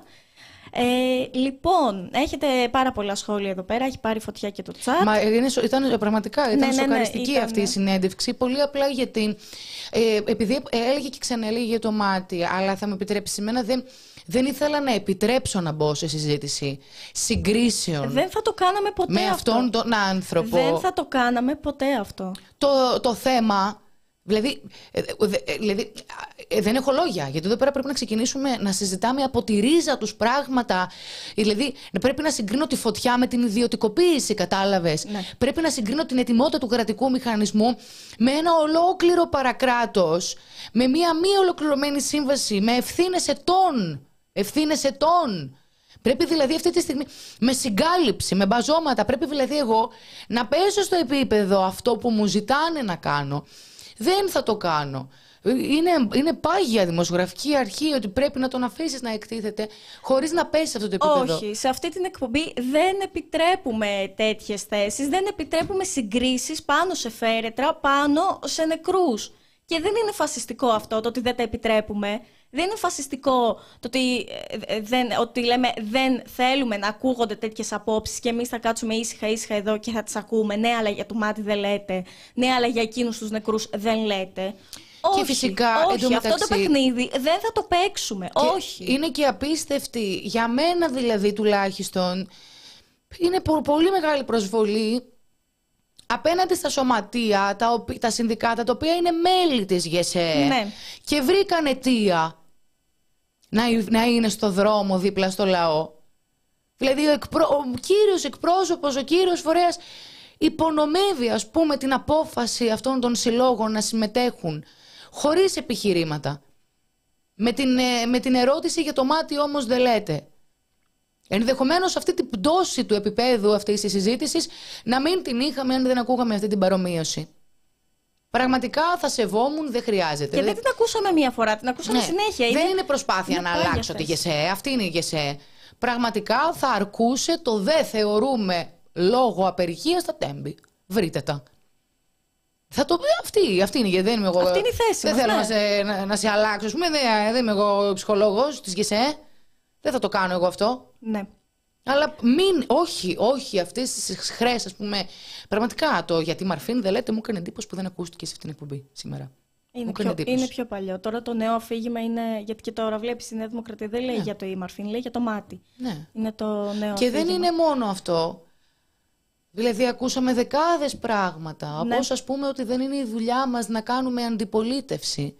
Ε, λοιπόν, έχετε πάρα πολλά σχόλια εδώ πέρα, έχει πάρει φωτιά και το chat. Μα είναι, ήταν πραγματικά ήταν ναι, σοκαριστική ναι, ναι, αυτή ήταν... η συνέντευξη. Πολύ απλά γιατί, ε, επειδή έλεγε και ξαναέλεγε το μάτι, αλλά θα με επιτρέψει εμένα, δεν, δεν ήθελα να επιτρέψω να μπω σε συζήτηση συγκρίσεων. Δεν θα το κάναμε ποτέ με αυτό. αυτόν τον άνθρωπο. Δεν θα το κάναμε ποτέ αυτό. Το, το θέμα... Δηλαδή, δηλαδή, δεν έχω λόγια, γιατί εδώ πέρα πρέπει να ξεκινήσουμε να συζητάμε από τη ρίζα τους πράγματα. Δηλαδή, πρέπει να συγκρίνω τη φωτιά με την ιδιωτικοποίηση, κατάλαβες. Ναι. Πρέπει να συγκρίνω την ετοιμότητα του κρατικού μηχανισμού με ένα ολόκληρο παρακράτος, με μία μη ολοκληρωμένη σύμβαση, με ευθύνες ετών. Ευθύνες ετών. Πρέπει δηλαδή αυτή τη στιγμή με συγκάλυψη, με μπαζώματα, πρέπει δηλαδή εγώ να πέσω στο επίπεδο αυτό που μου ζητάνε να κάνω. Δεν θα το κάνω. Είναι, είναι πάγια δημοσιογραφική αρχή ότι πρέπει να τον αφήσεις να εκτίθεται χωρίς να πέσει σε αυτό το επίπεδο. Όχι, σε αυτή την εκπομπή δεν επιτρέπουμε τέτοιες θέσεις, δεν επιτρέπουμε συγκρίσεις πάνω σε φέρετρα, πάνω σε νεκρούς. Και δεν είναι φασιστικό αυτό το ότι δεν τα επιτρέπουμε. Δεν είναι φασιστικό το ότι, δεν, ότι λέμε δεν θέλουμε να ακούγονται τέτοιες απόψεις και εμείς θα κάτσουμε ήσυχα ήσυχα εδώ και θα τις ακούμε. Ναι, αλλά για το μάτι δεν λέτε. Ναι, αλλά για εκείνους τους νεκρούς δεν λέτε. Όχι, και φυσικά, όχι εντωμεταξύ, αυτό το παιχνίδι δεν θα το παίξουμε. Όχι. Είναι και απίστευτη, για μένα δηλαδή τουλάχιστον, είναι πο- πολύ μεγάλη προσβολή απέναντι στα σωματεία, τα, οπ- τα συνδικάτα, τα οποία είναι μέλη της ΓΕΣΕ Ναι. και βρήκαν αιτία να, να είναι στο δρόμο δίπλα στο λαό. Δηλαδή ο, εκπρό, ο κύριος εκπρόσωπος, ο κύριος φορέας υπονομεύει, ας πούμε, την απόφαση αυτών των συλλόγων να συμμετέχουν χωρίς επιχειρήματα. Με την, ε, με την ερώτηση για το μάτι όμως δεν λέτε. Ενδεχομένως αυτή την πτώση του επίπεδου αυτής της συζήτησης να μην την είχαμε αν δεν ακούγαμε αυτή την παρομοίωση. Πραγματικά θα σεβόμουν, δεν χρειάζεται. Και δεν την ακούσαμε μία φορά, την ακούσαμε Ναι. συνέχεια. Δεν είναι, είναι προσπάθεια είναι να πάγια αλλάξω τη θέση. ΓΕΣΕ. Αυτή είναι η ΓΕΣΕ. Πραγματικά θα αρκούσε το δεν θεωρούμε λόγω απεργίας τα τέμπη. Βρείτε τα. Θα το πει αυτή, αυτή είναι, δεν είμαι εγώ. Αυτή είναι η θέση Δεν μας, θέλω ναι. να, σε, να, να σε αλλάξω. Ας πούμε, δεν, δεν είμαι εγώ ψυχολόγος της ΓΕΣΕ. Δεν θα το κάνω εγώ αυτό. Ναι. Αλλά μην, όχι, όχι, αυτές τις χρέες, ας πούμε. Πραγματικά το γιατί Μαρφίν δεν λέτε, μου έκανε εντύπωση που δεν ακούστηκε σε αυτήν την εκπομπή σήμερα. Είναι Μου έκανε πιο, εντύπωση. είναι πιο παλιό. Τώρα το νέο αφήγημα είναι. Γιατί και τώρα βλέπει η Νέα Δημοκρατία δεν λέει Ναι. για το Ιμαρφίν, λέει για το μάτι. Ναι. Είναι το νέο Και δεν αφήγημα. είναι μόνο αυτό. Δηλαδή ακούσαμε δεκάδες πράγματα. Ναι. Όπως ας πούμε ότι δεν είναι η δουλειά μας να κάνουμε αντιπολίτευση.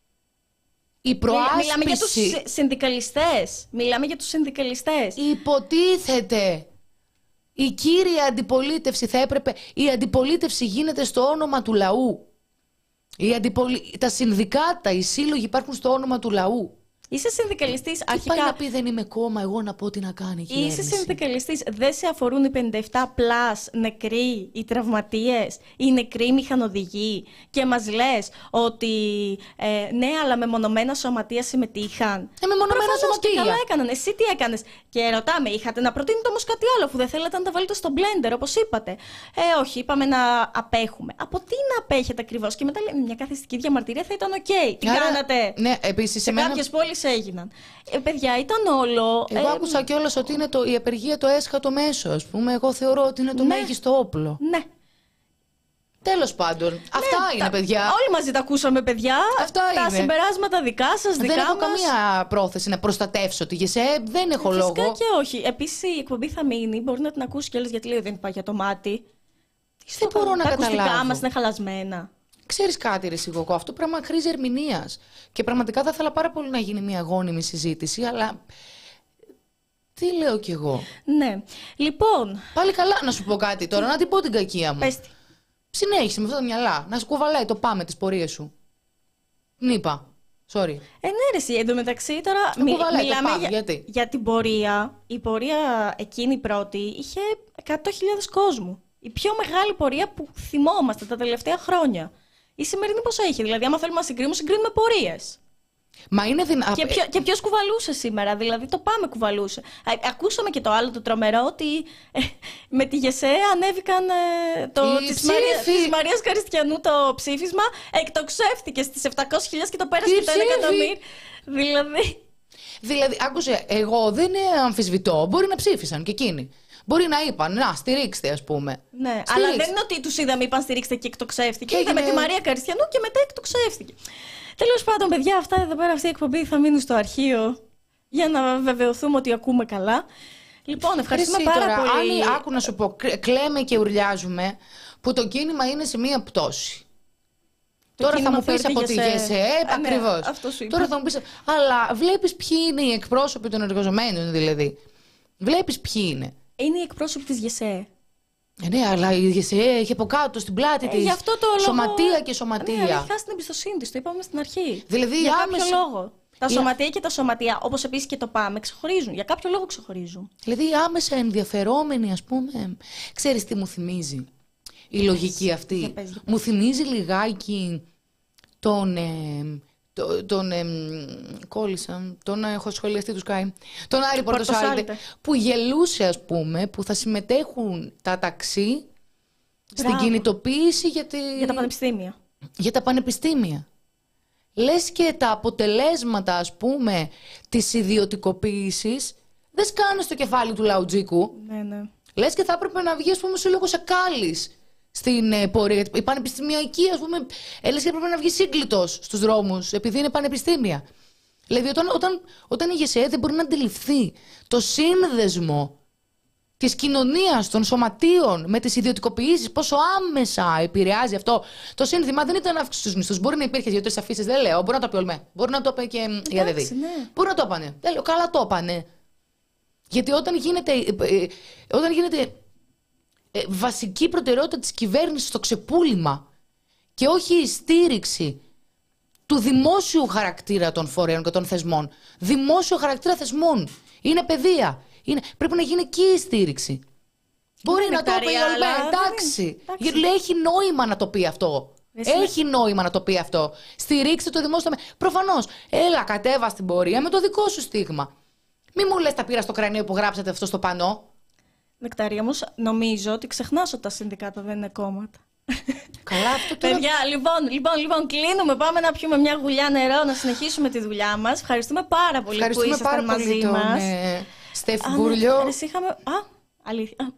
Η Μιλά- Μιλάμε για τους προάσπιση συ- συνδικαλιστές. Μιλάμε για τους συνδικαλιστές. υποτίθεται. Η κύρια αντιπολίτευση θα έπρεπε... Η αντιπολίτευση γίνεται στο όνομα του λαού. Η αντιπολι... Τα συνδικάτα, οι σύλλογοι υπάρχουν στο όνομα του λαού. Είσαι συνδικαλιστής Τι πάει αρχικά. να πει δεν είμαι κόμμα, εγώ να πω τι να κάνει η Είσαι κυβέρνηση. συνδικαλιστής. Δεν σε αφορούν οι πενήντα επτά πλάς νεκροί, οι τραυματίες, οι νεκροί μηχανοδηγοί και μας λες ότι ε, ναι, αλλά μεμονωμένα σωματεία συμμετείχαν. Ε, μεμονωμένα Προφανώς σωματεία. Και καλά έκαναν. Εσύ τι έκανες? Και ρωτάμε, είχατε να προτείνετε όμως κάτι άλλο, αφού δεν θέλατε να τα βάλετε στο blender, όπως είπατε. Ε, όχι, είπαμε να απέχουμε. Από τι να απέχετε ακριβώς? Και μετά λέμε, μια καθιστική διαμαρτυρία θα ήταν οκ. Τι Άρα, κάνατε? Ναι, επίσης Σε εμένα... κάποιες πόλεις έγιναν. Ε, παιδιά, ήταν όλο. Εγώ ε, άκουσα κιόλας ότι είναι το, η απεργία το έσχατο μέσο, ας πούμε. Εγώ θεωρώ ότι είναι το Ναι. μέγιστο όπλο. Ναι. Τέλος πάντων, αυτά Ναι, είναι, τα- παιδιά. Όλοι μαζί τα ακούσαμε, παιδιά. Αυτά τα είναι. συμπεράσματα δικά σας, δικά Δεν έχω μας. καμία πρόθεση να προστατεύσω τη ΓΕΣΕ, δεν έχω Φυσικά λόγο. και όχι. Επίσης η εκπομπή θα μείνει. Μπορεί να την ακούσει κιόλας γιατί λέει δεν πάει για το μάτι. Δεν μπορώ να Τα ακουστικά καταλάβω. μας είναι χαλασμένα. Ξέρεις κάτι, ρε Σιγοκό, αυτό πράγμα χρήζει ερμηνείας. Και πραγματικά θα ήθελα πάρα πολύ να γίνει μια γόνιμη συζήτηση, αλλά. Τι λέω κι εγώ. Ναι. Λοιπόν, Πάλι καλά να σου πω κάτι τώρα, να την πω την κακία μου. πες τη. Συνέχισε με αυτά τα μυαλά, να σου κουβαλάει το πάμε τις πορείες σου. Νύπα. Sorry. Ε, ναι, ρε, εσύ, εντωμεταξύ τώρα Να μι- κουβαλάει το μιλάμε πάμε, για, γιατί? για την πορεία. Η πορεία εκείνη πρώτη είχε εκατό χιλιάδες κόσμου. Η πιο μεγάλη πορεία που θυμόμαστε τα τελευταία χρόνια. Η σημερινή πόσο έχει? Δηλαδή, άμα θέλουμε να συγκρίνουμε, συγκρίνουμε πορείες. Μα είναι δυνατό. Και, ποιο, και ποιος κουβαλούσε σήμερα, δηλαδή το πάμε κουβαλούσε. Α, ακούσαμε και το άλλο το τρομερό ότι ε, με τη ΓΕΣΕ ανέβηκαν ε, το, Οι της, ψήφοι. Μαρία, της Μαρίας Καριστιανού το ψήφισμα, εκτοξεύτηκε στις επτακόσιες χιλιάδες και το πέρασε Τι στο ένα ψήφοι? εκατομμύριο. Δηλαδή, Δηλαδή, άκουσε, εγώ δεν αμφισβητώ. Μπορεί να ψήφισαν και εκείνοι. Μπορεί να είπαν, να στηρίξτε, ας πούμε. ναι, Στηρίξτε. αλλά δεν είναι ότι τους είδαμε, είπαν στηρίξτε και εκτοξεύτηκε. Και Είδαμε έγινε- τη Μαρία Καριστιανού και μετά εκτοξεύτηκε. Τέλος πάντων, παιδιά, αυτά εδώ πέρα, αυτή η εκπομπή θα μείνει στο αρχείο για να βεβαιωθούμε ότι ακούμε καλά. Λοιπόν, ευχαριστούμε Εσύ πάρα τώρα, πολύ. Αν, άκου να σου πω, κλ- κλαίμε και ουρλιάζουμε που το κίνημα είναι σε μία πτώση. Το Τώρα θα κίνημα μου πεις θεωρείται από τη ΓΕΣΕ. ΓΕΣΕ, Α, ναι, ακριβώς. αυτό σου είπα. Τώρα θα μου πεις, αλλά βλέπεις ποιοι είναι οι εκπρόσωποι των εργαζομένων δηλαδή. Βλέπεις ποιοι είναι. Είναι οι εκπρόσωποι της ΓΕΣΕ. Ε, ναι, αλλά η ΓΕΣΕ έχει από κάτω στην πλάτη Ε, της γι' αυτό το λόγο. σωματεία και Ναι, σωματεία. αλλά έχει χάσει την εμπιστοσύνη της, το είπαμε στην αρχή. Δηλαδή, για άμεσα- κάποιο λόγο. Τα η- σωματεία και τα σωματεία, όπως επίσης και το ΠΑΜΕ, ξεχωρίζουν. Για κάποιο λόγο ξεχωρίζουν. Δηλαδή οι άμεσα ενδιαφερόμενοι, ας πούμε, ξέρεις τι μου θυμίζει η λογική αυτή. Για πες, για Μου θυμίζει λιγάκι τον... Ε, το- τον ε, κόλλησα, τον έχω σχολιαστεί του Sky, τον Άρη Πορτοσάλτε, Πορτοσάλτε. που γελούσε, ας πούμε, που θα συμμετέχουν τα ταξί στην Μπράβο. κινητοποίηση για, τη... Για τα πανεπιστήμια. για τα πανεπιστήμια. Λες και τα αποτελέσματα, ας πούμε, της ιδιωτικοποίησης δεν σκάνε στο κεφάλι του λαουτζίκου. Ναι, ναι. Λες και θα έπρεπε να βγει, ας πούμε, ο σύλλογος Εκάλης στην ε, πορεία. Οι πανεπιστημιακοί, ας πούμε, έλεγε έπρεπε να βγει σύγκλιτος στους δρόμους, επειδή είναι πανεπιστήμια. Δηλαδή, όταν, όταν, όταν η ΓΕΣΕ δεν μπορεί να αντιληφθεί το σύνδεσμο της κοινωνίας, των σωματείων με τις ιδιωτικοποιήσεις, πόσο άμεσα επηρεάζει αυτό το σύνθημα, δεν ήταν αύξηση στους μισθούς. Μπορεί να υπήρχε δύο-τρεις αφήσεις, δεν λέω. Μπορεί να το πει Ολμέ. Μπορεί να το πει και η ΑΔΕΔ. Ναι. Μπορεί να το πάνε. Δεν λέω, καλά το πάνε. Γιατί όταν γίνεται, ε, όταν γίνεται ε, βασική προτεραιότητα της κυβέρνησης το ξεπούλημα και όχι η στήριξη του δημόσιου χαρακτήρα των φορέων και των θεσμών. Δημόσιο χαρακτήρα θεσμών. Είναι παιδεία. Είναι... Πρέπει να γίνει εκεί η στήριξη. Μπορεί είναι να το πει η Ολμέ, εντάξει. Γιατί λέει, έχει νόημα να το πει αυτό. Εσύ... Έχει νόημα να το πει αυτό. Στηρίξτε το δημόσιο τομέα. Προφανώς. Έλα, κατέβα στην πορεία με το δικό σου στίγμα. Μη μου λες τα πήρα στο κρανίο που γράψατε αυτό στο πανό. Νεκταρία, όμως νομίζω ότι ξεχνάς ότι τα συνδικάτα δεν είναι κόμματα. Καλά, αυτό τώρα... Παιδιά, λοιπόν, λοιπόν, λοιπόν, κλείνουμε. Πάμε να πιούμε μια γουλιά νερό, να συνεχίσουμε τη δουλειά μας. Ευχαριστούμε πάρα πολύ που ήσασταν μαζί μας. Ε, Στεφ Μπουρλιό. Ναι, είχαμε... Α, αλήθεια.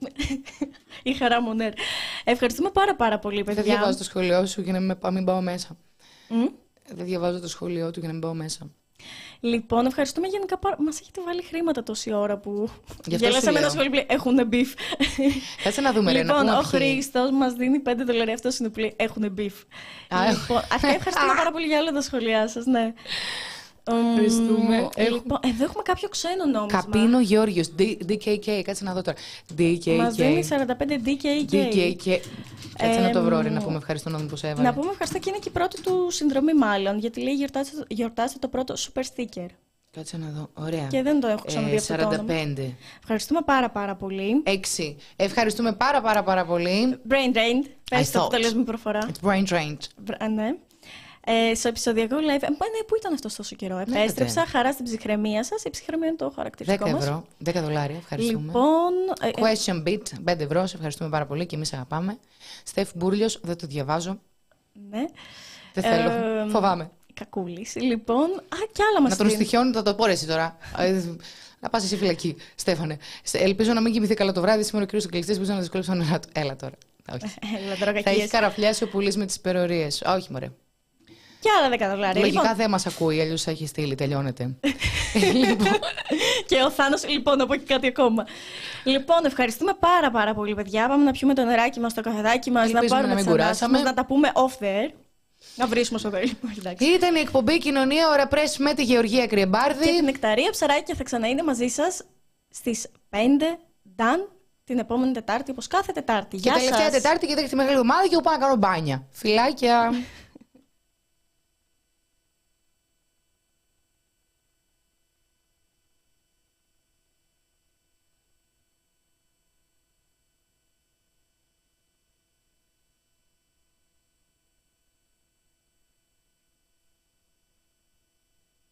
Η χαρά μου, ναι. Ευχαριστούμε πάρα πάρα πολύ, παιδιά. Δεν διαβάζω το σχολείο σου για να μην, μην πάω μέσα. Mm? Δεν διαβάζω το σχολείο του για να μην πάω μέσα. Λοιπόν, ευχαριστούμε γενικά πάρα πολύ. Μας έχετε βάλει χρήματα τόση ώρα που γελάσαμε ένα σχολείο. Έχουν μπιφ. Κάτσε να δούμε, Λοιπόν, ρε, να ο Χρήστος μας δίνει πέντε δολάρια. Αυτό είναι που λέει έχουν μπιφ. Λοιπόν, αρχικά ευχαριστούμε πάρα πολύ για όλα τα σχολιά σας, ναι. Ευχαριστούμε. Λοιπόν, εδώ έχουμε κάποιο ξένο νόμισμα. Καπίνο Γεώργιος, ντι κέι κέι, κάτσε να δω τώρα. ντι κέι κέι. Μας δίνει σαράντα πέντε ντι κέι κέι. Κάτσε να το βρω, ρε, να πούμε ευχαριστώ να δούμε πώς έβαλε. Να πούμε ευχαριστώ και είναι και η πρώτη του συνδρομή μάλλον, γιατί λέει γιορτάστε, γιορτάστε το πρώτο super sticker. Κάτσε να δω, ωραία. Και δεν το έχω ξαναδεί αυτό το όνομα. σαράντα πέντε. Ευχαριστούμε πάρα πάρα πολύ. έξι. Ευχαριστούμε πάρα πάρα πάρα πολύ. Brain drained. Πες το που το λες με προφορά. It's brain drained. Ναι. Ε, στο επεισοδιακό live. Ε, ναι, πού ήταν αυτό τόσο καιρό. Επέστρεψα. Ναι, χαρά στην ψυχραιμία σας. Η ψυχραιμία είναι το χαρακτηριστικό μας. δέκα ευρώ, δέκα δολάρια. Ευχαριστούμε. Λοιπόν, Question Beat, πέντε ευρώ. Σε ευχαριστούμε πάρα πολύ και εμείς αγαπάμε. Στεφ Μπούρλιος, δεν το διαβάζω. Ναι. Δεν θέλω. Ε, Φοβάμαι. Κακούλης. Λοιπόν, α, κι άλλα μας να τον στοιχιώνει, θα το πω εσύ τώρα. Να πας εσύ φυλακή, Στέφανε. Ελπίζω να μην κοιμηθεί καλά το βράδυ. Σήμερα ο κύριος εγκλητής που να δυσκολεύσει τον νερά του. Έλα τώρα. Όχι. Έλα, θα έχει καραφλιάσει ο πουλής με τις υπερορίες. Όχι, μωρέ. Και άλλα δέκα δολάρια. Λογικά λοιπόν... δεν μας ακούει, αλλιώς θα έχει στείλει. Τελειώνεται. λοιπόν... και ο Θάνος, λοιπόν, από εκεί κάτι ακόμα. Λοιπόν, ευχαριστούμε πάρα πάρα πολύ, παιδιά. Πάμε να πιούμε το νεράκι μας, το καφεδάκι μας, να πάρουμε τις ανάσεις μας, να τα πούμε off there. Να βρίσκουμε στο τέλο. Ήταν η εκπομπή Κοινωνία Ωρα Πρέσ με τη Γεωργία Κρυεμπάρδη. Και την Νεκταρία Ψαράκια θα ξαναείνε μαζί σας στις πέντε Νταν την επόμενη Τετάρτη, όπως κάθε Τετάρτη. Και τελευταία Τετάρτη και τη μεγάλη εβδομάδα και εγώ πάω να κάνω μπάνια. Φιλάκια.